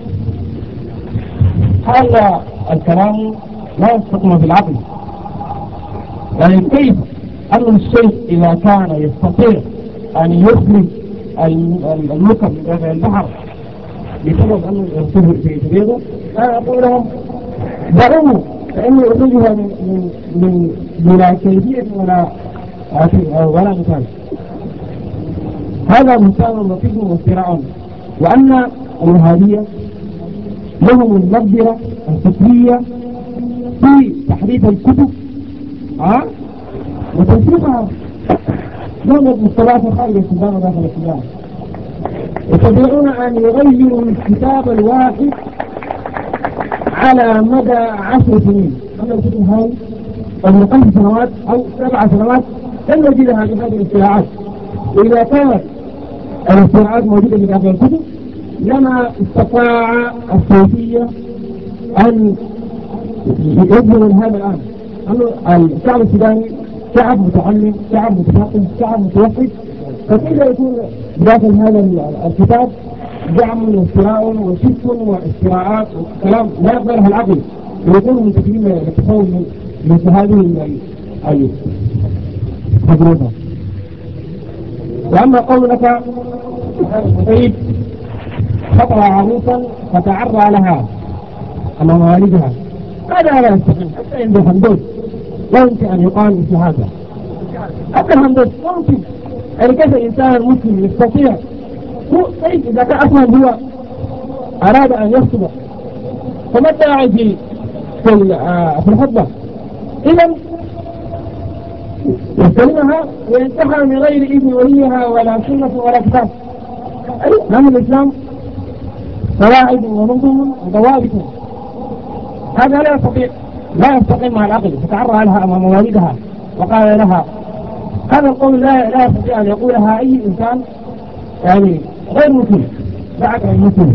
هذا الكلام لا يستقم بالعقل. يعني كيف أن الشيخ إذا كان يستطيع أن يخرج المكب من داخل البحر بسبب أنه يرتبط في طريقه أنا أقول لهم دعوه فإنه يخرجها من من بلا كيفية ولا ولا مثال. هذا مثال لطيف وافتراء. وأن الوهابية لهم المقدرة الفكرية في تحريف الكتب ها وتنسيقها لهم مصطلحات خارج السودان وداخل السودان. يستطيعون أن يغيروا الكتاب الواحد على مدى عشر سنين. أما الكتب هاي قبل خمس سنوات أو سبع سنوات لم يجدها هذه الاصطلاحات. وإذا كانت الاصطلاحات موجودة في داخل الكتب لما استطاع الصوفية أن يظهروا هذا الآن. أنه الشعب السوداني شعب متعلم، شعب متفقه، شعب متوحد. فكيف يكون داخل هذا الكتاب زعم وافتراء وشرك وافتراءات وكلام لا يقبلها العقل ويكونوا منتفين للتصور مثل هذه التجربة. وأما قولك طيب خطر عروسا فتعرى لها أمام والدها، هذا لا يستقيم حتى عند الهندوس لا يمكن أن يقال مثل هذا. حتى الهندوس لا يمكن، يعني كيف الإنسان المسلم يستطيع طيب إذا كان أصلا هو أراد أن يخطب فما الداعي في في الخطبة؟ إذا يستلمها وينتهى من غير إذن وليها ولا سنة ولا كتاب. لأن الإسلام قواعد ونظم وضوابط، هذا لا يستطيع لا يستقيم مع العقل. فتعرى لها أمام والدها وقال لها هذا القول لا لا يستطيع أن يقولها أي إنسان يعني غير مسلم بعد المسلم.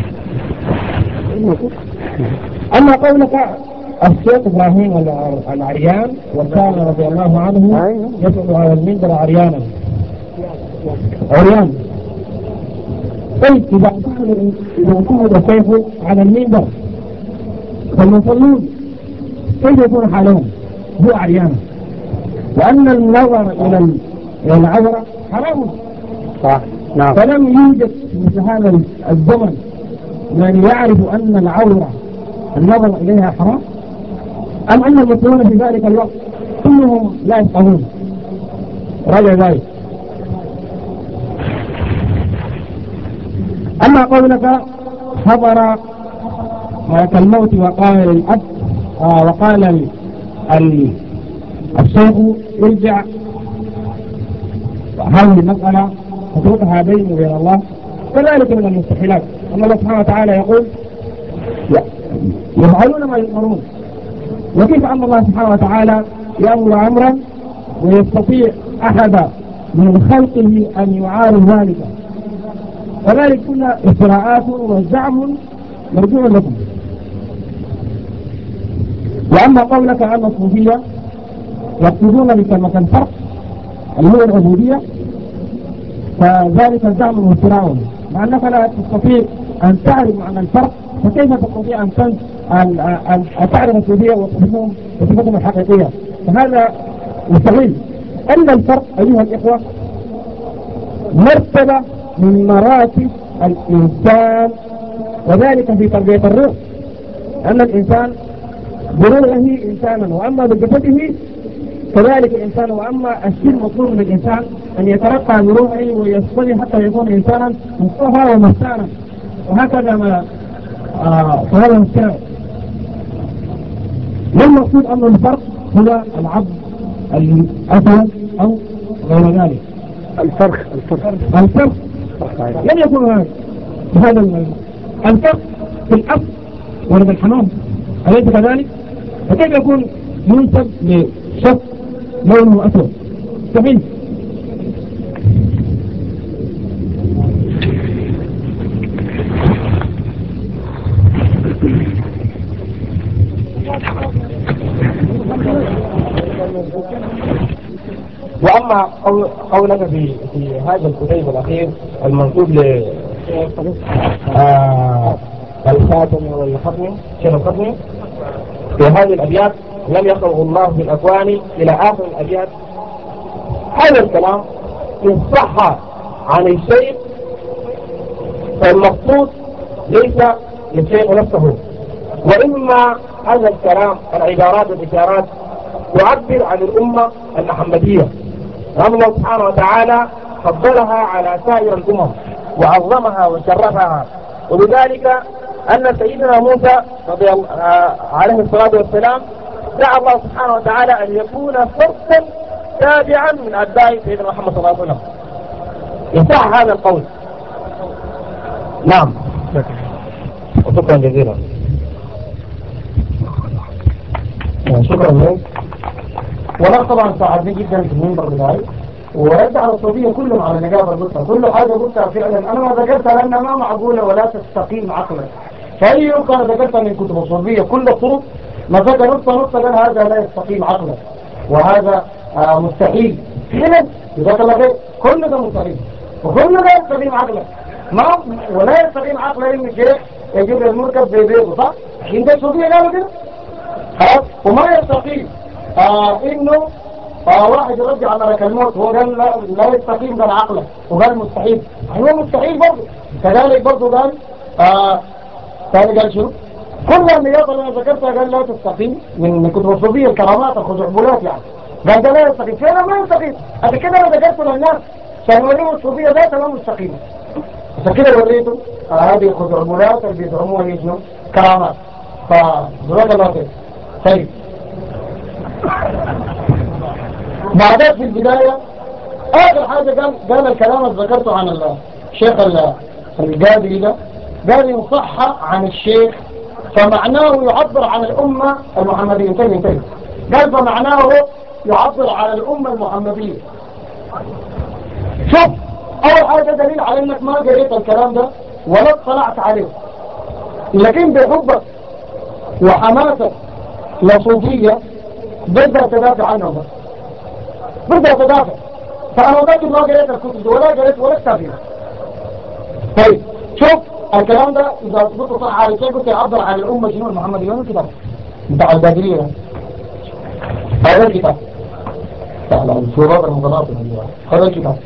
أما قولك الشيخ إبراهيم العريان وكان رضي الله عنه يدعو على المنبر عريانا عريان. طيب إذا انتهى الشيخ على المنبر فالمصلون كيف يكون حالهم؟ هو عريانا، لأن النظر إلى العورة حرام. صح نعم. فلم يوجد مثل هذا الزمن من يعرف أن العورة النظر إليها حرام، أم أن المسلمون في ذلك الوقت كلهم لا يفقهون؟ رجع ذلك. أما قولك حضر ملك الموت وقال للأب آه وقال ال ال الشيخ ارجع، هذه المسألة فتركها بيني وبين الله، كذلك من المستحيلات. أن الله سبحانه وتعالى يقول يفعلون ما يؤمرون، وكيف أن الله سبحانه وتعالى يأمر أمرا ويستطيع أحد من خلقه أن يعارض ذلك؟ وذلك كلها افتراءات وزعم مرجوع لكم. وأما قولك أن الصوفية يقصدون بكلمة الفرق اللي هو العبودية، فذلك الزعم وافتراء، مع أنك لا تستطيع أن تعرف معنى الفرق، فكيف تستطيع أن أن أن تعرف الصوفية وتصفهم بصفتهم الحقيقية؟ فهذا مستحيل. أن الفرق أيها الإخوة مرتبة من مراتب الإنسان، وذلك في تربية الروح، أن الإنسان بروحه إنسانا، وأما بجسده كذلك الإنسان. وأما الشيء المطلوب من الإنسان أن يترقى بروحه ويصطلح حتى يكون إنسانا مصطفى ومستانا، وهكذا ما فهذا الشيء. والمقصود أن الفرق هو العبد الأسد أو غير ذلك. الفرق الفرق الفرق لن يكون هذا هذا الفرق في الأصل ورد الحمام، أليس كذلك؟ فكيف يكون منسب لشخص لونه أسود؟ مستحيل. وأما قولك في في هذا الكتيب الأخير المنسوب ل الخاتم والختم شيخ الختم، في هذه الأبيات لم يخلق الله بالأكوان إلى آخر الأبيات، هذا الكلام إن صح عن الشيء فالمقصود ليس للشيء نفسه، وإما هذا الكلام العبارات والإشارات تعبر عن الأمة المحمدية، رغم الله سبحانه وتعالى فضلها على سائر الأمم وعظمها وشرفها. وبذلك أن سيدنا موسى رضي الله عليه الصلاة والسلام دعا الله سبحانه وتعالى أن يكون فردا تابعا من أتباع سيدنا محمد صلى الله عليه وسلم. يصح هذا القول. نعم، وشكرا جزيلا. شكرا لك. وانا طبعا ساعدني جدا في المنبر بتاعي، ورد على الصوفية كلهم على نجابة قلتها، كل حاجة قلتها فعلا انا ما ذكرتها لانها ما معقولة ولا تستقيم عقلا. فأي يوم كان ذكرتها من كتب الصوفية كل الطرق ما ذكر نقطة نقطة قال هذا لا يستقيم عقلا وهذا آه مستحيل. هنا جزاك الله خير، كل ده مستحيل وكل ده يستقيم عقلا. ما ولا يستقيم عقل ان الشيخ يجيب المركب زي بيضه صح؟ انت الصوفيه قالوا كده خلاص. وما يستقيم آه انه آه واحد يرجع على ملك الموت، هو قال لا, لا يستقيم قال عقله وقال مستحيل، هو مستحيل برضه. كذلك برضه قال آه ثاني قال شنو؟ كل النياط اللي انا ذكرتها قال لا تستقيم من كتب الصوفيه الكرامات الخزعبلات يعني، قال ده لا يستقيم، فعلا ما يستقيم. عشان كده انا ذكرته للناس عشان يوريهم الصوفيه ذاتها ما مستقيمه. عشان كده وريته آه هذه الخزعبلات اللي بيزعموها هي شنو؟ كرامات. فجزاك الله خير. طيب بعدين في البداية آخر حاجة قال قال الكلام اللي ذكرته عن الشيخ القادري ده، قال إن صح عن الشيخ فمعناه يعبر عن الأمة المحمدية. انتهي انتهي قال فمعناه يعبر عن الأمة المحمدية. شوف أول حاجة دليل على إنك ما قريت الكلام ده ولا اطلعت عليه، لكن بحبك وحماسك لصوفية بدأ تدافع عنه بس بدأ تدافع. فأنا متأكد ما قريت الكتب دي ولا قريت ولا كتاب فيها. طيب شوف الكلام ده إذا قلت صح على شيء قلت يعبر عن الأمة شنو المحمدية وين الكتاب بتاع البدرية هذا الكتاب بتاع الفروضات المتناقضة هذا الكتاب.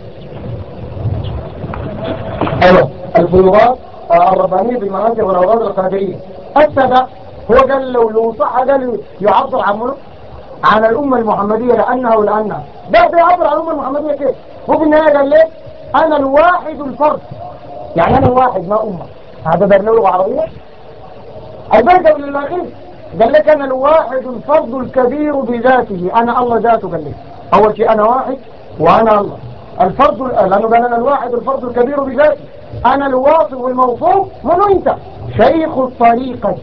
أيوة الفروضات الربانية بالمنازل والأوراق القادرية. السبع هو قال لو لو صح قال يعبر عن منه عن الأمة المحمدية لأنها ولأنها. ده بيعبر عن الأمة المحمدية كيف؟ هو في النهاية قال ليه أنا الواحد الفرد، يعني أنا الواحد ما أمة. هذا ده لغة عربية البركة قبل الأخير قال لك أنا الواحد الفرد الكبير بذاته، أنا الله ذاته. قال لك أول شيء أنا واحد وأنا الله الفرد، لأنه قال أنا الواحد الفرد الكبير بذاته، أنا الواصل والموصوف. منو أنت؟ شيخ الطريقة.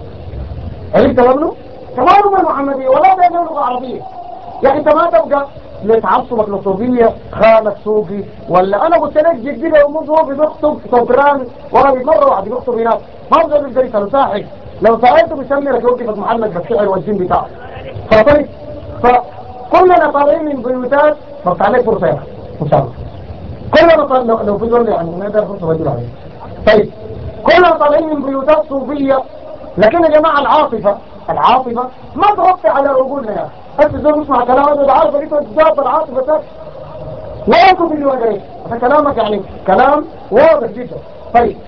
عرفت منه؟ كمان أمة المحمدية ولا ده لغة عربية. يعني أنت ما تبقى لتعصبك للصوفية خالك صوفي ولا أنا قلت لك جديد لو منذ هو بيخطب سكران ولا مرة واحد بيخطب هناك ما بقى بيقدر يسأله ساحق، لو سألته بيسمي لك يوقفك محلك بالشعر والدين بتاعه. فطيب فكلنا طالعين من بيوتات فرط عليك فرصة إن شاء الله. كلنا طالعين لو, لو في دول يعني ما يقدر فرصة بديل عليه. طيب كلنا طالعين من بيوتات صوفية، لكن يا جماعة العاطفة العاطفة ما تغطي على عقولنا يا أخي. أنت زول مسمع كلام هذا العاطفة أنت تجاب العاطفة تك لا يكون اللي وجهك فكلامك يعني كلام واضح جدا. طيب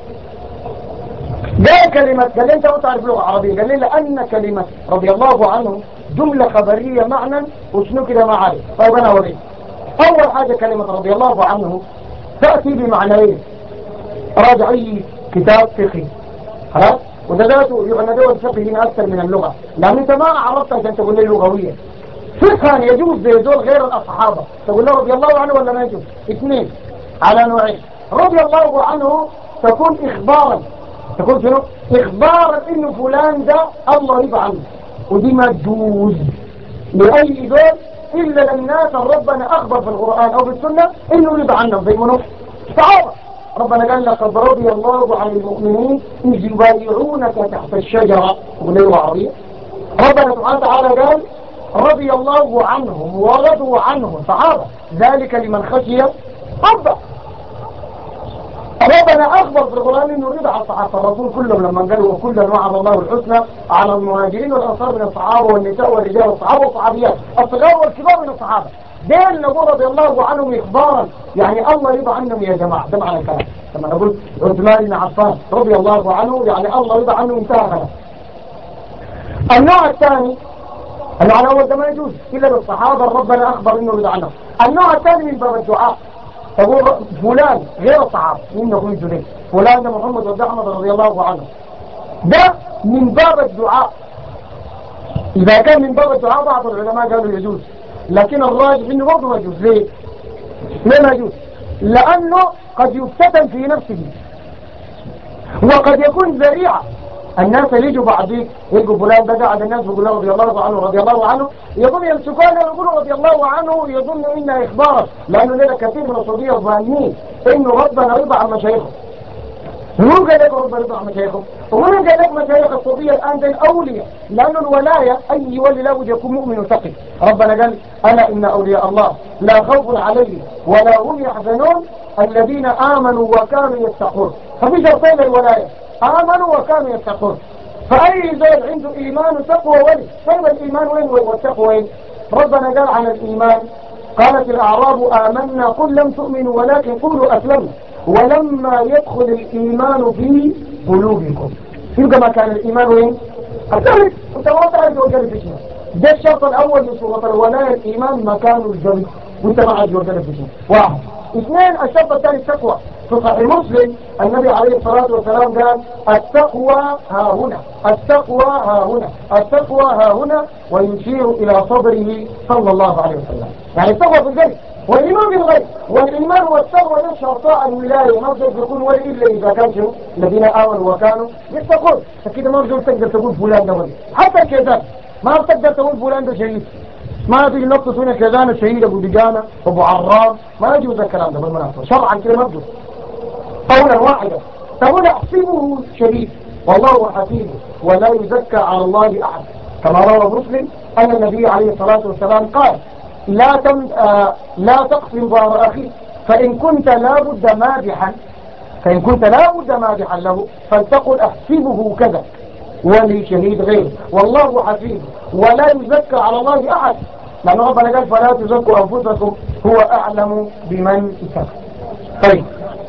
قال كلمة قال لي أنت ما تعرف لغة عربية، قال لي لأن كلمة رضي الله عنه جملة خبرية معنى وشنو كده ما عارف. طيب أنا أوريك. أول حاجة كلمة رضي الله عنه تأتي بمعنيين. راجع أي كتاب فقهي خلاص وده ذاته يبقى ندوة الفقه هنا أكثر من اللغة، لأن أنت ما عرفت عشان تقول لي اللغوية. فقها يجوز زي دول غير الصحابة تقول له رضي الله عنه ولا ما يجوز؟ اثنين على نوعين. رضي الله عنه تكون إخبارا، تكون شنو؟ إخبارا إنه فلان ده الله يرضى عنه، ودي ما تجوز لأي دول إلا للناس ربنا أخبر في القرآن أو في السنة إنه يرضى عنهم زي منه الصحابة. ربنا قال لقد رضي الله عن المؤمنين إذ يبايعونك تحت الشجرة باللغة العربية. ربنا سبحانه وتعالى قال رضي الله عنهم ورضوا عنه صحابة ذلك لمن خشي ربه. ربنا أخبر في القرآن إنه رضى عن الصحابة. الرسول كلهم لما قالوا وكلا وعد الله الحسنى على المهاجرين والأنصار من الصحابة والنساء والرجال والصحابة والصحابيات الصغار والكبار من الصحابة. دين نقول رضي الله عنهم إخبارا يعني الله يرضى عنهم يا جماعة. ده معنى الكلام. لما نقول عثمان بن عفان رضي الله عنه يعني الله يرضى عنه انتهى خلاص. النوع الثاني النوع الأول ده ما يجوز إلا بالصحابة ربنا أخبر إنه رضى عنهم. النوع الثاني من باب الدعاء تقول فلان غير الصحابة من نقول جديد فلان ده محمد بن أحمد رضي الله عنه، ده من باب الدعاء. إذا كان من باب الدعاء بعض العلماء قالوا يجوز، لكن الراجح إنه برضه ما يجوز. ليه؟ ليه ما يجوز؟ لأنه قد يفتتن في نفسه وقد يكون ذريعة. الناس اللي يجوا بعديك يلقوا فلان ده قاعد الناس بيقول له رضي الله عنه رضي الله عنه يظن يمسكونه ويقولوا رضي الله عنه يظن إنها إخبارا، لأنه لنا كثير من الصوفية الظانين إنه ربنا رضى عن مشايخه. مو قال لك ربنا رضى عن مشايخه، ومن قال لك مشايخ الصوفية الآن زي الأولياء، لأنه الولاية أي ولي لابد يكون مؤمن وتقي. ربنا قال ألا إن أولياء الله لا خوف عليهم ولا هم يحزنون الذين آمنوا وكانوا يتقون. ففي شرطين للولاية، آمنوا وكانوا يتقون. فأي زول عنده إيمان وتقوى ولي. طيب الإيمان وين والتقوى وين؟ ربنا قال عن الإيمان قالت الأعراب آمنا قل لم تؤمنوا ولكن قولوا أسلمنا ولما يدخل الإيمان في قلوبكم. يبقى ما كان الإيمان وين؟ القلب. أنت ما تعرف القلب في شيء. ده الشرط الأول من سورة الولاية، الإيمان مكان القلب، وأنت ما عارف القلب في شيء. واحد. اثنين، الشرط الثاني التقوى. في صحيح مسلم النبي عليه الصلاة والسلام قال التقوى ها هنا، التقوى ها هنا، التقوى ها هنا، ويشير إلى صدره صلى الله عليه وسلم. يعني التقوى في القلب والإيمان بالغيب. والإيمان والتقوى ده شرطاء الولاية. ما بقدر يكون ولي إلا إذا كان شنو؟ الذين آمنوا وكانوا يتقون. فكده ما بقدر تقدر تقول فلان ده ولي. حتى الكذاب ما بتقدر تقول فلان ده شهيد. ما تيجي نقطة هنا كذان الشهيد أبو دجانة أبو عرام، ما يجوز الكلام ده بالمناسبة شرعا كده ما يجوز. قولا واحدا تقول أحسبه شديد والله حسيبه ولا يزكى على الله أحد. كما روى مسلم أن النبي عليه الصلاة والسلام قال لا تم آه لا تقسم ظهر أخيك فإن كنت لابد مادحا فإن كنت لابد مادحا له فلتقل أحسبه كذا ولي شهيد غيره والله حسيبه ولا يزكى على الله أحد. لأن ربنا قال فلا تزكوا أنفسكم هو أعلم بمن اتقى. طيب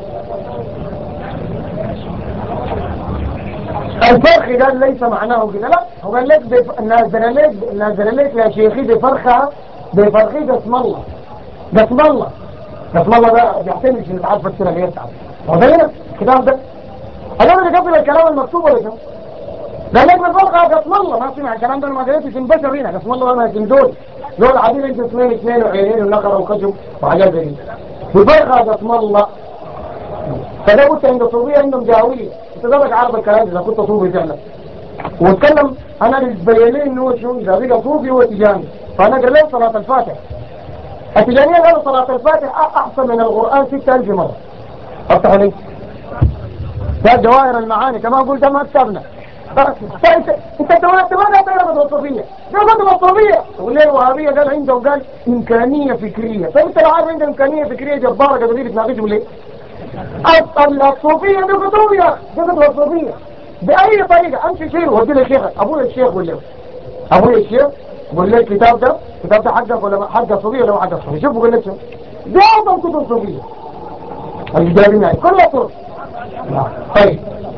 الفرخ قال ليس معناه كده، لا هو قال لك نازل لك نازل لك يا شيخي بفرخة بفرخة اسم الله اسم الله اسم الله ده بيحتمل في نتعرف السنة اللي يتعرف هو ده هنا الكتاب ده أنا اللي قبل الكلام المكتوب ولا شو قال لك بفرخة اسم الله ما سمع الكلام ده ما قريتش من بشر هنا اسم الله ما يمكن دول دول عادين انت اثنين اثنين وعينين ونقر وخشب وحاجات زي دي بفرخة اسم الله. فده قلت عند صوبية عندهم جاوية تدرج عرض الكلام إذا كنت صوبي فعلا واتكلم أنا للبيانين إنه شو إذا بقى صوبي هو تجاني. فأنا قال له صلاة الفاتح التجانية قالوا صلاة الفاتح أحسن من القرآن ستة ألف مرة. أفتح لي ده جواهر المعاني كما قلت ما كتبنا. انت انت انت ما تعرف الوصفية ده قد الوصفية تقول لي الوهابية قال عنده وقال إمكانية فكرية. فأنت لو عارف عنده إمكانية فكرية جبارة قدرية تناقشه ليه؟ الصوفية دي قطوبية دي قطوبية بأي طريقة أمشي شيء ودي لي شيخ أبوي الشيخ ولا أبوي الشيخ قول لي الكتاب ده الكتاب ده حقك ولا حق الصوفية ولا حق الصوفية شوف بقول لك شو ده أفضل كتب صوفية الجدارين يعني كلها طرق. طيب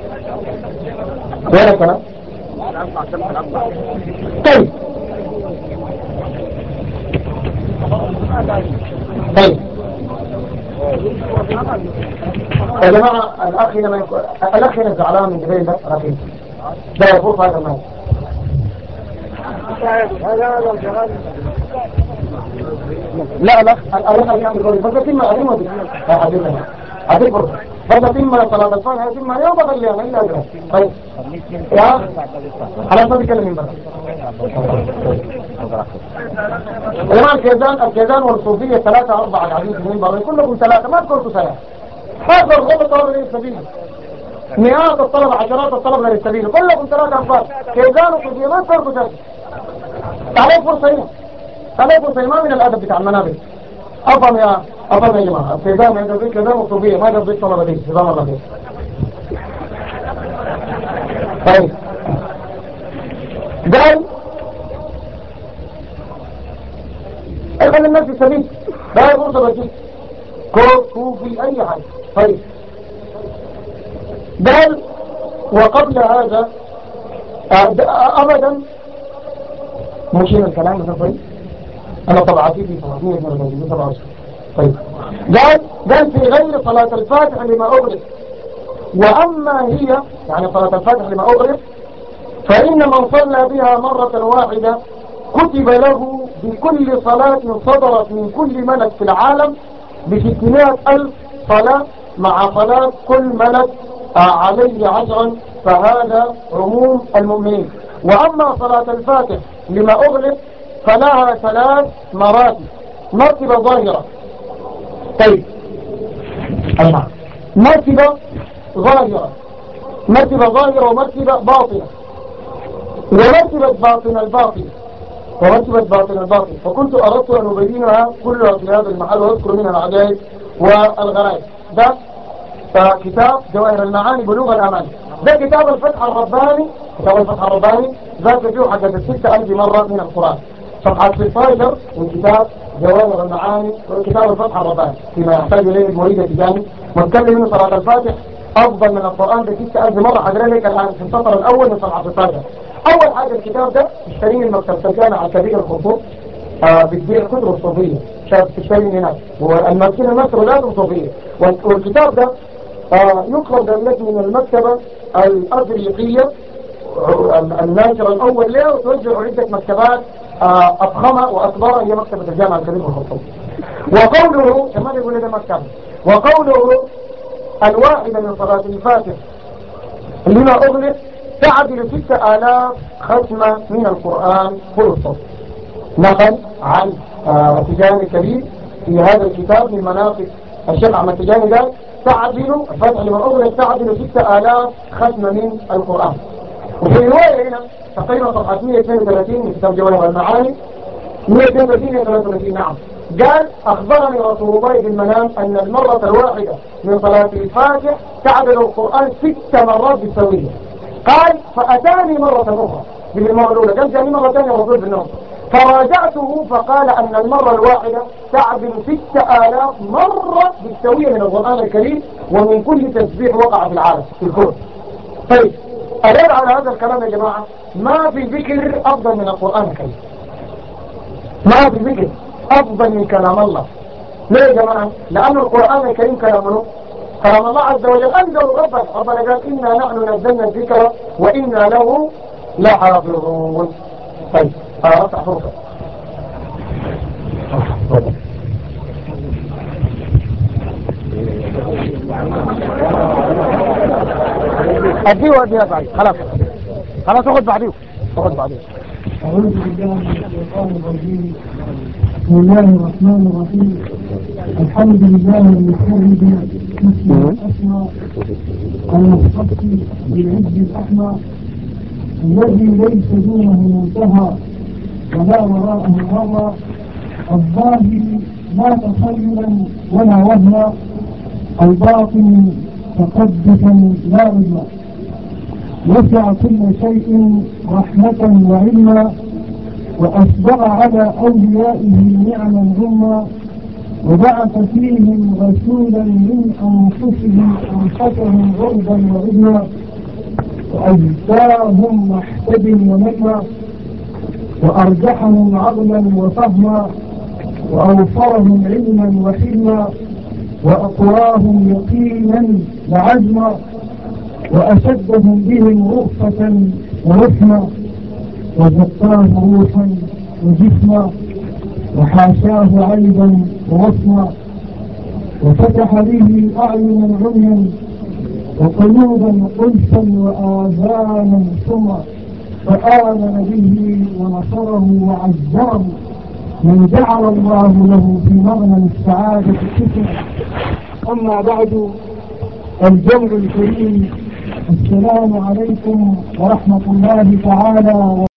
وين الكلام؟ طيب طيب يا جماعة الأخ لما يكون الأخ هنا زعلان من جبين ده رفيق ده يفوت هذا المال لا الأخ الأخ يعمل قولي بس تم أدمه دي يا حبيبنا أدمه بس تم صلاة الفاتحة تم يوم بغلي أنا إلا أدمه. طيب يا خلاص ما بيكلم من برا يا جماعة الكيزان الكيزان والصوفية ثلاثة أربعة قاعدين في المنبر كلكم ثلاثة ما تكونوا ثلاثة هذا الغلط طلب غير السبيل مئات الطلبة عشرات الطلبة غير السبيل كلكم ثلاثة أربعة كيزان وصوفية ما تكونوا ثلاثة. تعالوا فرصة هنا تعالوا فرصة ما من الأدب بتاع المنابر أفهم يا أفهم يا جماعة الكيزان عند ذلك كيزان وصوفية ما قصدي الطلبة دي نظام الله دي. طيب قال خلي الناس في السبيل لا يقول ده بجيب كوف صوفي أي حاجة. طيب قال وقبل هذا أبدا مشينا الكلام ده طيب أنا طبعاتي في ثلاثمية من سبعة وعشرين. طيب قال قال في غير صلاة الفاتح لما أغلق وأما هي يعني صلاة الفاتح لما أغلق فإن من صلى بها مرة واحدة كتب له بكل صلاة صدرت من كل ملك في العالم بستمائة ألف صلاة مع صلاة كل ملك عليه عشرا فهذا عموم المؤمنين. وأما صلاة الفاتح لما أغلق فلها ثلاث مراتب مرتبة ظاهرة. طيب أيها مرتبة ظاهرة مرتبة ظاهرة ومرتبة باطنة ومرتبة باطنة الباطنة ومرتبة باطنة الباطنة فكنت أردت أن أبينها كلها في هذا المحل وأذكر منها العجائب والغرائب. ده كتاب جواهر المعاني بلوغ الأماني. ده كتاب الفتح الرباني، كتاب الفتح الرباني ذات فيه حاجة الستة ألف مرة من القرآن. صفحة ستة عشر من كتاب جواهر المعاني وكتاب الفتح الرباني فيما يحتاج إليه المريد التجاني. ونتكلم منه صلاة الفاتح أفضل من القرآن بستة ألف مرة. حضر لك الآن في السطر الأول من صفحة ستة عشر. أول حاجة الكتاب ده اشتريه من مكتبة الجامعة الكبير الخطوط، آه بتبيع كتب الصوفية، شايف تشتري من هناك، والمكتبة مصر لا صوفية. والكتاب ده آه يقرأ دلت من المكتبة الأفريقية الناشر الأول له، وتوزع عدة مكتبات آه أفخمة وأكبر هي مكتبة الجامعة الكبير الخطوط. وقوله كمان يقول هذا مكتبة، وقوله الواحدة من صلاة الفاتح لما أغلق تعدل ستة آلاف ختمة من القرآن كل الصوت. نقل عن آه تجاني الكبير في هذا الكتاب من مناقب الشيخ أحمد تجاني قال تعدل الفتح لما أغلق تعدل ستة آلاف ختمة من القرآن. وفي رواية هنا تقريبا صفحة مئة واثنين وثلاثين من كتاب جواهر المعاني مئة واثنين وثلاثين ثلاثة وثلاثين نعم، قال أخبرني رسول الله بالمنام أن المرة الواحدة من صلاة الفاتح تعدل القرآن ست مرات بالسوية. قال فأتاني مرة أخرى بالمرة الأولى، قال جاني مرة ثانية رسول بالنوم، فراجعته فقال أن المرة الواحدة تعدل ستة آلاف مرة بالسوية من القرآن الكريم ومن كل تسبيح وقع في العالم في الكون. طيب أرد على هذا الكلام يا جماعة، ما في ذكر أفضل من القرآن الكريم، ما في ذكر أفضل من كلام الله. ليه يا جماعة؟ لأن القرآن الكريم كلامه كلام الله عز وجل. أنزل ربك ربنا قال إنا نحن نزلنا الذكر وإنا له لحافظون. طيب أفتح فرصة أديه وأديه بعد خلاص خلاص أخذ بعديه أخذ بعديه. أعوذ بالله من الشيطان الرجيم. بسم الله الرحمن الرحيم. الحمد لله المفرد باسمه الأسمى المختص بالعز الأحمى الذي ليس دونه منتهى ولا وراءه غرى، الظاهر لا تخيلا ولا وهما، الباطن تقدسا لا عدلا، وسع كل شيء رحمة وعلما، وأسبغ على أوليائه نعما عما، وبعث فيهم رسولا من أنفسهم أنفسهم غربا وعدلا، وأجزاهم محتد ومجمع، وأرجحهم عقلا وفهما، وأوفرهم علما وحلما، وأقواهم يقينا وعزما، وأشدهم بهم رؤفة ورحمة، وزكاه روحا وجسما، وحاشاه عيبا ووصما، وفتح به أعينا عميا وقلوبا قلفا وآذانا صما، فآمن به ونصره وعزره من جعل الله له في مغنى السعادة كسما. أما بعد، الجمع الكريم، السلام عليكم ورحمة الله تعالى